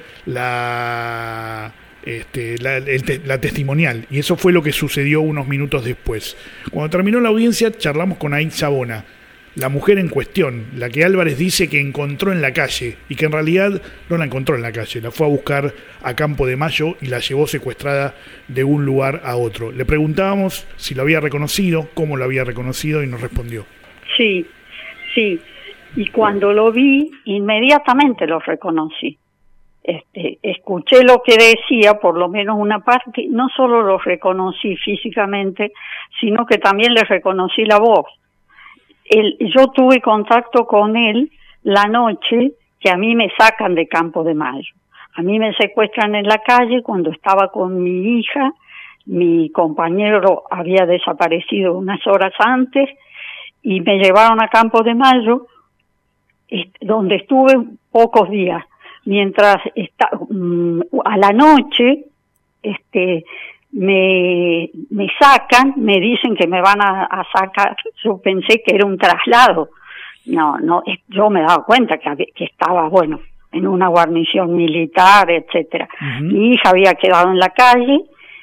la... Este, la, el, la testimonial, y eso fue lo que sucedió unos minutos después. Cuando terminó la audiencia, charlamos con Aixa Bona, la mujer en cuestión, la que Álvarez dice que encontró en la calle, y que en realidad no la encontró en la calle, la fue a buscar a Campo de Mayo y la llevó secuestrada de un lugar a otro. Le preguntábamos si lo había reconocido, cómo lo había reconocido, y nos respondió.
Sí, sí, y cuando lo vi, inmediatamente lo reconocí. Este, escuché lo que decía, por lo menos una parte, no solo lo reconocí físicamente, sino que también le reconocí la voz. Él, yo tuve contacto con él la noche que a mí me sacan de Campo de Mayo. A mí me secuestran en la calle cuando estaba con mi hija, mi compañero había desaparecido unas horas antes y me llevaron a Campo de Mayo, este, donde estuve pocos días. Mientras está, um, a la noche este me me sacan, me dicen que me van a, a sacar, yo pensé que era un traslado. No, no, yo me daba cuenta que, había, que estaba, bueno, en una guarnición militar, etcétera. Uh-huh. Mi hija había quedado en la calle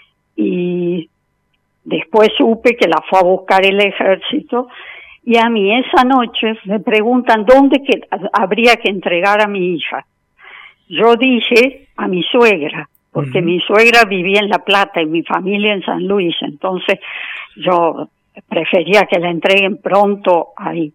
y después supe que la fue a buscar el ejército. Y a mí esa noche me preguntan dónde que habría que entregar a mi hija. Yo dije a mi suegra, porque uh-huh. mi suegra vivía en La Plata y mi familia en San Luis, entonces yo prefería que la entreguen pronto ahí.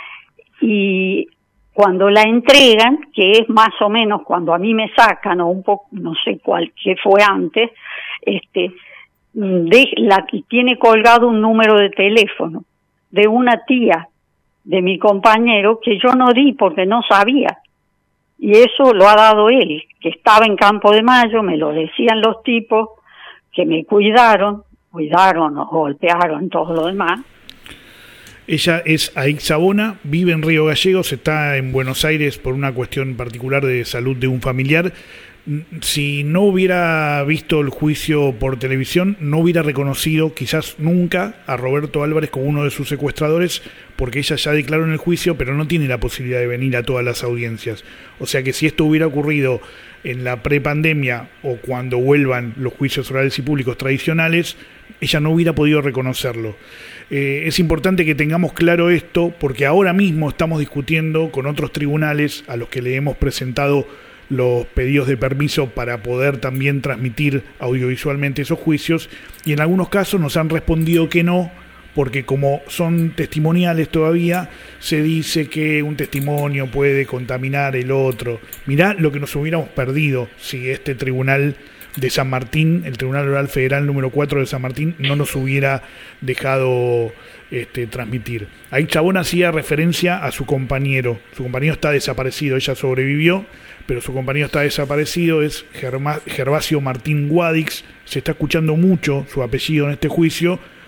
Y cuando la entregan, que es más o menos cuando a mí me sacan, o un poco, no sé cuál, que fue antes, este, de, la, tiene colgado un número de teléfono de una tía de mi compañero que yo no di porque no sabía. Y eso lo ha dado él, que estaba en Campo de Mayo, me lo decían los tipos, que me cuidaron, cuidaron o golpearon, todo lo demás.
Ella es Aixa Bona, vive en Río Gallegos, está en Buenos Aires por una cuestión particular de salud de un familiar. Si no hubiera visto el juicio por televisión, no hubiera reconocido quizás nunca a Roberto Álvarez como uno de sus secuestradores, porque ella ya declaró en el juicio, pero no tiene la posibilidad de venir a todas las audiencias. O sea que si esto hubiera ocurrido en la prepandemia o cuando vuelvan los juicios orales y públicos tradicionales, ella no hubiera podido reconocerlo. Eh, es importante que tengamos claro esto, porque ahora mismo estamos discutiendo con otros tribunales a los que le hemos presentado los pedidos de permiso para poder también transmitir audiovisualmente esos juicios, y en algunos casos nos han respondido que no, porque como son testimoniales todavía, se dice que un testimonio puede contaminar el otro. Mirá lo que nos hubiéramos perdido si este tribunal de San Martín, el Tribunal Oral Federal número cuatro de San Martín, no nos hubiera dejado este, transmitir. Ahí Chabón hacía referencia a su compañero. Su compañero está desaparecido, ella sobrevivió, pero su compañero está desaparecido, es Germa, Gervasio Martín Guadix. Se está escuchando mucho su apellido en este juicio,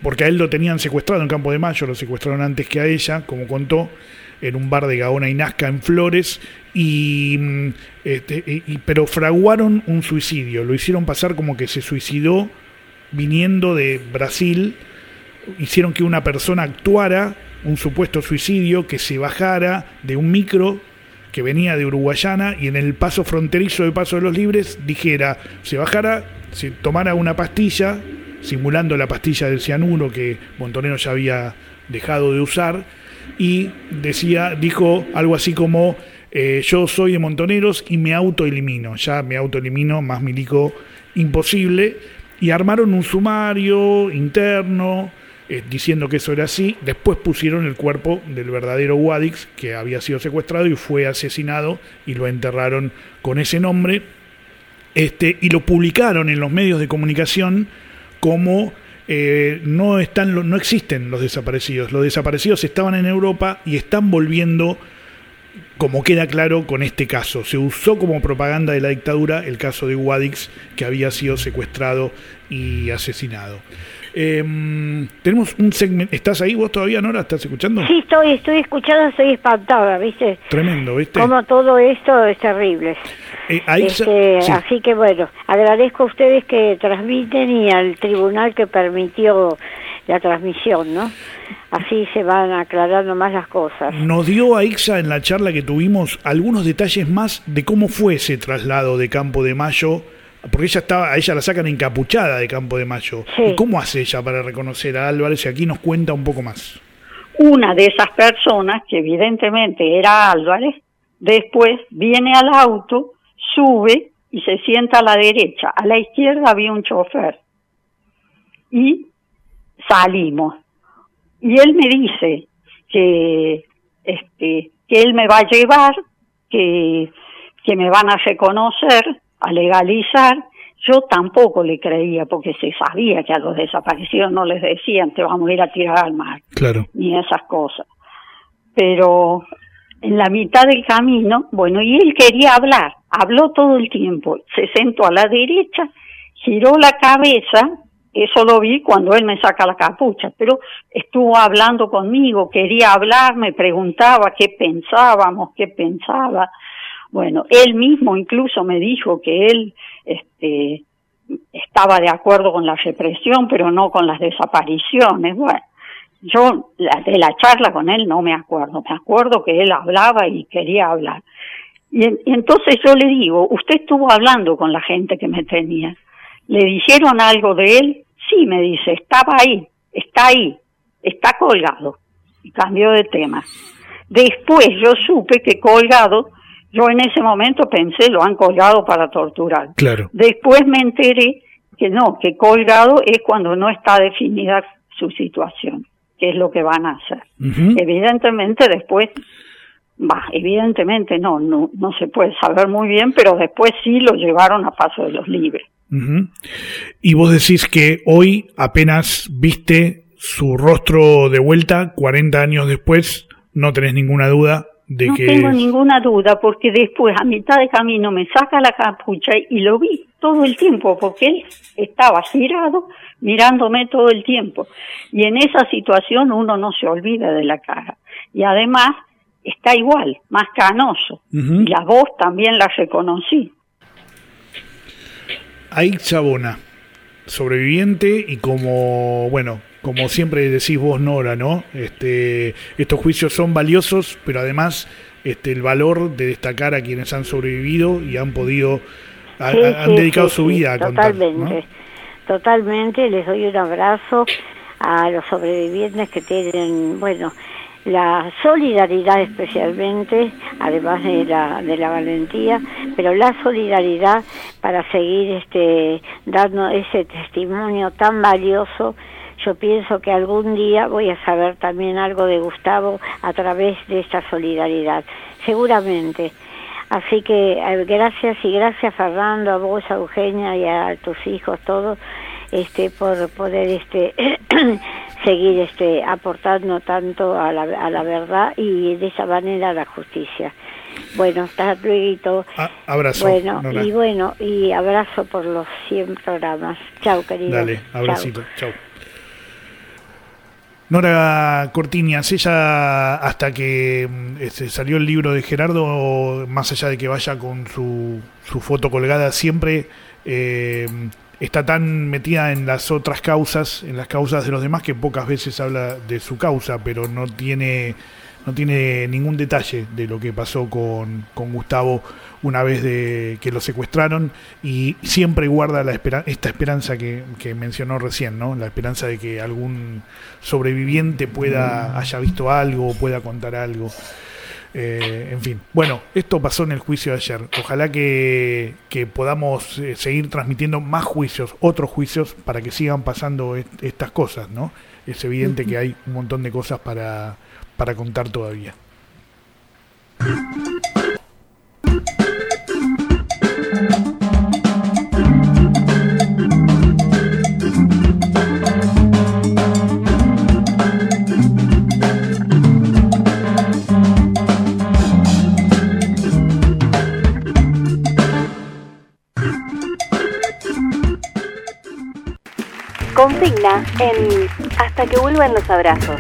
porque a él lo tenían secuestrado en Campo de Mayo, lo secuestraron antes que a ella, como contó, en un bar de Gaona y Nazca en Flores, y, este, y pero fraguaron un suicidio, lo hicieron pasar como que se suicidó viniendo de Brasil, hicieron que una persona actuara un supuesto suicidio, que se bajara de un micro que venía de Uruguayana y en el paso fronterizo de Paso de los Libres dijera, se bajara, se tomara una pastilla, simulando la pastilla del cianuro que Montonero ya había dejado de usar, y decía, dijo algo así como, eh, yo soy de Montoneros y me autoelimino, ya me autoelimino, más milico imposible, y armaron un sumario interno eh, diciendo que eso era así. Después pusieron el cuerpo del verdadero Guadix, que había sido secuestrado y fue asesinado, y lo enterraron con ese nombre, este, y lo publicaron en los medios de comunicación como eh, no están, no existen los desaparecidos. Los desaparecidos estaban en Europa y están volviendo, como queda claro con este caso. Se usó como propaganda de la dictadura el caso de Guadix, que había sido secuestrado y asesinado. Eh, tenemos un segmento. ¿Estás ahí vos todavía, Nora? ¿Estás escuchando?
Sí, estoy, estoy escuchando, estoy espantada, ¿viste?
Tremendo, ¿viste?
Como todo esto es terrible.
Eh, ahí
este,
sí.
Así que bueno, agradezco a ustedes que transmiten y al tribunal que permitió la transmisión, ¿no? Así se van aclarando más las cosas.
Nos dio a Ixa en la charla que tuvimos algunos detalles más de cómo fue ese traslado de Campo de Mayo, porque ella estaba, a ella la sacan encapuchada de Campo de Mayo.
Sí.
¿Y cómo hace ella para reconocer a Álvarez? Y aquí nos cuenta un poco más.
Una de esas personas, que evidentemente era Álvarez, después viene al auto, sube y se sienta a la derecha. A la izquierda había un chofer. Y salimos. Y él me dice que este que él me va a llevar, que, que me van a reconocer, a legalizar. Yo tampoco le creía, porque se sabía que a los desaparecidos no les decían te vamos a ir a tirar al mar,
claro,
ni esas cosas. Pero en la mitad del camino, bueno, y él quería hablar, habló todo el tiempo, se sentó a la derecha, giró la cabeza, eso lo vi cuando él me saca la capucha, pero estuvo hablando conmigo, quería hablar, me preguntaba qué pensábamos, qué pensaba. Bueno, él mismo incluso me dijo que él este, estaba de acuerdo con la represión, pero no con las desapariciones. Bueno, yo la, de la charla con él no me acuerdo, me acuerdo que él hablaba y quería hablar. Y, y entonces yo le digo, usted estuvo hablando con la gente que me tenía, ¿le dijeron algo de él? Sí, me dice, estaba ahí, está ahí, está colgado. Y cambió de tema. Después yo supe que colgado, yo en ese momento pensé, lo han colgado para torturar.
Claro.
Después me enteré que no, que colgado es cuando no está definida su situación, que es lo que van a hacer.
Uh-huh.
Evidentemente después, bah, evidentemente no, no, no se puede saber muy bien, pero después sí lo llevaron a Paso de los Libres.
Uh-huh. Y vos decís que hoy apenas viste su rostro de vuelta, cuarenta años después, no tenés ninguna duda de
no
que...
No tengo ninguna duda, porque después a mitad de camino me saca la capucha y lo vi todo el tiempo, porque él estaba girado mirándome todo el tiempo. Y en esa situación uno no se olvida de la cara. Y además está igual, más canoso. Uh-huh. Y la voz también la reconocí.
Aixa Bona, sobreviviente y como, bueno, como siempre decís vos, Nora, ¿no? Este, estos juicios son valiosos, pero además este, el valor de destacar a quienes han sobrevivido y han podido, a,
sí,
a, han
sí,
dedicado
sí,
su
sí,
vida a
totalmente,
contar, ¿no?
Totalmente, les doy un abrazo a los sobrevivientes que tienen, bueno, la solidaridad especialmente, además de la de la valentía, pero la solidaridad para seguir este dando ese testimonio tan valioso. Yo pienso que algún día voy a saber también algo de Gustavo a través de esta solidaridad, seguramente. Así que eh, gracias y gracias Fernando, a vos, a Eugenia y a tus hijos todos, este por poder este seguir este aportando tanto a la, a la verdad y de esa manera a la justicia. Bueno, hasta luego.
Ah, abrazo.
Bueno,
Nora.
y bueno, y abrazo por los cien programas. Chau, querido.
Dale, abracito. Chau. Nora Cortiñas, ella hasta que este, salió el libro de Gerardo, más allá de que vaya con su, su foto colgada siempre, eh, está tan metida en las otras causas, en las causas de los demás, que pocas veces habla de su causa, pero no tiene... No tiene ningún detalle de lo que pasó con, con Gustavo una vez de que lo secuestraron, y siempre guarda la espera, esta esperanza que, que mencionó recién, ¿no? La esperanza de que algún sobreviviente pueda haya visto algo, pueda contar algo. Eh, en fin, bueno, esto pasó en el juicio de ayer. Ojalá que, que podamos eh, seguir transmitiendo más juicios, otros juicios, para que sigan pasando est- estas cosas, ¿no? Es evidente que hay un montón de cosas para... para contar todavía.
Consigna en Hasta que vuelvan los abrazos.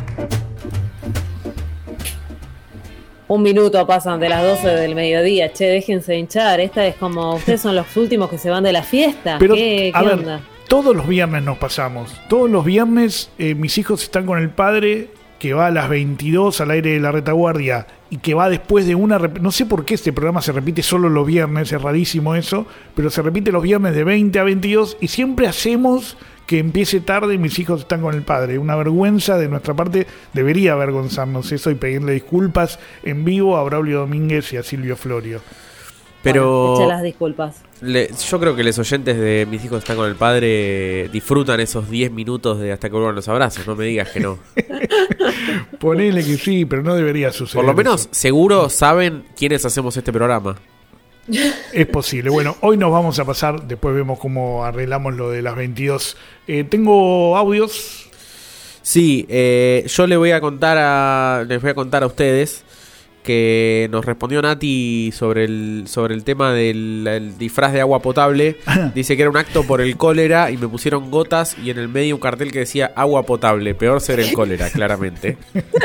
Un minuto pasan de las doce del mediodía. Che, déjense hinchar. Esta es como, ustedes son los últimos que se van de la fiesta.
Pero,
¿Qué,
a
qué
ver,
onda?
todos los viernes nos pasamos. Todos los viernes eh, mis hijos están con el padre, que va a las veintidós al aire de la retaguardia, y que va después de una... rep- No sé por qué este programa se repite solo los viernes, es rarísimo eso, pero se repite los viernes de veinte a veintidós, y siempre hacemos que empiece tarde y mis hijos están con el padre. Una vergüenza de nuestra parte, debería avergonzarnos eso y pedirle disculpas en vivo a Braulio Domínguez y a Silvio Florio.
Pero
Bueno, echa las disculpas.
le- yo creo que los oyentes de Mis hijos están con el padre disfrutan esos diez minutos de Hasta que vuelvan los abrazos. No me digas que no.
Ponele que sí, pero no debería suceder.
Por lo menos
eso.
seguro saben quiénes hacemos este programa.
Es posible. Bueno, hoy nos vamos a pasar, después vemos cómo arreglamos lo de las veintidós. Eh, tengo audios.
Sí, eh, yo le voy a contar a les voy a contar a ustedes que nos respondió Nati sobre el sobre el tema del el disfraz de agua potable. Dice que era un acto por el cólera y me pusieron gotas y en el medio un cartel que decía agua potable, peor ser el cólera, claramente.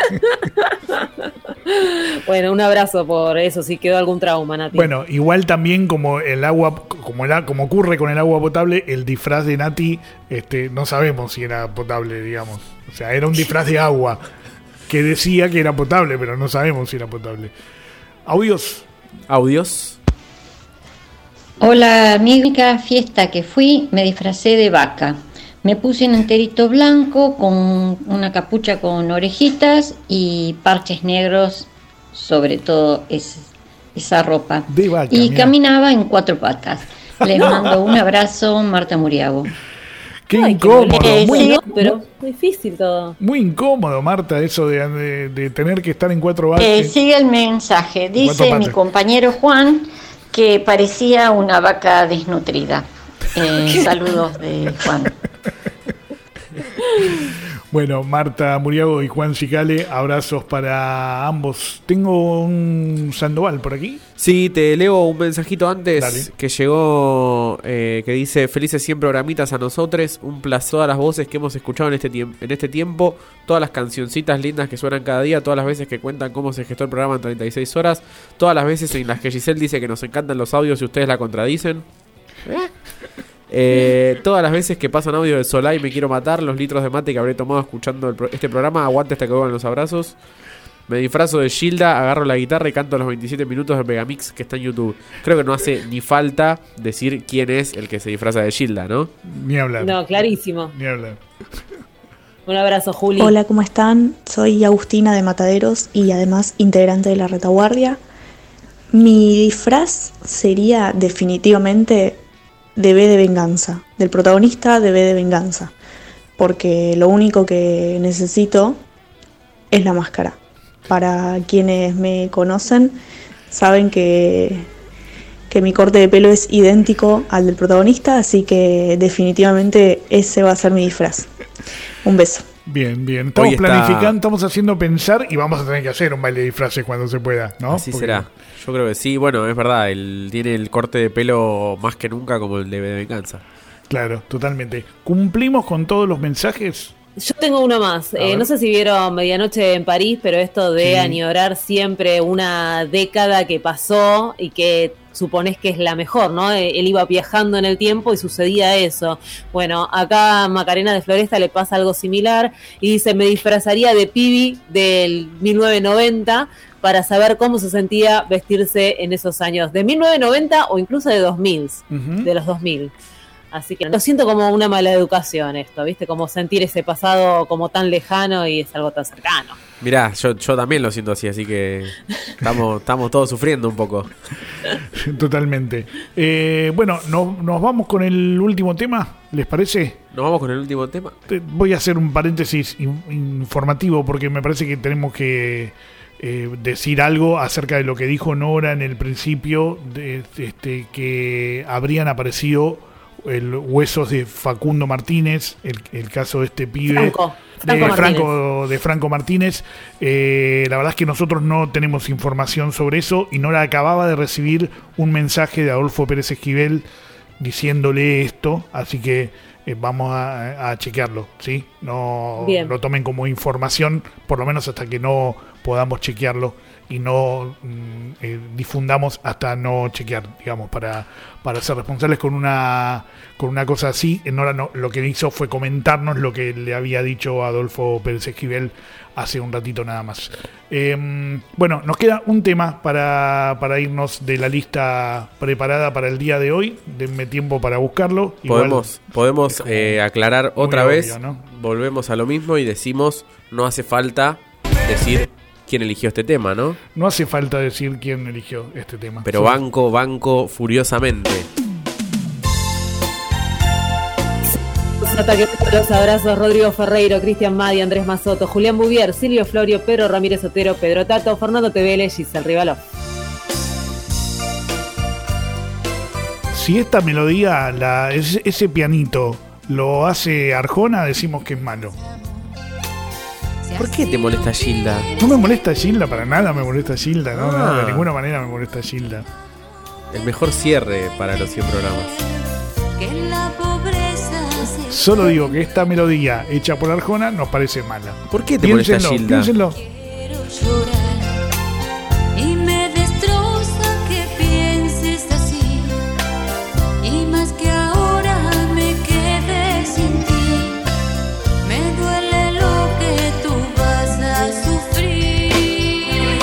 Bueno, un abrazo por eso, si quedó algún trauma, Nati.
Bueno, igual también como el agua, como el, a- como ocurre con el agua potable, el disfraz de Nati, este, no sabemos si era potable, digamos. O sea, era un disfraz de agua que decía que era potable, pero no sabemos si era potable. Audios.
Audios.
Hola, mi única fiesta que fui me disfracé de vaca. Me puse un enterito blanco con una capucha con orejitas y parches negros sobre todo es- esa ropa.
De vaca,
Y
mirá.
caminaba en cuatro patas. Les mando un abrazo, Marta Muriago.
Qué
Ay, qué
incómodo.
Eh,
muy,
sí,
Pero difícil todo.
muy incómodo, Marta, eso de, de- de tener que estar en cuatro
Eh,
vacas.
sigue el mensaje.
Cuatro
Dice mi
patas.
compañero Juan que parecía una vaca desnutrida. Eh, saludos de Juan.
Bueno, Marta Muriago y Juan Cicale, abrazos para ambos. Tengo un Sandoval por aquí.
Sí, te leo un mensajito antes
Dale.
que llegó eh, que dice: felices cien programitas a nosotros, un placer todas las voces que hemos escuchado en este, tiemp- en este tiempo, todas las cancioncitas lindas que suenan cada día, todas las veces que cuentan cómo se gestó el programa en treinta y seis horas, todas las veces en las que Giselle dice que nos encantan los audios y ustedes la contradicen. Eh, todas las veces que pasan audio de Solá y me quiero matar, los litros de mate que habré tomado escuchando el pro- este programa, aguante hasta que vuelvan los abrazos. Me disfrazo de Gilda, agarro la guitarra y canto los veintisiete minutos de Megamix que está en YouTube. Creo que no hace ni falta decir quién es el que se disfraza de Gilda, ¿no?
Ni hablar.
No, clarísimo.
Ni hablar.
Un abrazo, Juli.
Hola, ¿cómo están? Soy Agustina de Mataderos y además integrante de la retaguardia. Mi disfraz sería definitivamente de B de venganza, del protagonista de B de venganza, porque lo único que necesito es la máscara. Para quienes me conocen, saben que, que mi corte de pelo es idéntico al del protagonista, así que definitivamente ese va a ser mi disfraz. Un beso.
Bien, bien. Estamos
Hoy está-
planificando, estamos haciendo pensar y vamos a tener que hacer un baile de disfraces cuando se pueda, ¿no?
Así
Porque-
será. Yo creo que sí. Bueno, es verdad. Él tiene el corte de pelo más que nunca como el de B de Venganza.
Claro, totalmente. ¿Cumplimos con todos los mensajes?
Yo tengo una más. Eh, no sé si vieron Medianoche en París, pero esto de
Sí.
añorar siempre una década que pasó y que suponés que es la mejor, ¿no? Eh, Él iba viajando en el tiempo y sucedía eso. Bueno, acá a Macarena de Floresta le pasa algo similar y dice, me disfrazaría de pibi del mil novecientos noventa para saber cómo se sentía vestirse en esos años de mil novecientos noventa o incluso de dos mil,
Ujú.
de los dos mil. Así que lo siento como una mala educación esto, ¿viste? Como sentir ese pasado como tan lejano y es algo tan cercano.
Mirá, yo, yo también lo siento así, así que estamos, estamos todos sufriendo un poco.
Totalmente. Eh, bueno, no- nos vamos con el último tema, ¿les parece?
¿Nos vamos con el último tema?
Te- Voy a hacer un paréntesis in- informativo porque me parece que tenemos que eh, decir algo acerca de lo que dijo Nora en el principio, de, este, que habrían aparecido el, huesos de Facundo Martínez, el, el caso de este pibe.
Franco,
de
Franco
Franco, de Franco Martínez. Eh, la verdad es que nosotros no tenemos información sobre eso y Nora acababa de recibir un mensaje de Adolfo Pérez Esquivel diciéndole esto, así que eh, vamos a, a chequearlo, ¿sí? No
Bien.
lo tomen como información, por lo menos hasta que no podamos chequearlo y no mm, eh, difundamos hasta no chequear, digamos, para, para ser responsables con una con una cosa así. Nora no, lo que hizo fue comentarnos lo que le había dicho Adolfo Pérez Esquivel hace un ratito nada más. Eh, bueno, nos queda un tema para, para irnos de la lista preparada para el día de hoy. Denme tiempo para buscarlo. Igual,
Podemos, podemos eh, aclarar otra
muy
vez,
obvio, ¿no?
volvemos a lo mismo y decimos, no hace falta decir quién eligió este tema, ¿no?
no hace falta decir quién eligió este tema.
Pero
Sí.
banco, banco furiosamente.
Ataque con los abrazos, Rodrigo Ferreiro, Cristian Madi, Andrés Mazotto, Julián Bouvier, Silvio Florio, Pedro Ramírez Otero, Pedro Tato, Fernando Tevele, Giselle Rivalov.
Si esta melodía, la, ese, ese pianito, lo hace Arjona, decimos que es malo.
¿Por qué te molesta Gilda?
No me molesta Gilda, para nada me molesta Gilda, no, no, de
Ah.
ninguna manera me molesta Gilda.
El mejor cierre para los cien programas.
Solo digo que esta melodía hecha por Arjona nos parece mala.
¿Por qué te molesta
Piénsenlo,
Gilda?
piénsenlo.
Y me destroza que pienses así. Y más que ahora me quedé sin ti. Me duele lo que tú vas a sufrir.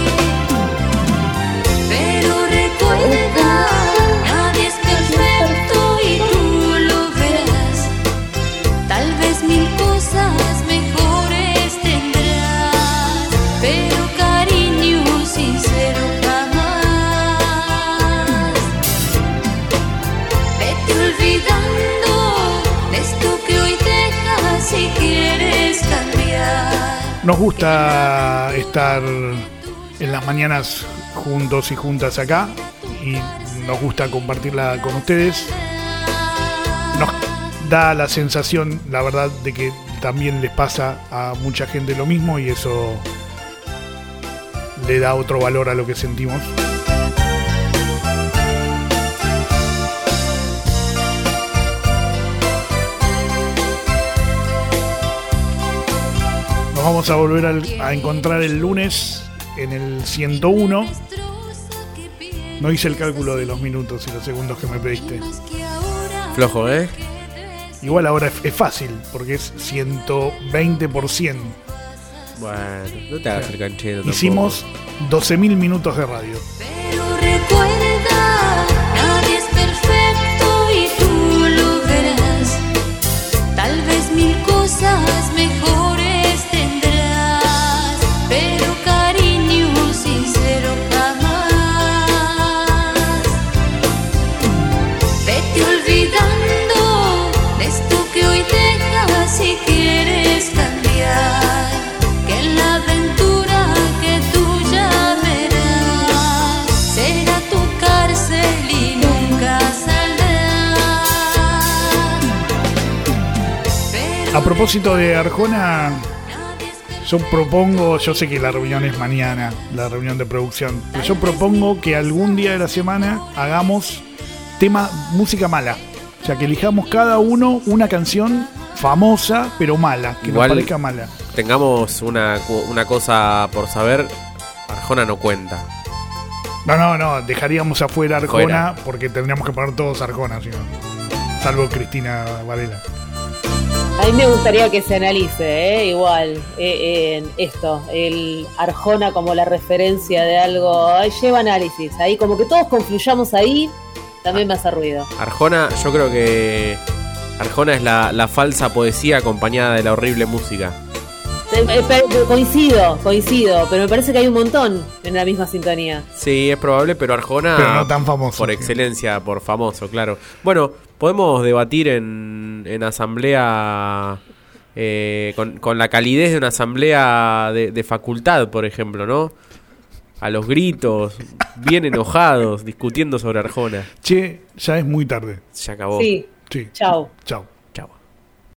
Pero recuerda, nadie es perfecto y tú lo verás. Tal vez mil cosas mejores tendrás, pero cariño sincero jamás. Vete olvidando de esto que hoy dejas si quieres cambiar.
Nos gusta estar en las mañanas juntos y juntas acá y nos gusta compartirla con ustedes. Nos da la sensación, la verdad, de que también les pasa a mucha gente lo mismo y eso le da otro valor a lo que sentimos. Nos vamos a volver al- a encontrar el lunes en el ciento uno. No hice el cálculo de los minutos y los segundos que me pediste.
Flojo, ¿eh?
Igual ahora es, es fácil, porque es ciento veinte por cien.
Bueno, no te hagas el canchero tampoco.
Hicimos doce mil minutos de radio.
Pero recuerda, nadie es perfecto y tú lo verás. Tal vez mil cosas mejores tendrás, pero cariño sincero jamás. Vete olvidando de esto que hoy dejas si quieres cambiar. Que en la aventura que tú ya verás será tu cárcel y nunca saldrás.
A propósito de Arjona, yo propongo, yo sé que la reunión es mañana, la reunión de producción, pero yo propongo que algún día de la semana hagamos tema música mala. O sea, que elijamos cada uno una canción famosa, pero mala, que
Igual
nos parezca mala.
Tengamos una, una cosa por saber, Arjona no cuenta.
No, no, no, dejaríamos afuera Arjona
Fuera.
porque tendríamos que poner todos Arjona, ¿sí? Salvo Cristina Varela.
A mí me gustaría que se analice, ¿eh? igual, eh, en esto, el Arjona como la referencia de algo, ay, lleva análisis, ahí como que todos confluyamos ahí, también me hace ruido.
Arjona, yo creo que Arjona es la, la falsa poesía acompañada de la horrible música.
Eh, eh, pero coincido, coincido, pero me parece que hay un montón en la misma sintonía.
Sí, es probable, pero Arjona...
Pero no tan famoso.
Por excelencia, por famoso, claro. Bueno, podemos debatir en, en asamblea... Eh, con, con la calidez de una asamblea de, de facultad, por ejemplo, ¿no? A los gritos, bien enojados, discutiendo sobre Arjona.
Che, ya es muy tarde.
Se acabó.
Sí,
Sí.
chao.
Chao.